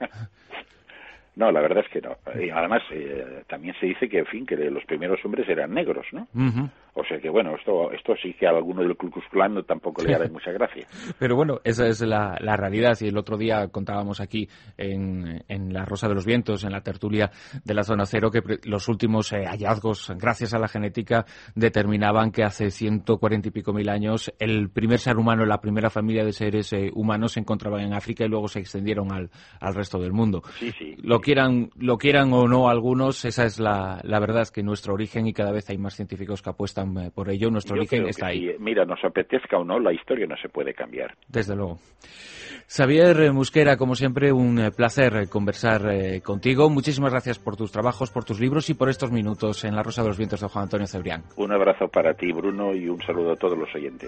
No, la verdad es que no. Y además, también se dice que, en fin, que los primeros hombres eran negros, ¿no? Uh-huh. O sea que, bueno, esto sí que a alguno del Ku Klux Klan tampoco le hará mucha gracia. Pero bueno, esa es la realidad. Y el otro día contábamos aquí en La Rosa de los Vientos, en la tertulia de la Zona Cero, que los últimos hallazgos, gracias a la genética, determinaban que hace 140 y pico mil años el primer ser humano, la primera familia de seres humanos se encontraban en África y luego se extendieron al resto del mundo. Sí. Lo quieran o no algunos, esa es la verdad, que nuestro origen, y cada vez hay más científicos que apuestan por ello, nuestro origen está ahí. Si, mira, nos apetezca o no, la historia no se puede cambiar. Desde luego. Xavier Musquera, como siempre, un placer conversar contigo. Muchísimas gracias por tus trabajos, por tus libros y por estos minutos en La Rosa de los Vientos de Juan Antonio Cebrián. Un abrazo para ti, Bruno, y un saludo a todos los oyentes.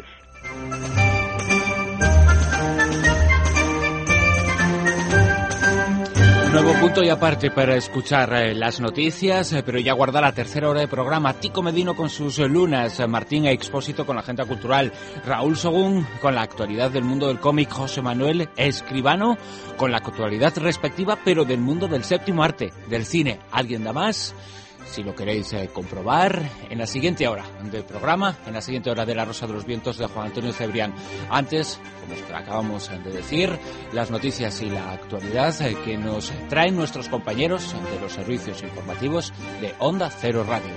Nuevo punto y aparte para escuchar las noticias, pero ya guarda la tercera hora de programa. Tico Medino con sus lunas, Martín Expósito con la agenda cultural, Raúl Sogún con la actualidad del mundo del cómic, José Manuel Escribano con la actualidad respectiva, pero del mundo del séptimo arte, del cine. ¿Alguien da más? Si lo queréis comprobar, en la siguiente hora del programa, en la siguiente hora de La Rosa de los Vientos de Juan Antonio Cebrián. Antes, como acabamos de decir, las noticias y la actualidad que nos traen nuestros compañeros de los servicios informativos de Onda Cero Radio.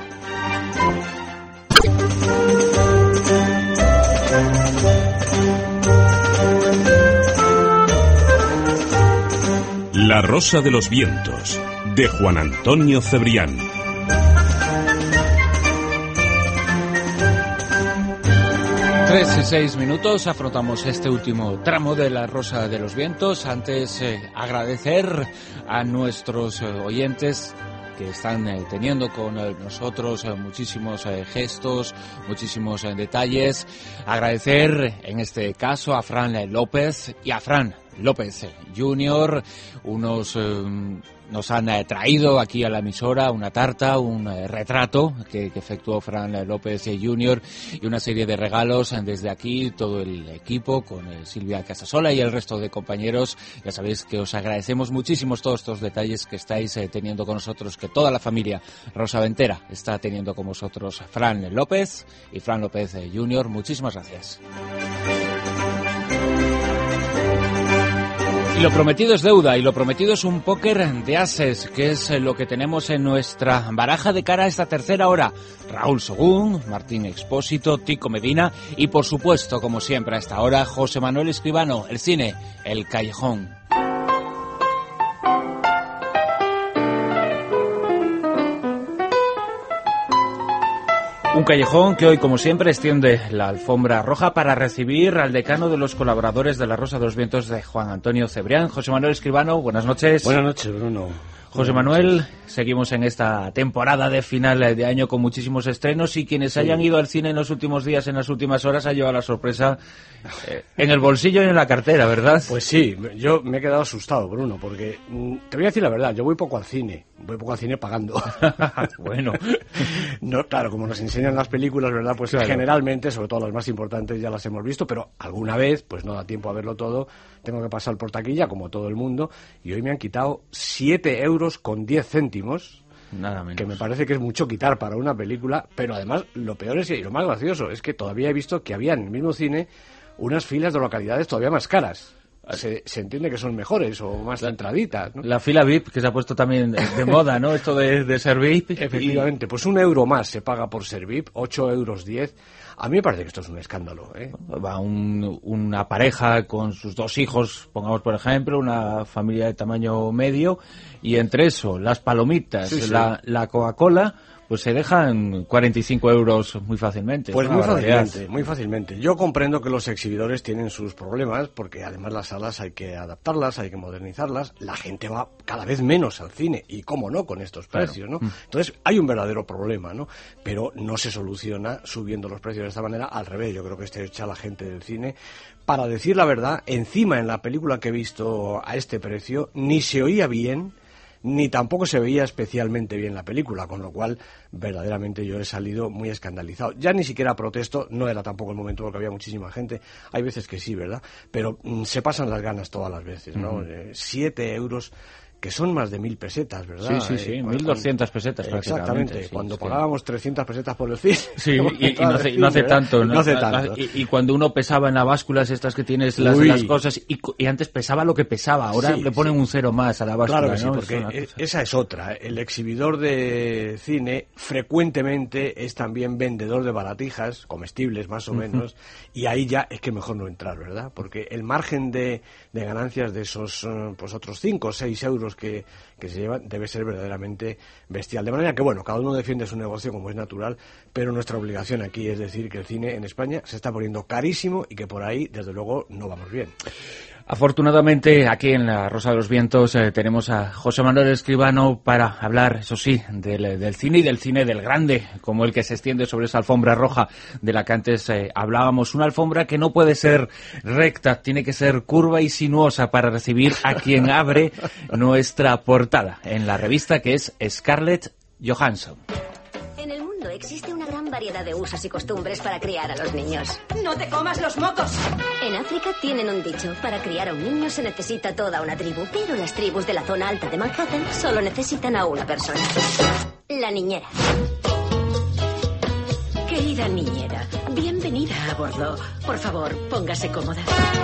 La Rosa de los Vientos de Juan Antonio Cebrián. 3:06, afrontamos este último tramo de La Rosa de los Vientos. Antes, agradecer a nuestros oyentes que están teniendo con nosotros muchísimos gestos, muchísimos detalles. Agradecer en este caso a Fran López y a Fran López Jr. Nos han traído aquí a la emisora una tarta, un retrato que efectuó Fran López Jr. y una serie de regalos desde aquí, todo el equipo, con Silvia Casasola y el resto de compañeros. Ya sabéis que os agradecemos muchísimo todos estos detalles que estáis teniendo con nosotros, que toda la familia rosaventera está teniendo con vosotros. Fran López y Fran López Jr., muchísimas gracias. Y lo prometido es deuda, y lo prometido es un póker de ases, que es lo que tenemos en nuestra baraja de cara a esta tercera hora. Raúl Sogún, Martín Expósito, Tico Medina y, por supuesto, como siempre a esta hora, José Manuel Escribano, el cine, El Callejón. Un callejón que hoy, como siempre, extiende la alfombra roja para recibir al decano de los colaboradores de La Rosa de los Vientos, de Juan Antonio Cebrián. José Manuel Escribano, buenas noches. Buenas noches, Bruno. José Manuel, seguimos en esta temporada de final de año con muchísimos estrenos y quienes hayan ido al cine en los últimos días, en las últimas horas, ha llevado la sorpresa en el bolsillo y en la cartera, ¿verdad? Pues sí, yo me he quedado asustado, Bruno, porque te voy a decir la verdad, yo voy poco al cine pagando. Bueno. No, claro, como nos enseñan las películas, ¿verdad? Pues claro. Generalmente, sobre todo las más importantes, ya las hemos visto, pero alguna vez, pues no da tiempo a verlo todo, tengo que pasar por taquilla, como todo el mundo, y hoy me han quitado 7,10 €, nada menos. que me parece que es mucho quitar para una película, pero además lo peor es, y lo más gracioso, es que todavía he visto que había en el mismo cine unas filas de localidades todavía más caras. Se entiende que son mejores o más centraditas, ¿no? La fila VIP, que se ha puesto también de moda, ¿no? Esto de ser VIP. Efectivamente, pues €1 más se paga por ser VIP, 8,10 €. A mí me parece que esto es un escándalo, ¿eh? Va una pareja con sus 2 hijos, pongamos por ejemplo, una familia de tamaño medio, y entre eso, las palomitas, Sí. la Coca-Cola, pues se dejan 45 € muy fácilmente. Pues Es una barbaridad. muy fácilmente. Yo comprendo que los exhibidores tienen sus problemas, porque además las salas hay que adaptarlas, hay que modernizarlas, la gente va cada vez menos al cine, y cómo no con estos precios, ¿no? Entonces hay un verdadero problema, ¿no? Pero no se soluciona subiendo los precios de esta manera, al revés, yo creo que echa la gente del cine. Para decir la verdad, encima en la película que he visto a este precio, ni se oía bien, ni tampoco se veía especialmente bien la película, con lo cual verdaderamente yo he salido muy escandalizado. Ya ni siquiera protesto, no era tampoco el momento porque había muchísima gente, hay veces que sí, ¿verdad? Pero se pasan las ganas todas las veces, ¿no? 7 €, que son más de 1.000 pesetas, ¿verdad? Sí, 1.200 pesetas prácticamente. Exactamente, sí, cuando es pagábamos 300 pesetas por el cine. Sí, y no hace tanto, ¿no? No hace tanto. Y cuando uno pesaba en las básculas estas que tienes las cosas, y antes pesaba lo que pesaba, ahora le ponen un 0 más a la báscula, claro que ¿no? sí, porque esa es otra. El exhibidor de cine frecuentemente es también vendedor de baratijas, comestibles más o menos, y ahí ya es que mejor no entrar, ¿verdad? Porque el margen de ganancias de esos pues otros 5 o 6 € que se llevan debe ser verdaderamente bestial. De manera que, bueno, cada uno defiende su negocio como es natural, pero nuestra obligación aquí es decir que el cine en España se está poniendo carísimo y que por ahí, desde luego, no vamos bien. Afortunadamente, aquí en La Rosa de los Vientos tenemos a José Manuel Escribano para hablar, eso sí, del cine y del cine del grande, como el que se extiende sobre esa alfombra roja de la que antes hablábamos. Una alfombra que no puede ser recta, tiene que ser curva y sinuosa para recibir a quien abre nuestra portada en la revista, que es Scarlett Johansson. En el mundo existe una gran variedad de usos y costumbres para criar a los niños. ¡No te comas los mocos! En África tienen un dicho: para criar a un niño se necesita toda una tribu, pero las tribus de la zona alta de Manhattan solo necesitan a una persona. La niñera. Querida niñera, bienvenida a bordo. Por favor, póngase cómoda.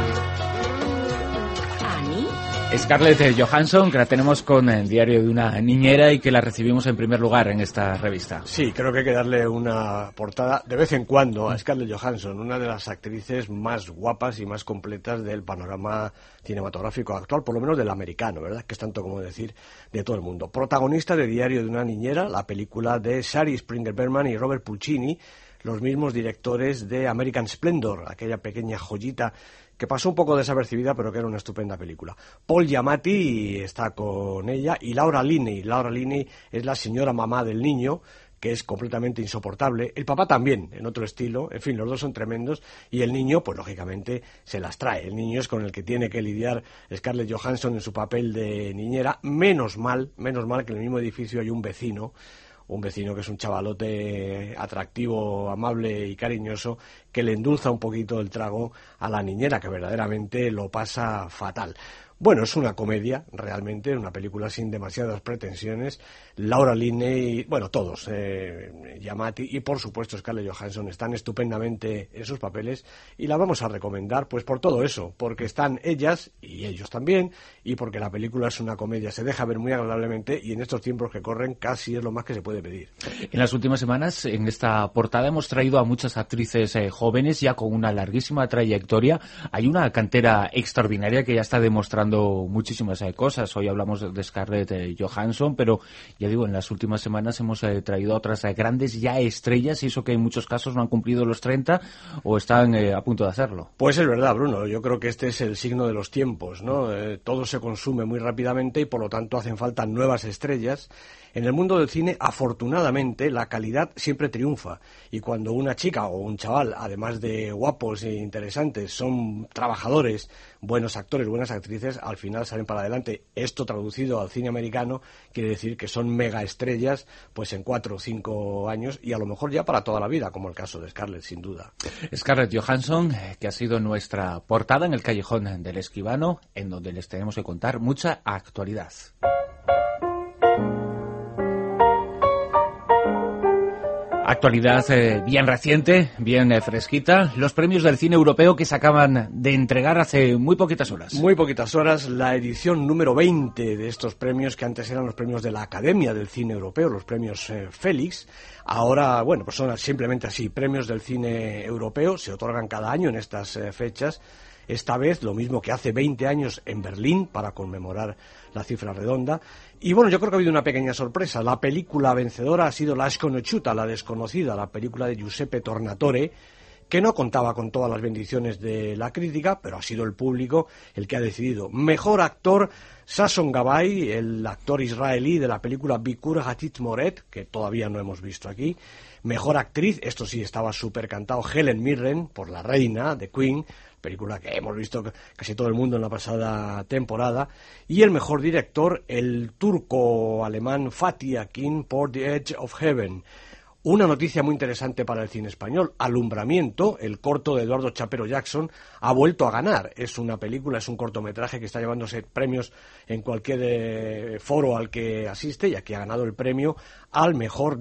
¿Annie? Scarlett Johansson, que la tenemos con el diario de una niñera y que la recibimos en primer lugar en esta revista. Sí, creo que hay que darle una portada de vez en cuando a Scarlett Johansson, una de las actrices más guapas y más completas del panorama cinematográfico actual, por lo menos del americano, ¿verdad? Que es tanto como decir de todo el mundo. Protagonista de Diario de una niñera, la película de Shari Springer Berman y Robert Pulcini, los mismos directores de American Splendor, aquella pequeña joyita que pasó un poco desapercibida, pero que era una estupenda película. Paul Giamatti está con ella, y Laura Linney. Laura Linney es la señora mamá del niño, que es completamente insoportable. El papá también, en otro estilo. En fin, los dos son tremendos. Y el niño, pues lógicamente, se las trae. El niño es con el que tiene que lidiar Scarlett Johansson en su papel de niñera. Menos mal que en el mismo edificio hay un vecino que es un chavalote atractivo, amable y cariñoso, que le endulza un poquito el trago a la niñera, que verdaderamente lo pasa fatal. Bueno, es una comedia, realmente, una película sin demasiadas pretensiones. Laura Linney, bueno, todos, Giamatti y, por supuesto, Scarlett Johansson están estupendamente en sus papeles, y la vamos a recomendar, pues por todo eso, porque están ellas y ellos también, y porque la película es una comedia, se deja ver muy agradablemente, y en estos tiempos que corren casi es lo más que se puede pedir. En las últimas semanas, en esta portada, hemos traído a muchas actrices jóvenes, ya con una larguísima trayectoria. Hay una cantera extraordinaria que ya está demostrando contando muchísimas cosas. Hoy hablamos de Scarlett Johansson, pero ya digo, en las últimas semanas hemos traído a otras grandes ya estrellas, y eso que en muchos casos no han cumplido los 30 o están a punto de hacerlo. Pues es verdad, Bruno. Yo creo que este es el signo de los tiempos, ¿no? Todo se consume muy rápidamente y por lo tanto hacen falta nuevas estrellas. En el mundo del cine, afortunadamente, la calidad siempre triunfa. Y cuando una chica o un chaval, además de guapos e interesantes, son trabajadores, buenos actores, buenas actrices, al final salen para adelante. Esto traducido al cine americano quiere decir que son mega estrellas pues en 4 o 5 años y a lo mejor ya para toda la vida, como el caso de Scarlett, sin duda. Scarlett Johansson, que ha sido nuestra portada en el Callejón del Escribano, en donde les tenemos que contar mucha actualidad. Actualidad bien reciente, bien fresquita. Los premios del cine europeo que se acaban de entregar hace muy poquitas horas. Muy poquitas horas, la edición número 20 de estos premios, que antes eran los premios de la Academia del Cine Europeo, los premios Félix. Ahora, bueno, pues son simplemente así, premios del cine europeo, se otorgan cada año en estas fechas. Esta vez, lo mismo que hace 20 años en Berlín, para conmemorar la cifra redonda. Y bueno, yo creo que ha habido una pequeña sorpresa. La película vencedora ha sido La Sconosciuta, la desconocida, la película de Giuseppe Tornatore, que no contaba con todas las bendiciones de la crítica, pero ha sido el público el que ha decidido. Mejor actor, Sasson Gabay, el actor israelí de la película Bikur Hatit Moret, que todavía no hemos visto aquí. Mejor actriz, esto sí estaba súper cantado, Helen Mirren, por La Reina, de Queen, película que hemos visto casi todo el mundo en la pasada temporada. Y el mejor director, el turco-alemán Fatih Akin, por The Edge of Heaven. Una noticia muy interesante para el cine español. Alumbramiento, el corto de Eduardo Chapero Jackson, ha vuelto a ganar. Es una película, es un cortometraje que está llevándose premios en cualquier foro al que asiste, y aquí ha ganado el premio al mejor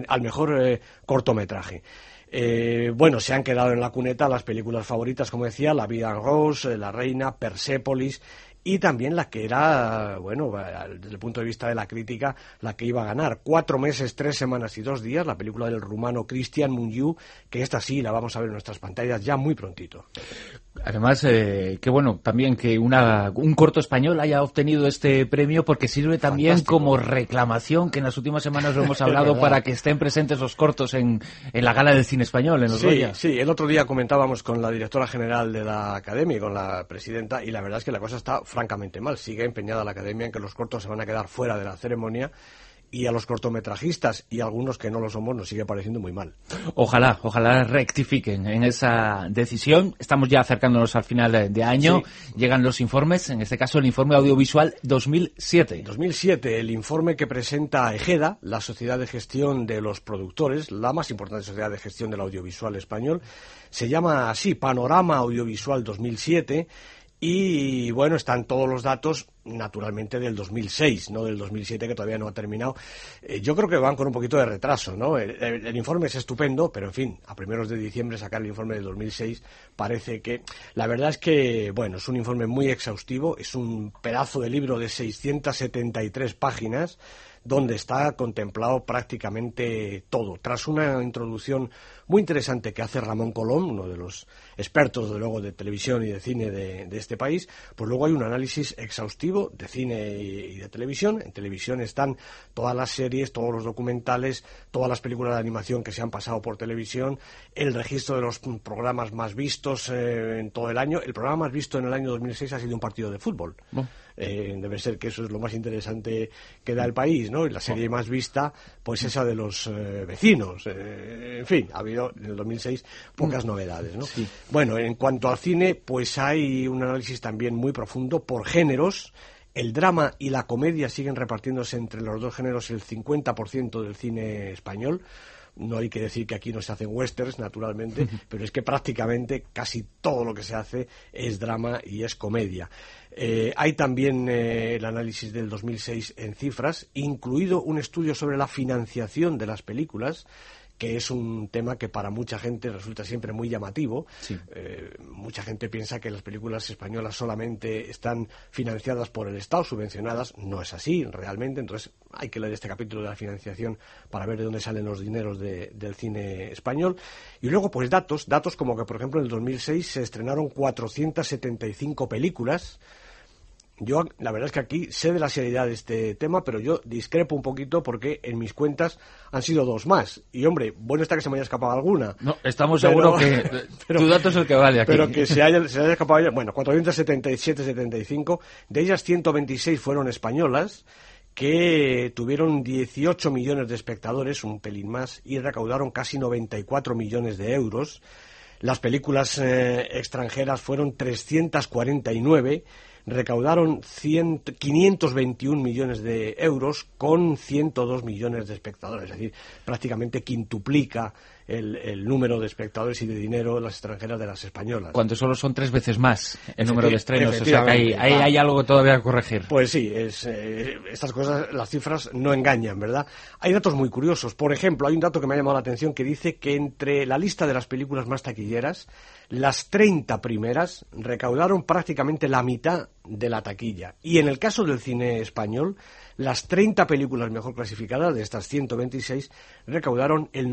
cortometraje. Bueno, se han quedado en la cuneta las películas favoritas, como decía, La vida en Rose, La Reina, Persépolis, y también la que era, bueno, desde el punto de vista de la crítica, la que iba a ganar. 4 meses, 3 semanas y 2 días, la película del rumano Cristian Mungiu, que esta sí la vamos a ver en nuestras pantallas ya muy prontito. Además, qué bueno también que un corto español haya obtenido este premio, porque sirve también como reclamación, que en las últimas semanas lo hemos hablado, para que estén presentes los cortos en la Gala del Cine Español, en los Goya. Sí, el otro día comentábamos con la directora general de la Academia y con la presidenta, y la verdad es que la cosa está francamente mal. Sigue empeñada la Academia en que los cortos se van a quedar fuera de la ceremonia, y a los cortometrajistas y algunos que no lo somos nos sigue pareciendo muy mal. Ojalá rectifiquen en esa decisión. Estamos ya acercándonos al final de año. Sí. Llegan los informes, en este caso el informe audiovisual 2007. 2007, el informe que presenta EGEDA, la Sociedad de Gestión de los Productores, la más importante sociedad de gestión del audiovisual español. Se llama así, Panorama Audiovisual 2007. Y bueno, están todos los datos, naturalmente, del 2006, no del 2007, que todavía no ha terminado. Yo creo que van con un poquito de retraso, ¿no? El informe es estupendo, pero en fin, a primeros de diciembre sacar el informe del 2006 parece que... La verdad es que, bueno, es un informe muy exhaustivo, es un pedazo de libro de 673 páginas, donde está contemplado prácticamente todo. Tras una introducción muy interesante que hace Ramón Colom, uno de los expertos, de luego, de televisión y de cine de este país, pues luego hay un análisis exhaustivo de cine y de televisión. En televisión están todas las series, todos los documentales, todas las películas de animación que se han pasado por televisión, el registro de los programas más vistos en todo el año. El programa más visto en el año 2006 ha sido un partido de fútbol. Debe ser que eso es lo más interesante que da el país, ¿no? Y la serie más vista, pues esa de los vecinos. En fin, ha habido en el 2006 pocas novedades, ¿no? Sí. Bueno, en cuanto al cine, pues hay un análisis también muy profundo por géneros. El drama y la comedia siguen repartiéndose entre los dos géneros el 50% del cine español. No hay que decir que aquí no se hacen westerns, naturalmente, pero es que prácticamente casi todo lo que se hace es drama y es comedia. Hay también el análisis del 2006 en cifras, incluido un estudio sobre la financiación de las películas, que es un tema que para mucha gente resulta siempre muy llamativo. Sí. Mucha gente piensa que las películas españolas solamente están financiadas por el Estado, subvencionadas. No es así, realmente. Entonces hay que leer este capítulo de la financiación para ver de dónde salen los dineros del cine español. Y luego, pues datos como que, por ejemplo, en el 2006 se estrenaron 475 películas, Yo, la verdad es que aquí sé de la seriedad de este tema, pero yo discrepo un poquito porque en mis cuentas han sido 2 más. Y, hombre, bueno está que se me haya escapado alguna. No, estamos seguros que tu dato es el que vale aquí. Pero que se haya escapado ya, bueno, 477,75, de ellas 126 fueron españolas, que tuvieron 18 millones de espectadores, un pelín más, y recaudaron casi 94 millones de euros. Las películas extranjeras fueron 349, recaudaron 521 millones de euros con 102 millones de espectadores, es decir, prácticamente quintuplica el número de espectadores y de dinero las extranjeras de las españolas. Cuando solo son 3 veces más el número de estrenos, o sea que ahí hay algo todavía que corregir. Pues sí, estas cosas, las cifras no engañan, ¿verdad? Hay datos muy curiosos. Por ejemplo, hay un dato que me ha llamado la atención que dice que entre la lista de las películas más taquilleras, las 30 primeras recaudaron prácticamente la mitad de la taquilla. Y en el caso del cine español, las 30 películas mejor clasificadas de estas 126 recaudaron el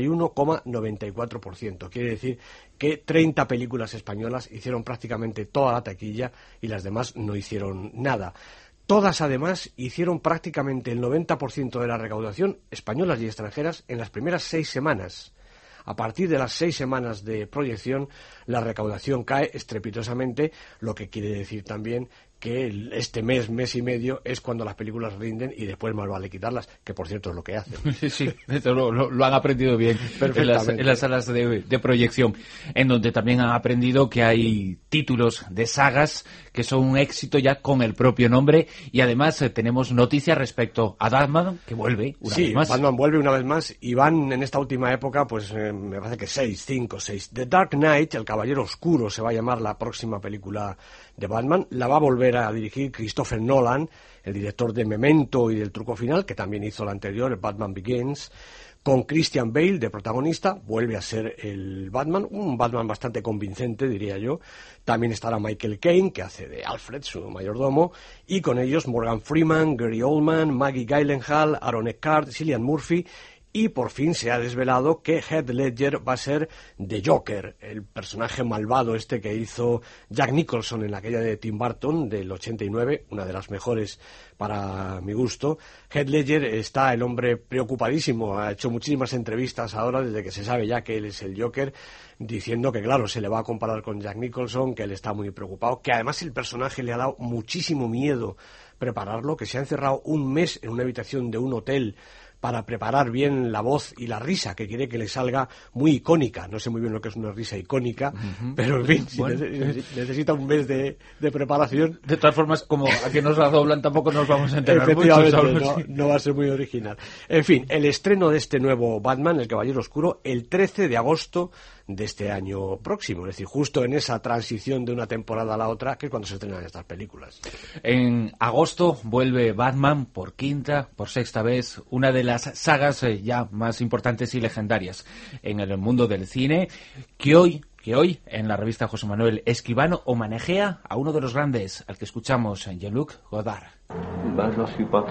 91,94%. Quiere decir que 30 películas españolas hicieron prácticamente toda la taquilla y las demás no hicieron nada. Todas, además, hicieron prácticamente el 90% de la recaudación, españolas y extranjeras, en las primeras 6 semanas. A partir de las 6 semanas de proyección, la recaudación cae estrepitosamente, lo que quiere decir también que este mes y medio es cuando las películas rinden y después más vale quitarlas, que por cierto es lo que hacen. Sí, lo han aprendido bien en las salas de proyección, en donde también han aprendido que hay títulos de sagas que son un éxito ya con el propio nombre, y además tenemos noticias respecto a Batman, que vuelve una vez más. Sí, Batman vuelve una vez más y van en esta última época, pues me parece que 6. The Dark Knight, El Caballero Oscuro, se va a llamar la próxima película de Batman. La va a volver a dirigir Christopher Nolan, el director de Memento y del Truco Final, que también hizo la anterior, el Batman Begins, con Christian Bale de protagonista. Vuelve a ser el Batman, un Batman bastante convincente, diría yo. También estará Michael Caine, que hace de Alfred, su mayordomo, y con ellos Morgan Freeman, Gary Oldman, Maggie Gyllenhaal, Aaron Eckhart, Cillian Murphy. Y por fin se ha desvelado que Heath Ledger va a ser The Joker, el personaje malvado este que hizo Jack Nicholson en aquella de Tim Burton del 89, una de las mejores para mi gusto. Heath Ledger está el hombre preocupadísimo, ha hecho muchísimas entrevistas ahora desde que se sabe ya que él es el Joker, diciendo que claro, se le va a comparar con Jack Nicholson, que él está muy preocupado, que además el personaje le ha dado muchísimo miedo prepararlo, que se ha encerrado un mes en una habitación de un hotel para preparar bien la voz y la risa, que quiere que le salga muy icónica. No sé muy bien lo que es una risa icónica, pero en fin, necesita un mes de preparación. De todas formas, como a que nos la doblan, tampoco nos vamos a enterar mucho. No va a ser muy original. En fin, el estreno de este nuevo Batman, El Caballero Oscuro, el 13 de agosto de este año próximo, es decir, justo en esa transición de una temporada a la otra, que es cuando se estrenan estas películas. En agosto vuelve Batman por quinta, por sexta vez, una de las sagas ya más importantes y legendarias en el mundo del cine, que hoy en la revista José Manuel Escribano homenajea a uno de los grandes, al que escuchamos, Jean-Luc Godard. J'en suis pas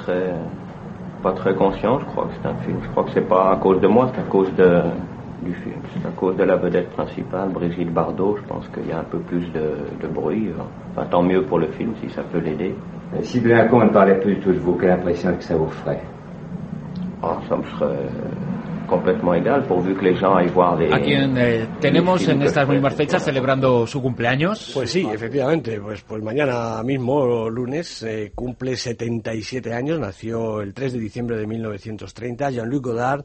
très conscient, je crois que c'est un film. Je crois que c'est pas à cause de moi, c'est à cause du film. C'est à cause de la vedette principale, Brigitte Bardot. Je pense qu'il y a un peu plus de bruit. Enfin, tant mieux pour le film si ça peut l'aider. Si Blanco ne parlait plus du tout de vous, quelle impression que ça vous ferait? Ça me serait completamente igual, pourvu que les gens aillent voir les... A quien tenemos en estas mismas fechas celebrando su cumpleaños. Pues sí, efectivamente, pues mañana mismo, lunes, cumple 77 años, nació el 3 de diciembre de 1930, Jean-Luc Godard.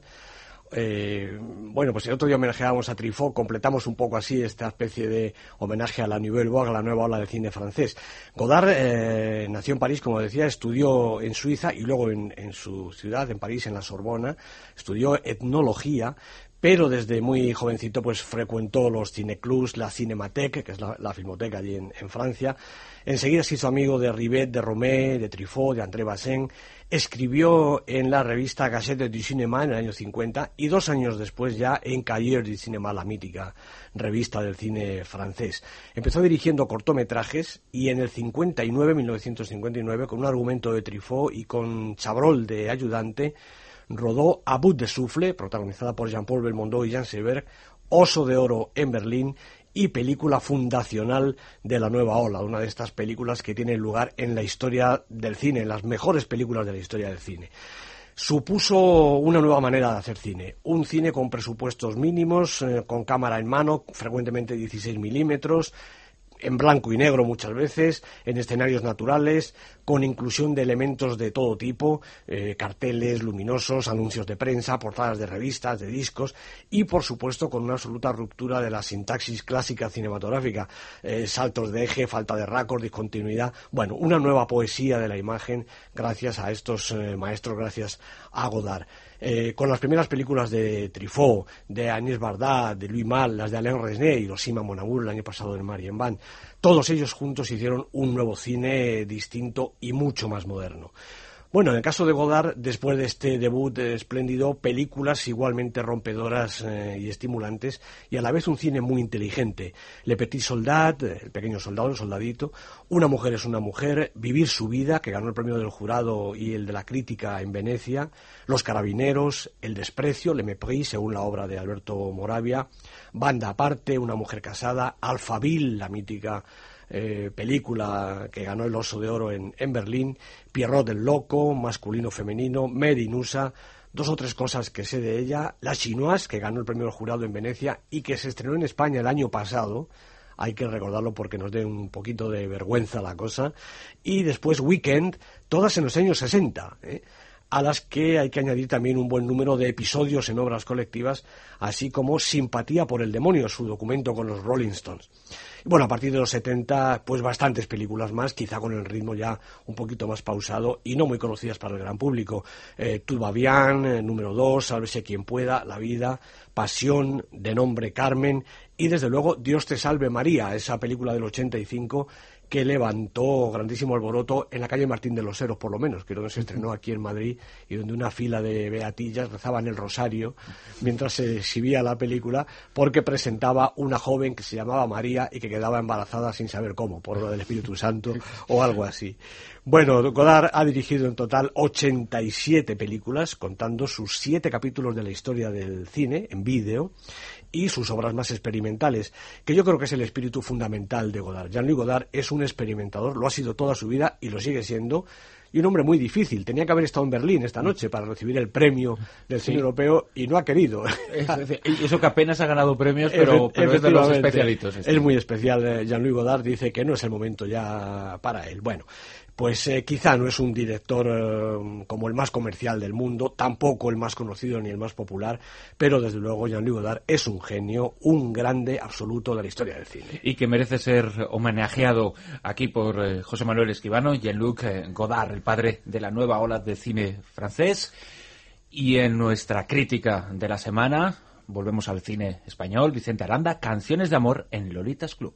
Bueno, pues el otro día homenajeábamos a Truffaut, completamos un poco así esta especie de homenaje a la Nouvelle Vague, a la nueva ola del cine francés. Godard nació en París, como decía, estudió en Suiza y luego en su ciudad, en París, en la Sorbona, estudió etnología, pero desde muy jovencito pues frecuentó los cineclubs, la Cinémathèque, que es la filmoteca allí en Francia. Enseguida se hizo amigo de Rivette, de Romé, de Truffaut, de André Bazin. Escribió en la revista Gazette du Cinéma en el año 50 y 2 años después ya en Cahiers du Cinéma, la mítica revista del cine francés. Empezó dirigiendo cortometrajes y en el 1959, con un argumento de Truffaut y con Chabrol de ayudante, rodó A Bout de Souffle, protagonizada por Jean-Paul Belmondo y Jean Seberg, Oso de Oro en Berlín y película fundacional de la nueva ola, una de estas películas que tienen lugar en la historia del cine, en las mejores películas de la historia del cine. Supuso una nueva manera de hacer cine, un cine con presupuestos mínimos, con cámara en mano, frecuentemente 16 milímetros, en blanco y negro muchas veces, en escenarios naturales, con inclusión de elementos de todo tipo, carteles luminosos, anuncios de prensa, portadas de revistas, de discos, y por supuesto con una absoluta ruptura de la sintaxis clásica cinematográfica, saltos de eje, falta de raccord, discontinuidad, bueno, una nueva poesía de la imagen gracias a estos maestros, gracias a Godard. Con las primeras películas de Truffaut, de Agnès Varda, de Louis Malle, las de Alain Resnais y Hiroshima Mon Amour el año pasado en Marienbad, todos ellos juntos hicieron un nuevo cine distinto y mucho más moderno. Bueno, en el caso de Godard, después de este debut espléndido, películas igualmente rompedoras y estimulantes, y a la vez un cine muy inteligente. Le Petit Soldat, el pequeño soldado, el soldadito, Una mujer es una mujer, Vivir su vida, que ganó el premio del jurado y el de la crítica en Venecia, Los carabineros, El desprecio, Le Mépris, según la obra de Alberto Moravia, Banda aparte, Una mujer casada, Alphaville, la mítica película que ganó el Oso de Oro en Berlín, Pierrot el Loco, Masculino Femenino, Mary Nusa, dos o tres cosas que sé de ella, La Chinoise, que ganó el premio del jurado en Venecia y que se estrenó en España el año pasado, hay que recordarlo porque nos dé un poquito de vergüenza la cosa, y después Weekend, todas en los años 60, a las que hay que añadir también un buen número de episodios en obras colectivas, así como Simpatía por el demonio, su documento con los Rolling Stones. Y bueno, a partir de los 70, pues bastantes películas más, quizá con el ritmo ya un poquito más pausado y no muy conocidas para el gran público. Tout va bien, número 2, Sálvese quien pueda, La vida, Pasión, de nombre Carmen y desde luego Dios te salve María, esa película del 85 que levantó grandísimo alboroto en la calle Martín de los Heros, por lo menos, que es donde se estrenó aquí en Madrid y donde una fila de beatillas rezaban el rosario mientras se exhibía la película, porque presentaba una joven que se llamaba María y que quedaba embarazada sin saber cómo, por lo del Espíritu Santo o algo así. Bueno, Godard ha dirigido en total 87 películas, contando sus 7 capítulos de la historia del cine en vídeo y sus obras más experimentales, que yo creo que es el espíritu fundamental de Godard. Jean-Luc Godard es un experimentador, lo ha sido toda su vida y lo sigue siendo, y un hombre muy difícil. Tenía que haber estado en Berlín esta noche para recibir el premio del cine europeo y no ha querido. Y eso que apenas ha ganado premios, pero es de los especialitos. Es muy especial. Jean-Luc Godard dice que no es el momento ya para él. Bueno, pues quizá no es un director como el más comercial del mundo, tampoco el más conocido ni el más popular, pero desde luego Jean-Luc Godard es un genio, un grande absoluto de la historia del cine. Y que merece ser homenajeado aquí por José Manuel Escribano, Jean-Luc Godard, el padre de la nueva ola de cine francés. Y en nuestra crítica de la semana, volvemos al cine español, Vicente Aranda, Canciones de amor en Lolitas Club.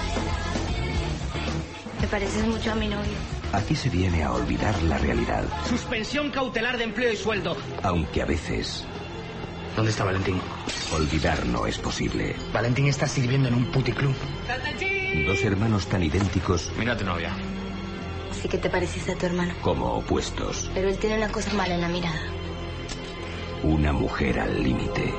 Te pareces mucho a mi novio. Aquí se viene a olvidar la realidad. Suspensión cautelar de empleo y sueldo. Aunque a veces... ¿Dónde está Valentín? Olvidar no es posible. Valentín está sirviendo en un puticlub. Dos hermanos tan idénticos... Mira a tu novia. Sí que te pareciste a tu hermano. Como opuestos. Pero él tiene una cosa mala en la mirada. Una mujer al límite.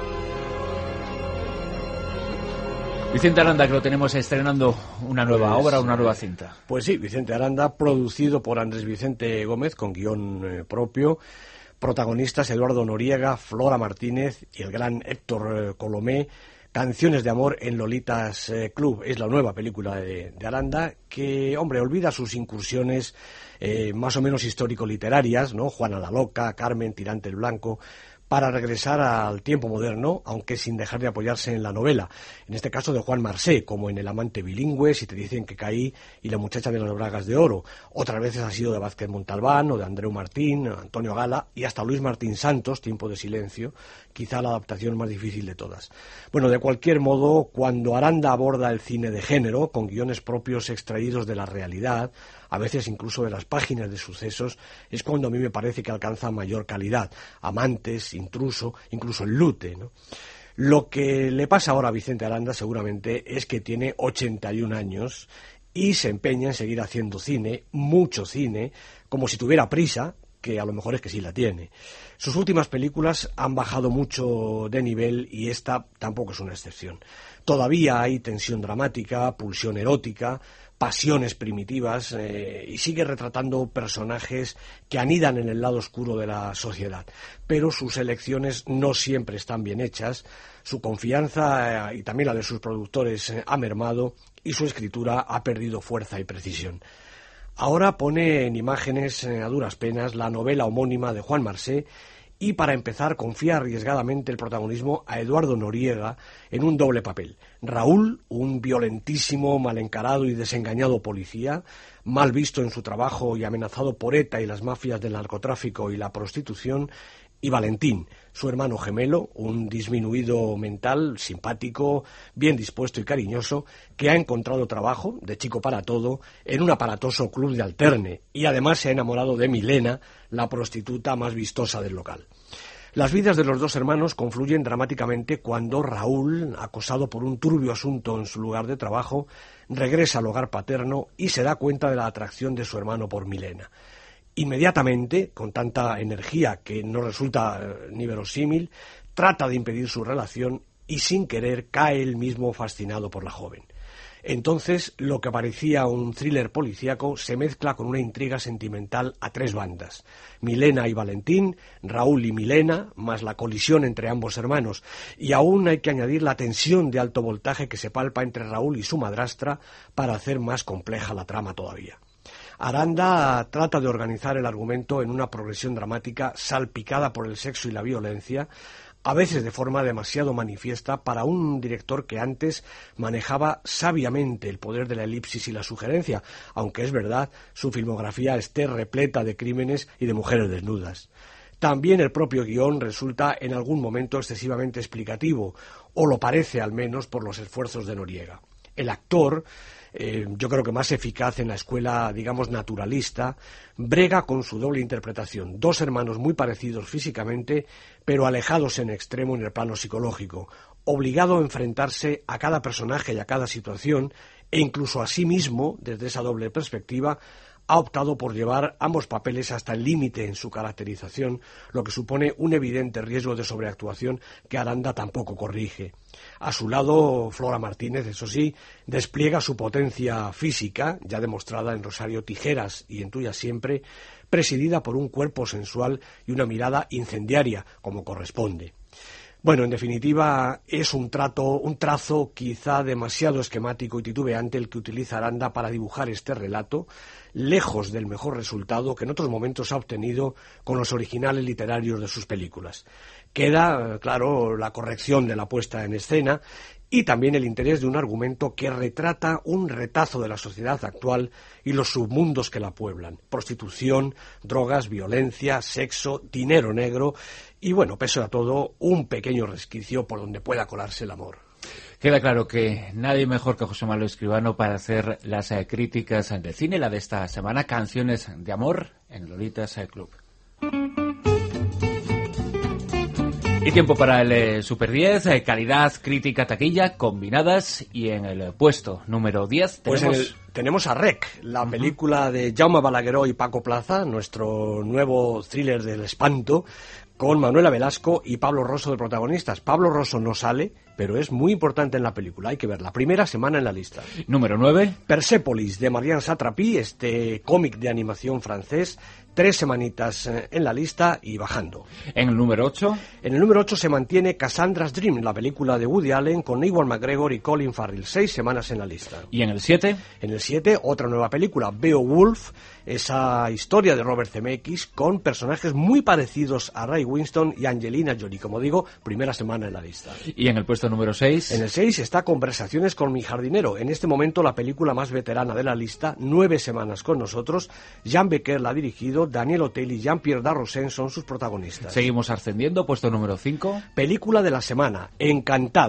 Vicente Aranda, que lo tenemos estrenando una nueva obra, una nueva cinta. Pues sí, Vicente Aranda, producido por Andrés Vicente Gómez, con guión propio. Protagonistas Eduardo Noriega, Flora Martínez y el gran Héctor Colomé. Canciones de amor en Lolitas Club. Es la nueva película de Aranda que, hombre, olvida sus incursiones más o menos histórico-literarias, ¿no? Juana la Loca, Carmen, Tirante el Blanco, para regresar al tiempo moderno, aunque sin dejar de apoyarse en la novela. En este caso de Juan Marsé, como en El amante bilingüe, Si te dicen que caí, y La muchacha de las bragas de oro. Otras veces ha sido de Vázquez Montalbán, o de Andreu Martín, Antonio Gala, y hasta Luis Martín Santos, Tiempo de silencio, quizá la adaptación más difícil de todas. Bueno, de cualquier modo, cuando Aranda aborda el cine de género, con guiones propios extraídos de la realidad, a veces incluso de las páginas de sucesos, es cuando a mí me parece que alcanza mayor calidad. Amantes, Intruso, incluso El Lute, ¿no? Lo que le pasa ahora a Vicente Aranda seguramente es que tiene 81 años y se empeña en seguir haciendo cine, mucho cine, como si tuviera prisa, que a lo mejor es que sí la tiene. Sus últimas películas han bajado mucho de nivel y esta tampoco es una excepción. Todavía hay tensión dramática, pulsión erótica, pasiones primitivas y sigue retratando personajes que anidan en el lado oscuro de la sociedad. Pero sus elecciones no siempre están bien hechas, su confianza y también la de sus productores ha mermado y su escritura ha perdido fuerza y precisión. Ahora pone en imágenes a duras penas la novela homónima de Juan Marsé y para empezar confía arriesgadamente el protagonismo a Eduardo Noriega en un doble papel. Raúl, un violentísimo, mal encarado y desengañado policía, mal visto en su trabajo y amenazado por ETA y las mafias del narcotráfico y la prostitución, y Valentín, su hermano gemelo, un disminuido mental, simpático, bien dispuesto y cariñoso, que ha encontrado trabajo, de chico para todo, en un aparatoso club de alterne, y además se ha enamorado de Milena, la prostituta más vistosa del local. Las vidas de los dos hermanos confluyen dramáticamente cuando Raúl, acosado por un turbio asunto en su lugar de trabajo, regresa al hogar paterno y se da cuenta de la atracción de su hermano por Milena. Inmediatamente, con tanta energía que no resulta ni verosímil, trata de impedir su relación y sin querer cae él mismo fascinado por la joven. Entonces, lo que parecía un thriller policíaco se mezcla con una intriga sentimental a tres bandas. Milena y Valentín, Raúl y Milena, más la colisión entre ambos hermanos. Y aún hay que añadir la tensión de alto voltaje que se palpa entre Raúl y su madrastra para hacer más compleja la trama todavía. Aranda trata de organizar el argumento en una progresión dramática salpicada por el sexo y la violencia, a veces de forma demasiado manifiesta para un director que antes manejaba sabiamente el poder de la elipsis y la sugerencia, aunque es verdad, su filmografía esté repleta de crímenes y de mujeres desnudas. También el propio guión resulta en algún momento excesivamente explicativo, o lo parece al menos por los esfuerzos de Noriega. El actor, yo creo que más eficaz en la escuela, digamos, naturalista, brega con su doble interpretación. Dos hermanos muy parecidos físicamente, pero alejados en extremo en el plano psicológico, obligado a enfrentarse a cada personaje y a cada situación, e incluso a sí mismo, desde esa doble perspectiva, ha optado por llevar ambos papeles hasta el límite en su caracterización, lo que supone un evidente riesgo de sobreactuación que Aranda tampoco corrige. A su lado, Flora Martínez, eso sí, despliega su potencia física, ya demostrada en Rosario Tijeras y en Tuya Siempre, presidida por un cuerpo sensual y una mirada incendiaria, como corresponde. Bueno, en definitiva, es un trazo quizá demasiado esquemático y titubeante el que utiliza Aranda para dibujar este relato, lejos del mejor resultado que en otros momentos ha obtenido con los originales literarios de sus películas. Queda, claro, la corrección de la puesta en escena y también el interés de un argumento que retrata un retazo de la sociedad actual y los submundos que la pueblan. Prostitución, drogas, violencia, sexo, dinero negro y, bueno, pese a todo, un pequeño resquicio por donde pueda colarse el amor. Queda claro que nadie mejor que José Manuel Escribano para hacer las críticas de cine, la de esta semana, Canciones de Amor en Lolitas Club. Y tiempo para el Super 10, calidad, crítica, taquilla, combinadas. Y en el puesto número 10 tenemos a Rec, la película de Jaume Balagueró y Paco Plaza, nuestro nuevo thriller del espanto, con Manuela Velasco y Pablo Rosso de protagonistas. Pablo Rosso no sale, pero es muy importante en la película, hay que ver, la primera semana en la lista. Número 9. Persépolis, de Marianne Satrapi, este cómic de animación francés, 3 semanitas en la lista y bajando. ¿En el número 8? En el número 8 se mantiene Cassandra's Dream, la película de Woody Allen con Ewan McGregor y Colin Farrell, 6 semanas en la lista. ¿Y en el 7? En el 7, otra nueva película, Beowulf, esa historia de Robert Zemeckis con personajes muy parecidos a Ray Winston y Angelina Jolie, como digo, primera semana en la lista. ¿Y en el puesto número 6? En el 6 está Conversaciones con mi jardinero, en este momento la película más veterana de la lista, 9 semanas con nosotros. Jean Becker la ha dirigido, Daniel Hotel y Jean-Pierre Darrozen son sus protagonistas. Seguimos ascendiendo, puesto número 5. Película de la semana, Encantada.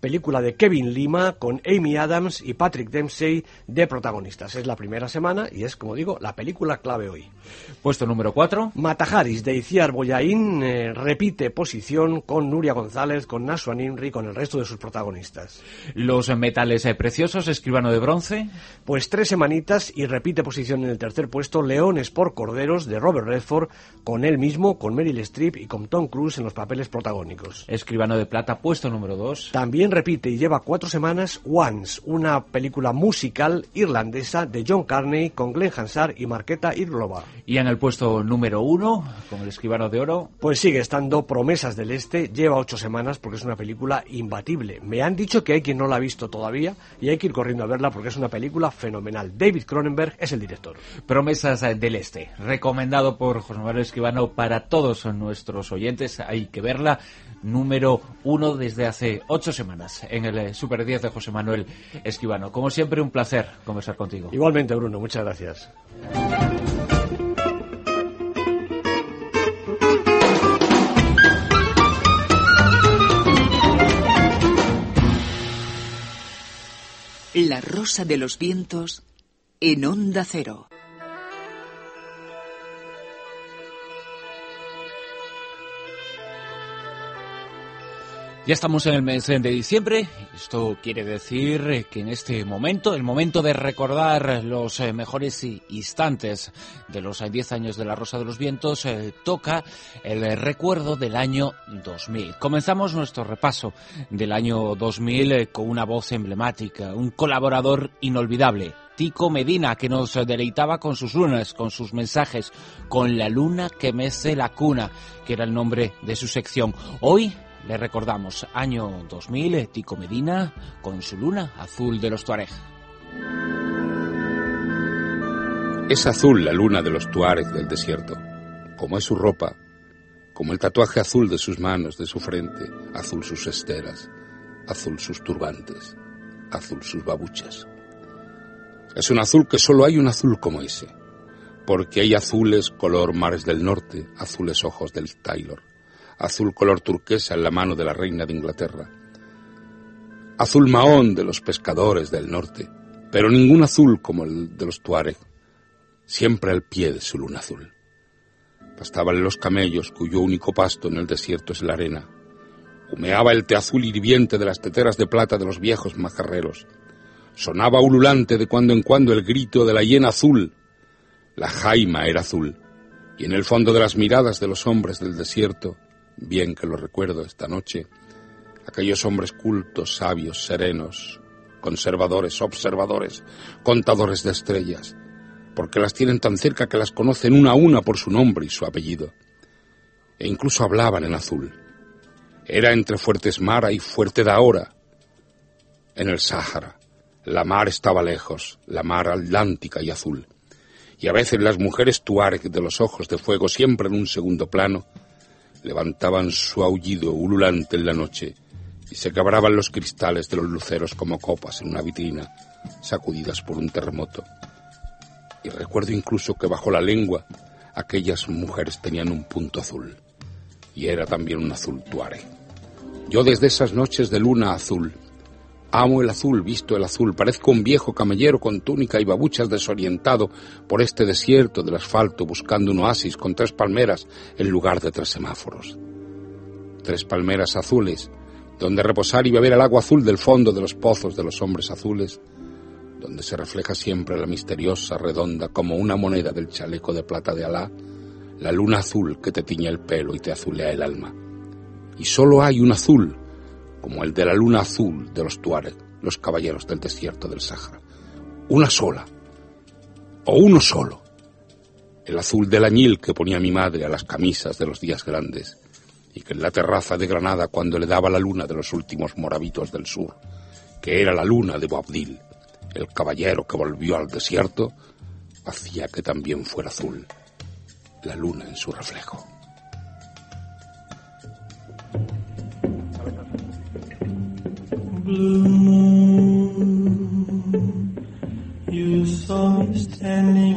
película de Kevin Lima con Amy Adams y Patrick Dempsey de protagonistas. Es la primera semana y es, como digo, la película clave hoy. Puesto número 4. Mataharis de Iciar Boyain repite posición con Nuria González, con Nashua Nimri, con el resto de sus protagonistas. Los metales preciosos, Escribano de bronce. Pues 3 semanitas y repite posición en el tercer puesto Leones por Corderos de Robert Redford, con él mismo, con Meryl Streep y con Tom Cruise en los papeles protagónicos. Escribano de plata, puesto número 2. También repite y lleva 4 semanas Once, una película musical irlandesa de John Carney con Glenn Hansard y Marketa Irglova. Y en el puesto número 1, con el Escribano de oro. Pues sigue estando Promesas del Este, lleva 8 semanas porque es una película imbatible. Me han dicho que hay quien no la ha visto todavía y hay que ir corriendo a verla porque es una película fenomenal. David Cronenberg es el director. Promesas del Este, recomendado por José Manuel Escribano para todos nuestros oyentes. Hay que verla. Número 1 desde hace 8 semanas en el Super 10 de José Manuel Escribano. Como siempre, un placer conversar contigo. Igualmente, Bruno, muchas gracias. La Rosa de los Vientos en Onda Cero. Ya estamos en el mes de diciembre. Esto quiere decir que en este momento, el momento de recordar los mejores instantes de los 10 años de La Rosa de los Vientos, toca el recuerdo del año 2000. Comenzamos nuestro repaso del año 2000 con una voz emblemática, un colaborador inolvidable. Tico Medina, que nos deleitaba con sus lunas, con sus mensajes, con La luna que mece la cuna, que era el nombre de su sección. Hoy le recordamos, año 2000, Tico Medina con su luna azul de los Tuareg. Es azul la luna de los Tuareg del desierto, como es su ropa, como el tatuaje azul de sus manos, de su frente, azul sus esteras, azul sus turbantes, azul sus babuchas. Es un azul que solo hay un azul como ese, porque hay azules color mares del norte, azules ojos del Taylor, azul color turquesa en la mano de la reina de Inglaterra, azul mahón de los pescadores del norte, pero ningún azul como el de los Tuareg, siempre al pie de su luna azul. Pastaban los camellos cuyo único pasto en el desierto es la arena, humeaba el té azul hirviente de las teteras de plata de los viejos majarreros, sonaba ululante de cuando en cuando el grito de la hiena azul, la jaima era azul, y en el fondo de las miradas de los hombres del desierto, bien que lo recuerdo esta noche, aquellos hombres cultos, sabios, serenos, conservadores, observadores, contadores de estrellas, porque las tienen tan cerca que las conocen una a una por su nombre y su apellido, e incluso hablaban en azul. Era entre Fuertes Mara y Fuerte de Ahora, en el Sáhara. La mar estaba lejos, la mar atlántica y azul, y a veces las mujeres tuareg de los ojos de fuego, siempre en un segundo plano, levantaban su aullido ululante en la noche y se quebraban los cristales de los luceros como copas en una vitrina, sacudidas por un terremoto. Y recuerdo incluso que bajo la lengua aquellas mujeres tenían un punto azul, y era también un azul tuareg. Yo desde esas noches de luna azul, amo el azul, visto el azul, parezco un viejo camellero con túnica y babuchas desorientado por este desierto del asfalto buscando un oasis con 3 palmeras en lugar de 3 semáforos. 3 palmeras azules, donde reposar y beber el agua azul del fondo de los pozos de los hombres azules, donde se refleja siempre la misteriosa, redonda, como una moneda del chaleco de plata de Alá, la luna azul que te tiñe el pelo y te azulea el alma. Y solo hay un azul, como el de la luna azul de los Tuareg, los caballeros del desierto del Sáhara. Una sola, o uno solo. El azul del añil que ponía mi madre a las camisas de los días grandes, y que en la terraza de Granada, cuando le daba la luna de los últimos moravitos del sur, que era la luna de Boabdil, el caballero que volvió al desierto, hacía que también fuera azul, la luna en su reflejo. Blue moon, you saw me standing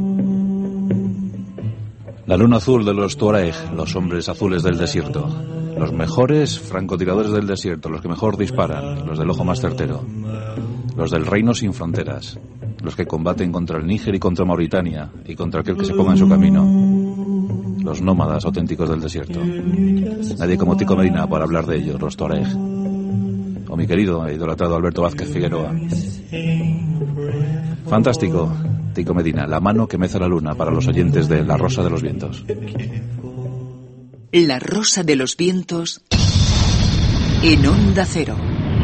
alone. La luna azul de los Tuareg, los hombres azules del desierto. Los mejores francotiradores del desierto, los que mejor disparan, los del ojo más certero, los del reino sin fronteras, los que combaten contra el Níger y contra Mauritania y contra aquel que se ponga en su camino, los nómadas auténticos del desierto. Nadie como Tico Medina para hablar de ellos, los Tuareg. O mi querido e idolatrado Alberto Vázquez Figueroa. Fantástico, Tico Medina, la mano que mece la luna para los oyentes de La Rosa de los Vientos. La Rosa de los Vientos en Onda Cero.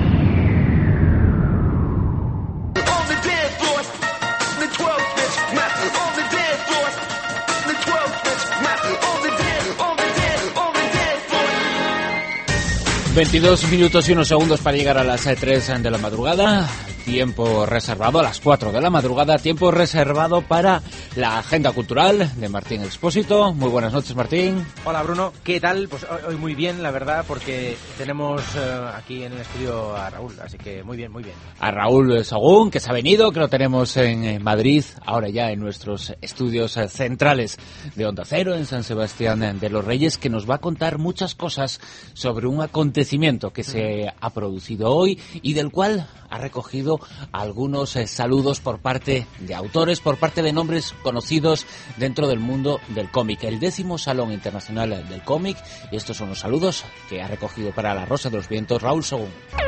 ...22 minutos y unos segundos para llegar a las 3 de la madrugada... tiempo reservado a las 4 de la madrugada, tiempo reservado para la agenda cultural de Martín Expósito. Muy buenas noches, Martín. Hola, Bruno, ¿qué tal? Pues hoy muy bien, la verdad, porque tenemos aquí en el estudio a Raúl, así que muy bien, muy bien. A Raúl Sagún, que se ha venido, que lo tenemos en Madrid, ahora ya en nuestros estudios centrales de Onda Cero, en San Sebastián de los Reyes, que nos va a contar muchas cosas sobre un acontecimiento que se ha producido hoy y del cual ha recogido algunos saludos por parte de autores, por parte de nombres conocidos dentro del mundo del cómic. El 10º Salón Internacional del Cómic, y estos son los saludos que ha recogido para La Rosa de los Vientos Raúl Sagún.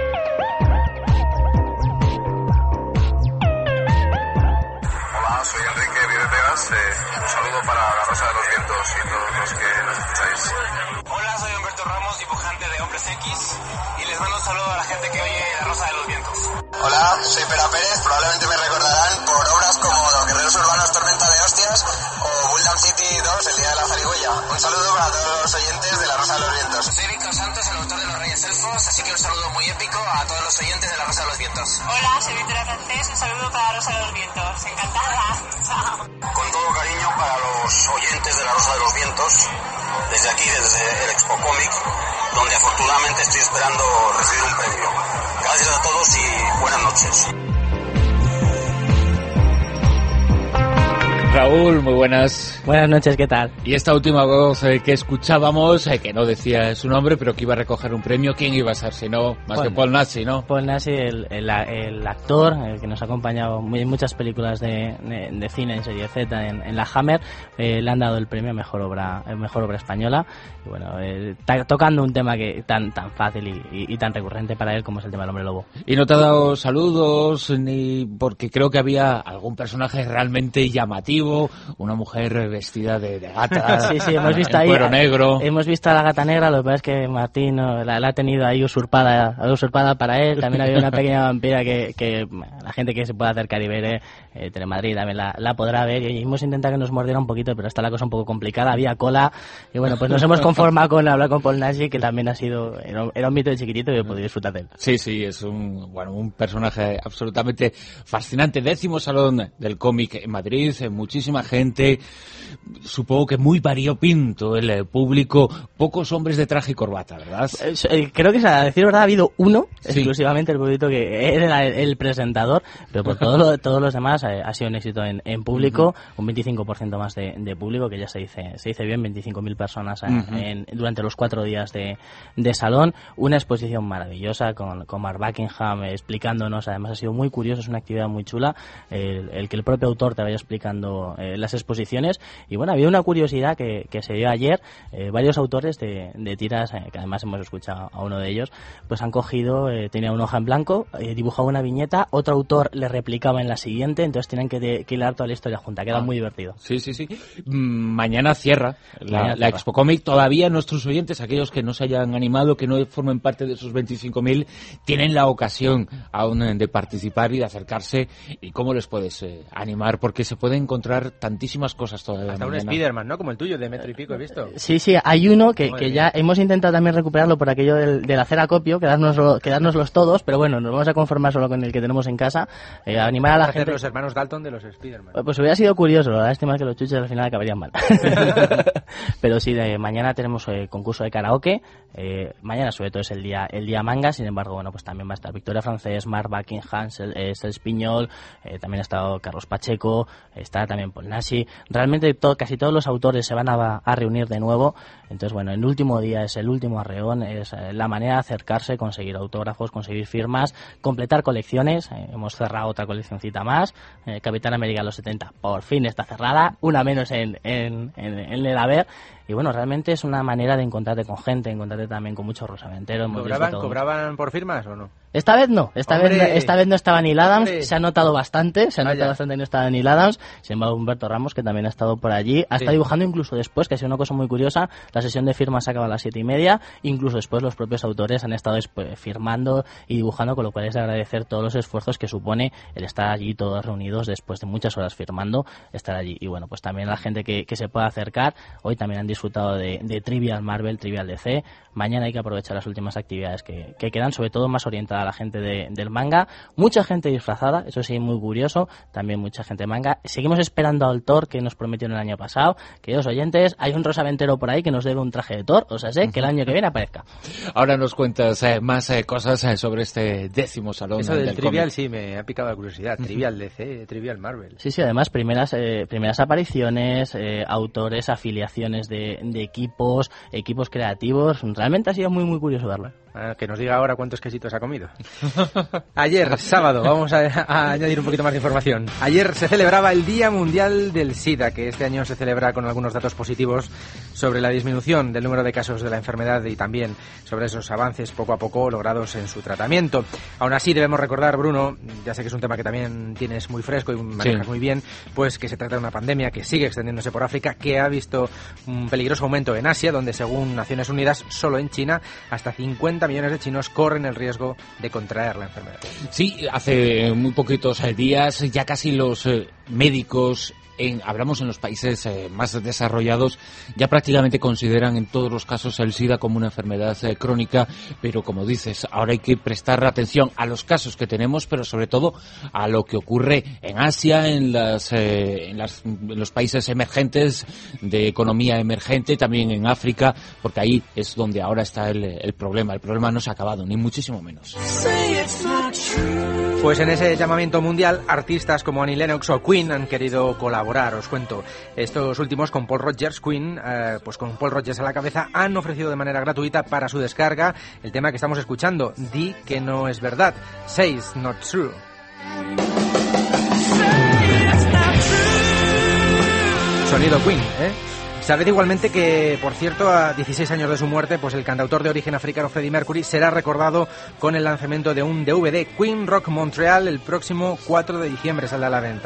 Hola, soy Enrique Vive Vegas. Un saludo para La Rosa de los Vientos y todos los que nos escucháis. Hola, soy Humberto Ramos, dibujante de Hombres X, y les mando un saludo a la gente que oye La Rosa de los Vientos. Hola, soy Pera Pérez, probablemente me recordarán por obras como Los Guerreros Urbanos Tormenta de Hostias o Bulldam City 2, El Día de la Zarigüeya. Un saludo para todos los oyentes de La Rosa de los Vientos. Soy Víctor Santos, el autor de Los Reyes Elfos, así que un saludo muy épico a todos los oyentes de La Rosa de los Vientos. Hola, soy Victoria Francés, un saludo para La Rosa de los Vientos. Encantada. Chao. Con todo cariño para los oyentes de La Rosa de los Vientos, desde aquí, desde el Expo Comic, donde afortunadamente estoy esperando recibir un premio. Gracias a todos y buenas noches. Raúl, muy buenas. Buenas noches, ¿qué tal? Y esta última voz que escuchábamos, que no decía su nombre, pero que iba a recoger un premio, ¿quién iba a ser? Si no, más que Paul Naschy, ¿no? Paul Naschy, el actor, el que nos ha acompañado en muchas películas de cine en serie Z, en la Hammer, le han dado el premio a mejor obra española. Y bueno, tocando un tema que tan fácil y tan recurrente para él como es el tema del hombre lobo. Y no te ha dado saludos, ni porque creo que había algún personaje realmente llamativo, una mujer vestida de gata, sí, hemos visto ahí, cuero negro. Hemos visto a la gata negra, lo que pasa es que Martín la ha tenido ahí usurpada para él. También había una pequeña vampira que la gente que se pueda acercar y ver Telemadrid también la podrá ver, y hemos intentado que nos mordiera un poquito, pero está la cosa un poco complicada, había cola, y bueno, pues nos hemos conformado con hablar con Paul Naschy, que también era un mito de chiquitito y he podido disfrutar de él. Sí, es un personaje absolutamente fascinante. 10º Salón del Cómic en Madrid, muchísima gente, supongo que muy variopinto el público, pocos hombres de traje y corbata, ¿verdad? Creo que, a decir verdad, ha habido uno, exclusivamente el público, que era el presentador, pero por todos los demás ha sido un éxito en público, un 25% más de público, que ya se dice bien, 25.000 personas durante los 4 días de salón, una exposición maravillosa con Mark Buckingham explicándonos, además ha sido muy curioso, es una actividad muy chula, el que el propio autor te vaya explicando las exposiciones. Y bueno, había una curiosidad que se dio ayer, varios autores de tiras, que además hemos escuchado a uno de ellos, pues han cogido, tenía una hoja en blanco, dibujaba una viñeta, otro autor le replicaba en la siguiente, entonces tienen que hilar toda la historia junta, queda muy divertido. Sí. Mañana cierra la Expo Comic. Todavía nuestros oyentes, aquellos que no se hayan animado, que no formen parte de esos 25.000, tienen la ocasión aún de participar y de acercarse. ¿Y cómo les puedes animar? Porque se pueden encontrar tantísimas cosas todavía. Hasta un Spiderman, ¿no? Como el tuyo, de 1,5 metros, he visto. Sí, hay uno que ya hemos intentado también recuperarlo por aquello del hacer acopio, quedárnoslos todos, pero bueno, nos vamos a conformar solo con el que tenemos en casa, animar a la gente. Los hermanos Dalton de los Spiderman. Pues hubiera sido curioso, la lástima es que los chuches al final acabarían mal. Pero sí, mañana tenemos concurso de karaoke, mañana sobre todo es el día manga, sin embargo, bueno, pues también va a estar Victoria Francés, Mark Buckingham, Estel Espiñol, también ha estado Carlos Pacheco, está también también Paul Naschy. Realmente casi todos los autores se van a reunir de nuevo. Entonces, bueno, el último día es el último arreón, es la manera de acercarse, conseguir autógrafos, conseguir firmas, completar colecciones. Hemos cerrado otra coleccioncita más. Capitán América los 70 por fin está cerrada, una menos en el haber. Y bueno, realmente es una manera de encontrarte con gente, encontrarte también con muchos rosaventeros. ¿Cobraban por firmas o no? Esta vez no, esta vez no estaba Neil Adams, se ha notado bastante, que no estaba Neil Adams. Sin embargo, Humberto Ramos, que también ha estado por allí, ha estado dibujando incluso después, que ha sido una cosa muy curiosa. La sesión de firmas se acaba a las 7:30, incluso después los propios autores han estado firmando y dibujando, con lo cual es de agradecer todos los esfuerzos que supone el estar allí todos reunidos después de muchas horas firmando, estar allí. Y bueno, pues también la gente que se pueda acercar, hoy también han disfrutado de Trivial Marvel, Trivial DC. Mañana hay que aprovechar las últimas actividades que quedan, sobre todo más orientada a la gente del manga. Mucha gente disfrazada, eso sí, muy curioso. También mucha gente manga. Seguimos esperando al Thor que nos prometieron el año pasado. Queridos oyentes, hay un rosaventero por ahí que nos debe un traje de Thor, o sea, sé que el año que viene aparezca. Ahora nos cuentas más cosas sobre este 10º salón. Eso del Trivial cómic. Sí, me ha picado la curiosidad. Trivial DC, Trivial Marvel. Sí, además primeras apariciones, autores, afiliaciones de equipos creativos. Realmente ha sido muy muy curioso verlo. Que nos diga ahora cuántos quesitos ha comido. Ayer, sábado, vamos a añadir un poquito más de información. Ayer se celebraba el Día Mundial del SIDA, que este año se celebra con algunos datos positivos sobre la disminución del número de casos de la enfermedad y también sobre esos avances poco a poco logrados en su tratamiento. Aún así debemos recordar, Bruno, ya sé que es un tema que también tienes muy fresco y manejas muy bien, pues que se trata de una pandemia que sigue extendiéndose por África, que ha visto un peligroso aumento en Asia, donde según Naciones Unidas, solo en China, hasta 50 millones de chinos corren el riesgo de contraer la enfermedad. Sí, hace muy poquitos días ya casi los médicos, hablamos en los países más desarrollados, ya prácticamente consideran en todos los casos el SIDA como una enfermedad crónica, pero como dices, ahora hay que prestar atención a los casos que tenemos, pero sobre todo a lo que ocurre en Asia, en los países emergentes, de economía emergente, también en África, porque ahí es donde ahora está el problema. El problema no se ha acabado, ni muchísimo menos. Pues en ese llamamiento mundial, artistas como Annie Lennox o Queen han querido colaborar, os cuento. Estos últimos con Paul Rodgers, Queen, pues con Paul Rodgers a la cabeza, han ofrecido de manera gratuita para su descarga el tema que estamos escuchando, Di que no es verdad, Say It's Not True. Sonido Queen, ¿eh? Sabed igualmente que, por cierto, a 16 años de su muerte, pues el cantautor de origen africano Freddie Mercury será recordado con el lanzamiento de un DVD, Queen Rock Montreal, el próximo 4 de diciembre saldrá a la venta.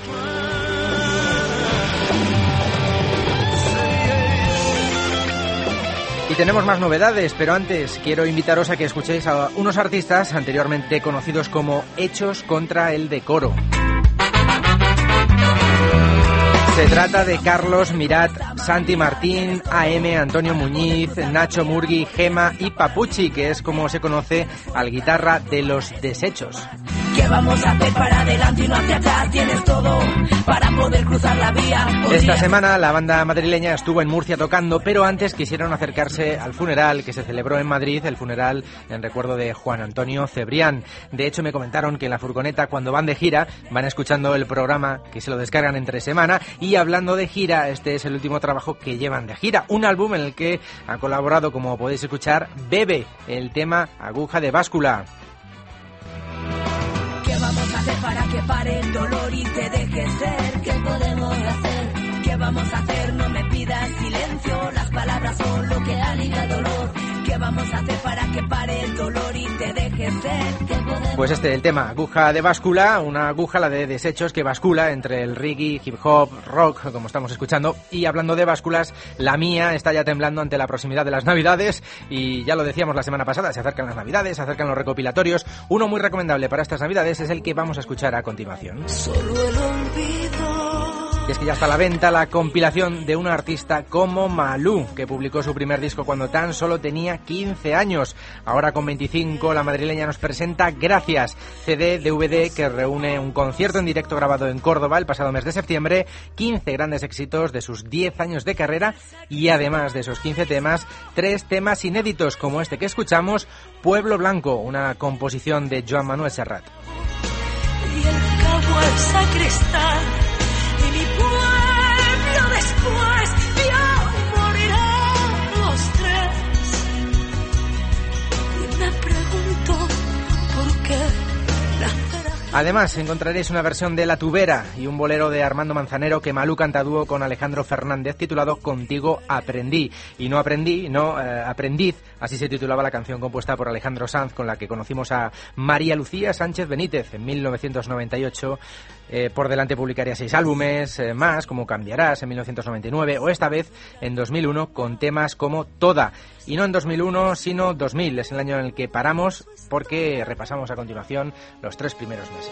Y tenemos más novedades, pero antes quiero invitaros a que escuchéis a unos artistas anteriormente conocidos como Hechos contra el Decoro. Se trata de Carlos Mirat, Santi Martín, AM, Antonio Muñiz, Nacho Murgui, Gema y Papuchi, que es como se conoce al guitarra de Los Desechos. ¿Qué vamos a hacer para adelante y no hacia atrás? Tienes todo para poder cruzar la vía. Esta semana la banda madrileña estuvo en Murcia tocando, pero antes quisieron acercarse al funeral que se celebró en Madrid, el funeral en recuerdo de Juan Antonio Cebrián. De hecho, me comentaron que en la furgoneta, cuando van de gira, van escuchando el programa, que se lo descargan entre semana, y hablando de gira, este es el último trabajo que llevan de gira, un álbum en el que ha colaborado, como podéis escuchar, Bebe, el tema Aguja de Báscula. ¿Qué vamos a hacer para que pare el dolor y te dejes ser? ¿Qué podemos hacer? ¿Qué vamos a hacer? No me pidas silencio, las palabras son lo que alivia el dolor. ¿Qué vamos a hacer para que pare el dolor y te dejes ser? ¿Qué podemos... Pues el tema, Aguja de Báscula, una aguja, la de Desechos, que bascula entre el reggae, hip hop, rock, como estamos escuchando. Y hablando de básculas, la mía está ya temblando ante la proximidad de las Navidades, y ya lo decíamos la semana pasada, se acercan las Navidades, se acercan los recopilatorios. Uno muy recomendable para estas Navidades es el que vamos a escuchar a continuación. Solo el olvido. Y es que ya está a la venta la compilación de una artista como Malú, que publicó su primer disco cuando tan solo tenía 15 años. Ahora con 25, la madrileña nos presenta Gracias, CD, DVD que reúne un concierto en directo grabado en Córdoba el pasado mes de septiembre, 15 grandes éxitos de sus 10 años de carrera y además de esos 15 temas, 3 temas inéditos como este que escuchamos, Pueblo Blanco, una composición de Joan Manuel Serrat. Y el cabo al sacristán y mi Además, encontraréis una versión de La Tubera y un bolero de Armando Manzanero que Malú canta a dúo con Alejandro Fernández titulado Contigo aprendí. Y no aprendí, no aprendiz, así se titulaba la canción compuesta por Alejandro Sanz, con la que conocimos a María Lucía Sánchez Benítez en 1998. Por delante publicaría 6 álbumes más, como Cambiarás en 1999, o esta vez en 2001 con temas como Toda. Y no en 2001, sino 2000. Es el año en el que paramos, porque repasamos a continuación los 3 primeros meses.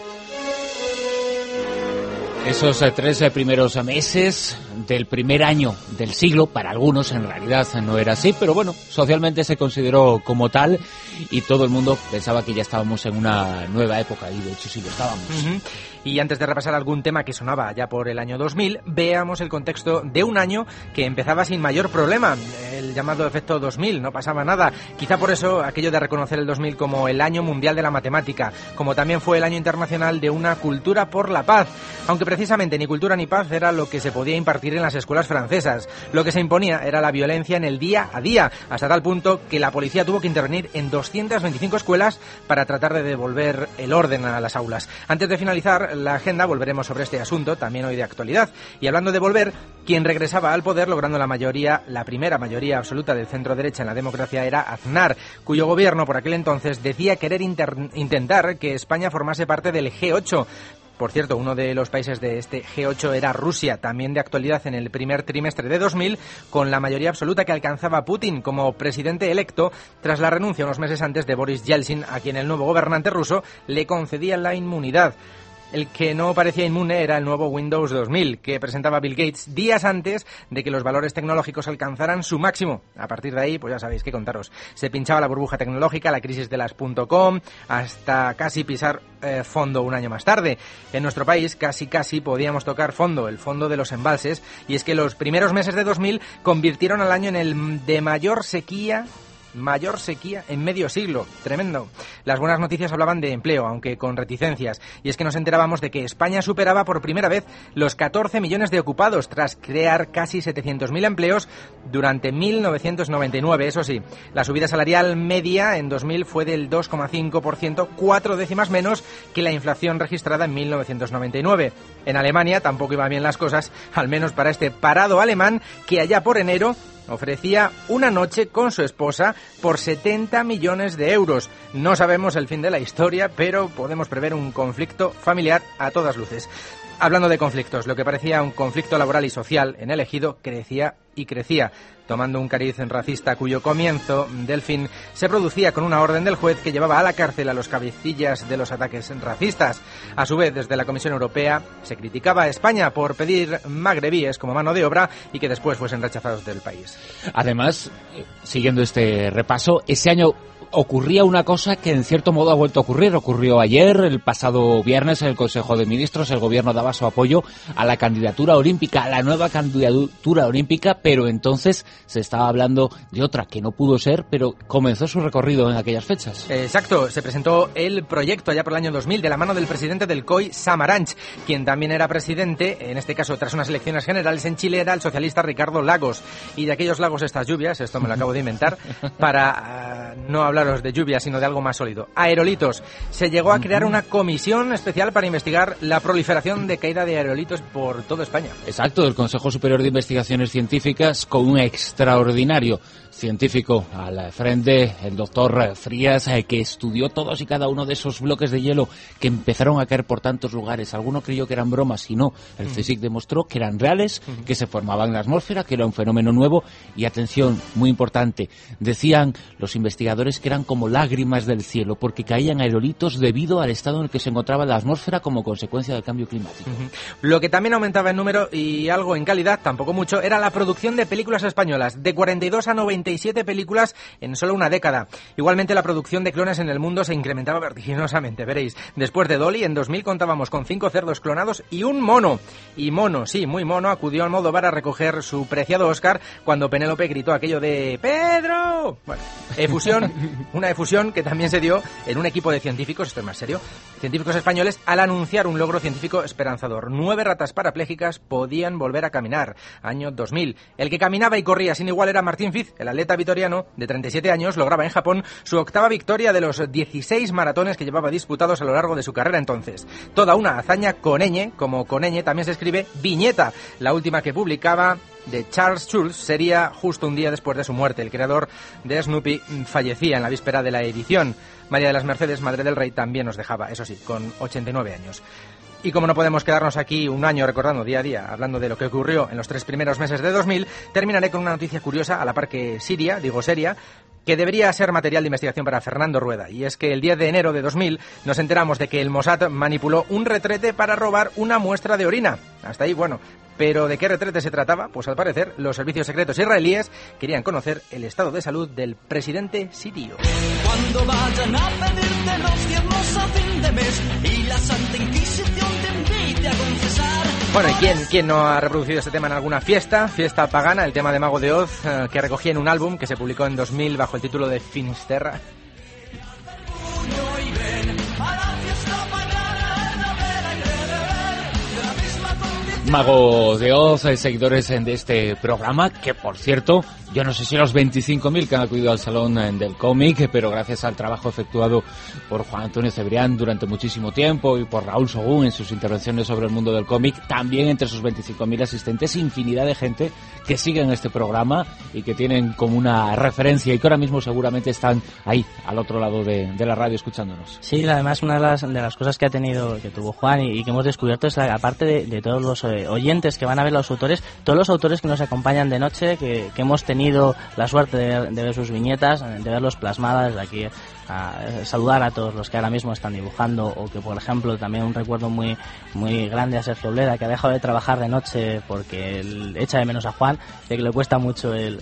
Esos 3 primeros meses del primer año del siglo, para algunos en realidad no era así, pero bueno, socialmente se consideró como tal y todo el mundo pensaba que ya estábamos en una nueva época, y de hecho sí lo estábamos. Y antes de repasar algún tema que sonaba ya por el año 2000, veamos el contexto de un año que empezaba sin mayor problema, el llamado efecto 2000, no pasaba nada. Quizá por eso aquello de reconocer el 2000 como el año mundial de la matemática, como también fue el año internacional de una cultura por la paz, aunque precisamente ni cultura ni paz era lo que se podía impartir en las escuelas francesas. Lo que se imponía era la violencia en el día a día, hasta tal punto que la policía tuvo que intervenir en 225 escuelas para tratar de devolver el orden a las aulas. Antes de finalizar la agenda volveremos sobre este asunto, también hoy de actualidad. Y hablando de volver, quien regresaba al poder logrando la primera mayoría absoluta del centro derecha en la democracia era Aznar, cuyo gobierno por aquel entonces decía querer intentar que España formase parte del G8. Por cierto, uno de los países de este G8 era Rusia, también de actualidad en el primer trimestre de 2000, con la mayoría absoluta que alcanzaba Putin como presidente electo tras la renuncia unos meses antes de Boris Yeltsin, a quien el nuevo gobernante ruso le concedía la inmunidad. El que no parecía inmune era el nuevo Windows 2000, que presentaba Bill Gates días antes de que los valores tecnológicos alcanzaran su máximo. A partir de ahí, pues ya sabéis qué contaros. Se pinchaba la burbuja tecnológica, la crisis de las .com, hasta casi pisar fondo un año más tarde. En nuestro país casi podíamos tocar fondo, el fondo de los embalses, y es que los primeros meses de 2000 convirtieron al año en el de mayor sequía en medio siglo. Tremendo. Las buenas noticias hablaban de empleo, aunque con reticencias, y es que nos enterábamos de que España superaba por primera vez los 14 millones de ocupados tras crear casi 700.000 empleos durante 1999. Eso sí, la subida salarial media en 2000 fue del 2,5%, 4 décimas menos que la inflación registrada en 1999. En Alemania tampoco iban bien las cosas, al menos para este parado alemán que allá por enero ofrecía una noche con su esposa por 70 millones de euros. No sabemos el fin de la historia, pero podemos prever un conflicto familiar a todas luces. Hablando de conflictos, lo que parecía un conflicto laboral y social en el Ejido crecía y crecía, tomando un cariz racista cuyo comienzo del fin se producía con una orden del juez que llevaba a la cárcel a los cabecillas de los ataques racistas. A su vez, desde la Comisión Europea se criticaba a España por pedir magrebíes como mano de obra y que después fuesen rechazados del país. Además, siguiendo este repaso, ese año ocurría una cosa que en cierto modo ha vuelto a ocurrir. Ocurrió ayer, el pasado viernes, en el Consejo de Ministros. El gobierno daba su apoyo a la candidatura olímpica, a la nueva candidatura olímpica, pero entonces se estaba hablando de otra que no pudo ser, pero comenzó su recorrido en aquellas fechas. Exacto, se presentó el proyecto allá por el año 2000 de la mano del presidente del COI, Samaranch, quien también era presidente, en este caso tras unas elecciones generales en Chile, era el socialista Ricardo Lagos. Y de aquellos lagos estas lluvias, esto me lo acabo de inventar, para no hablaros de lluvia, sino de algo más sólido. Aerolitos. Se llegó a crear una comisión especial para investigar la proliferación de caída de aerolitos por toda España. Exacto, el Consejo Superior de Investigaciones Científicas, con un extraordinario científico al frente, el doctor Frías, que estudió todos y cada uno de esos bloques de hielo que empezaron a caer por tantos lugares. Alguno creyó que eran bromas y no. El CSIC demostró que eran reales, que se formaban en la atmósfera, que era un fenómeno nuevo. Y atención, muy importante, decían los investigadores que eran como lágrimas del cielo, porque caían aerolitos debido al estado en el que se encontraba la atmósfera como consecuencia del cambio climático. Lo que también aumentaba en número y algo en calidad, tampoco mucho, era la producción de películas españolas, de 42 a 97 películas en solo una década. Igualmente la producción de clones en el mundo se incrementaba vertiginosamente, veréis. Después de Dolly, en 2000 contábamos con 5 cerdos clonados y un mono. Y mono, sí, muy mono, acudió al Almodóvar a recoger su preciado Oscar cuando Penélope gritó aquello de ¡Pedro! Bueno, Una efusión que también se dio en un equipo de científicos, esto es más serio, científicos españoles, al anunciar un logro científico esperanzador. 9 ratas parapléjicas podían volver a caminar. Año 2000. El que caminaba y corría sin igual era Martín Fiz, el atleta vitoriano de 37 años, lograba en Japón su 8ª victoria de los 16 maratones que llevaba disputados a lo largo de su carrera entonces. Toda una hazaña con ñ, como con ñ también se escribe Viñeta. La última que publicaba de Charles Schulz sería justo un día después de su muerte. El creador de Snoopy fallecía en la víspera de la edición. María de las Mercedes, madre del rey, también nos dejaba, eso sí, con 89 años. Y como no podemos quedarnos aquí un año recordando día a día, hablando de lo que ocurrió en los 3 primeros meses de 2000, terminaré con una noticia curiosa, a la par que seria, que debería ser material de investigación para Fernando Rueda. Y es que el 10 de enero de 2000 nos enteramos de que el Mossad manipuló un retrete para robar una muestra de orina. Hasta ahí, bueno. ¿Pero de qué retrete se trataba? Pues al parecer los servicios secretos israelíes querían conocer el estado de salud del presidente sirio. Cuando vayan a pedirte los diezmos a fin de mes y la Santa Inquisición te invite a confesar. Bueno, ¿y quién no ha reproducido este tema en alguna fiesta pagana? El tema de Mago de Oz, que recogía en un álbum que se publicó en 2000 bajo el título de Finisterra. Mago de Oz, seguidores de este programa, que por cierto, yo no sé si los 25.000 que han acudido al Salón del Cómic, pero gracias al trabajo efectuado por Juan Antonio Cebrián durante muchísimo tiempo y por Raúl Sogún en sus intervenciones sobre el mundo del cómic, también entre sus 25.000 asistentes, infinidad de gente que siguen este programa y que tienen como una referencia y que ahora mismo seguramente están ahí, al otro lado de la radio escuchándonos. Sí, además una de las cosas que tuvo Juan y que hemos descubierto es aparte de todos los oyentes que van a ver los autores, todos los autores que nos acompañan de noche, que hemos tenido la suerte de ver sus viñetas, de verlos plasmadas. De aquí a saludar a todos los que ahora mismo están dibujando, o que por ejemplo también un recuerdo muy grande a Sergio Bleda, que ha dejado de trabajar de noche porque él echa de menos a Juan, que le cuesta mucho el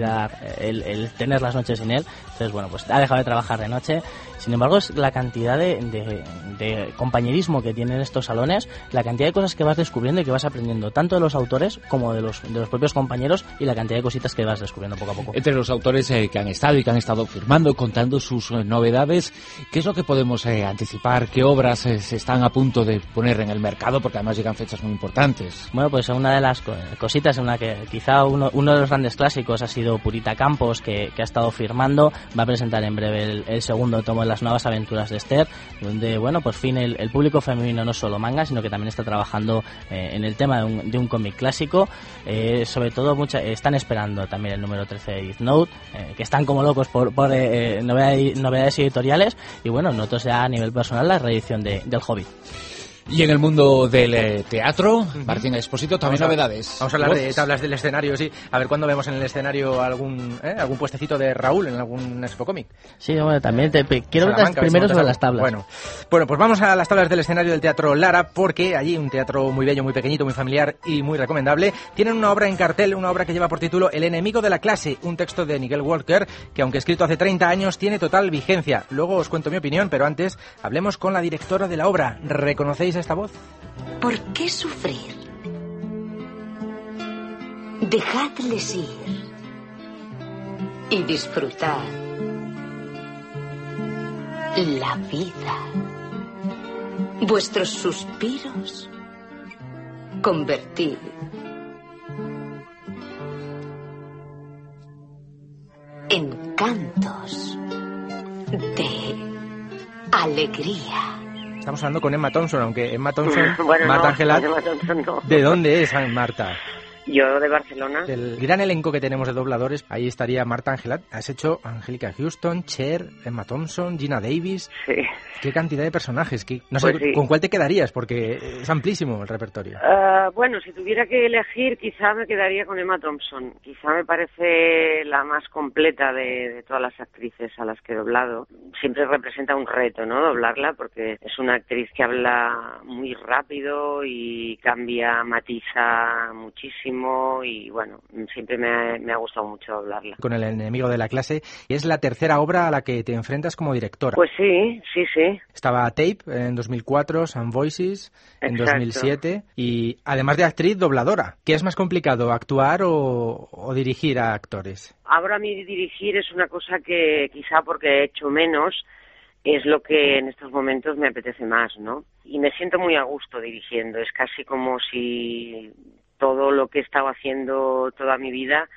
tener las noches sin él. Entonces bueno, pues ha dejado de trabajar de noche. Sin embargo, es la cantidad de compañerismo que tienen estos salones, la cantidad de cosas que vas descubriendo y que vas aprendiendo tanto de los autores como de los propios compañeros, y la cantidad de cositas que vas descubriendo poco a poco. Entre los autores que han estado y que han estado firmando, contando sus novedades, ¿qué es lo que podemos anticipar? ¿Qué obras se están a punto de poner en el mercado? Porque además llegan fechas muy importantes. Bueno, pues una de las cositas en la que quizá uno de los grandes clásicos ha sido Purita Campos, que ha estado firmando. Va a presentar en breve el segundo tomo de las nuevas aventuras de Esther, donde, bueno, por fin el público femenino no solo manga, sino que también está trabajando en el tema de un cómic clásico. Sobre todo están esperando también el número 13 de Death Note, que están como locos por novedades editoriales, y bueno, nosotros ya a nivel personal la reedición del Hobbit. Y en el mundo del teatro, Martín Expósito, también novedades. Vamos a hablar de tablas del escenario, sí. A ver cuándo vemos en el escenario algún puestecito de Raúl en algún Expo Cómic. Sí, bueno, también quiero ver primero sobre las tablas. Bueno, pues vamos a las tablas del escenario del Teatro Lara, porque allí un teatro muy bello, muy pequeñito, muy familiar y muy recomendable. Tienen una obra en cartel, una obra que lleva por título El enemigo de la clase, un texto de Nigel Walker, que aunque escrito hace 30 años, tiene total vigencia. Luego os cuento mi opinión, pero antes hablemos con la directora de la obra. ¿Reconocéis esta voz? ¿Por qué sufrir? Dejadles ir y disfrutar la vida. Vuestros suspiros convertid en cantos de alegría. Estamos hablando con Emma Thompson, aunque Emma Thompson, bueno, Marta no, Angelat, Emma Thompson no. ¿De dónde es Marta? Yo de Barcelona. Del gran elenco que tenemos de dobladores, ahí estaría Marta Angelat. Has hecho Angélica Houston, Cher, Emma Thompson, Gina Davis. Sí. Qué cantidad de personajes. No sé, sí. ¿Con cuál te quedarías? Porque es amplísimo el repertorio. Bueno, si tuviera que elegir, quizá me quedaría con Emma Thompson. Quizá me parece la más completa de todas las actrices a las que he doblado. Siempre representa un reto, ¿no? Doblarla, porque es una actriz que habla muy rápido y cambia, matiza muchísimo. muchísimo y bueno, siempre me ha gustado mucho hablarla. Con El enemigo de la clase, y es la tercera obra a la que te enfrentas como directora. Pues sí. Estaba Tape en 2004, Some Voices en Exacto. 2007 y además de actriz, dobladora. ¿Qué es más complicado, actuar o dirigir a actores? Ahora mi dirigir es una cosa que quizá porque he hecho menos es lo que en estos momentos me apetece más, ¿no? Y me siento muy a gusto dirigiendo. Es casi como si todo lo que he estado haciendo toda mi vida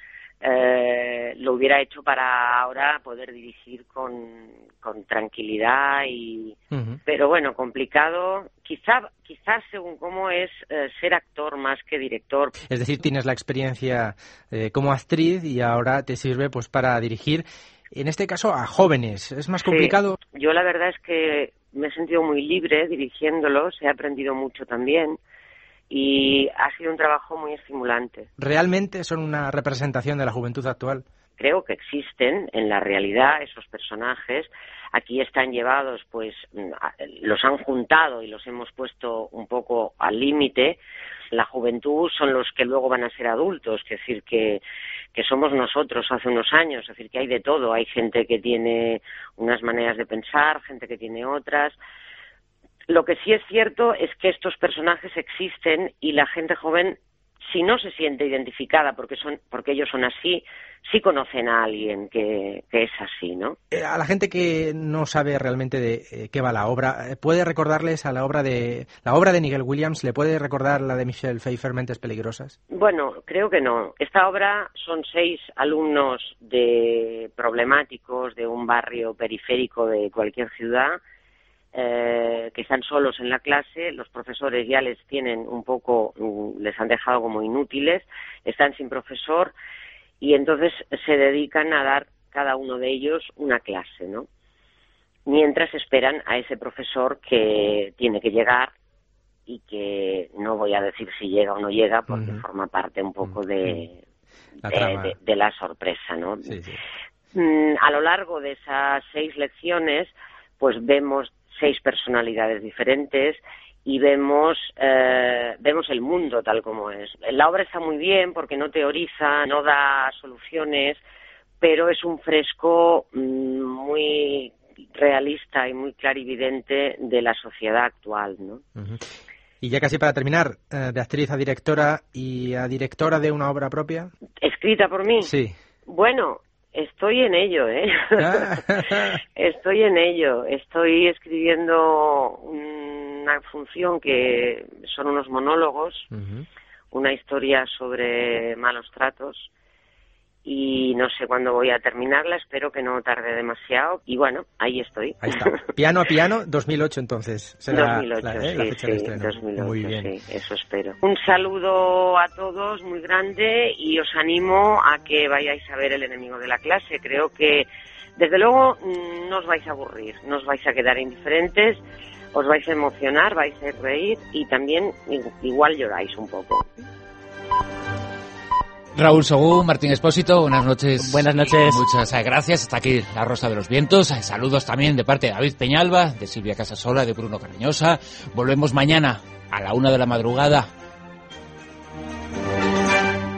lo hubiera hecho para ahora poder dirigir con tranquilidad y... Uh-huh. Pero bueno, complicado. Quizás según cómo es ser actor más que director. Es decir, tienes la experiencia como actriz y ahora te sirve pues para dirigir, en este caso, a jóvenes. ¿Es más complicado? Sí. Yo la verdad es que me he sentido muy libre dirigiéndolos, he aprendido mucho también y ha sido un trabajo muy estimulante. ¿Realmente son una representación de la juventud actual? Creo que existen en la realidad esos personajes. Aquí están llevados, pues los han juntado y los hemos puesto un poco al límite. La juventud son los que luego van a ser adultos, es decir, que somos nosotros hace unos años, es decir, que hay de todo. Hay gente que tiene unas maneras de pensar, gente que tiene otras. Lo que sí es cierto es que estos personajes existen y la gente joven, si no se siente identificada porque ellos son así, sí conocen a alguien que es así, ¿no? A la gente que no sabe realmente de qué va la obra, ¿puede recordarles a la obra de Nigel Williams? ¿Le puede recordar la de Michelle Pfeiffer, Mentes Peligrosas? Bueno, creo que no. Esta obra son 6 alumnos problemáticos de un barrio periférico de cualquier ciudad, que están solos en la clase. Los profesores ya les tienen les han dejado como inútiles, están sin profesor y entonces se dedican a dar cada uno de ellos una clase, ¿no? Mientras esperan a ese profesor que tiene que llegar y que no voy a decir si llega o no llega porque forma parte un poco de la sorpresa, ¿no? Sí. A lo largo de esas 6 lecciones, pues vemos 6 personalidades diferentes y vemos el mundo tal como es. La obra está muy bien porque no teoriza, no da soluciones, pero es un fresco muy realista y muy clarividente de la sociedad actual, ¿no? Uh-huh. Y ya casi para terminar, de actriz a directora y a directora de una obra propia. ¿Escrita por mí? Sí. Bueno, estoy en ello, Estoy en ello. Estoy escribiendo una función que son unos monólogos, una historia sobre malos tratos y no sé cuándo voy a terminarla, espero que no tarde demasiado y bueno, ahí estoy. Ahí está. Piano a piano, 2008 entonces. Será 2008, la fecha de estreno. 2008, muy bien. Sí, eso espero. Un saludo a todos muy grande y os animo a que vayáis a ver El enemigo de la clase. Creo que desde luego no os vais a aburrir, no os vais a quedar indiferentes, os vais a emocionar, vais a reír y también igual lloráis un poco. Raúl Sogú, Martín Expósito, buenas noches. Buenas noches. Muchas gracias. Hasta aquí La Rosa de los Vientos. Saludos también de parte de David Peñalba, de Silvia Casasola, de Bruno Carreñosa. Volvemos mañana a la 1 de la madrugada.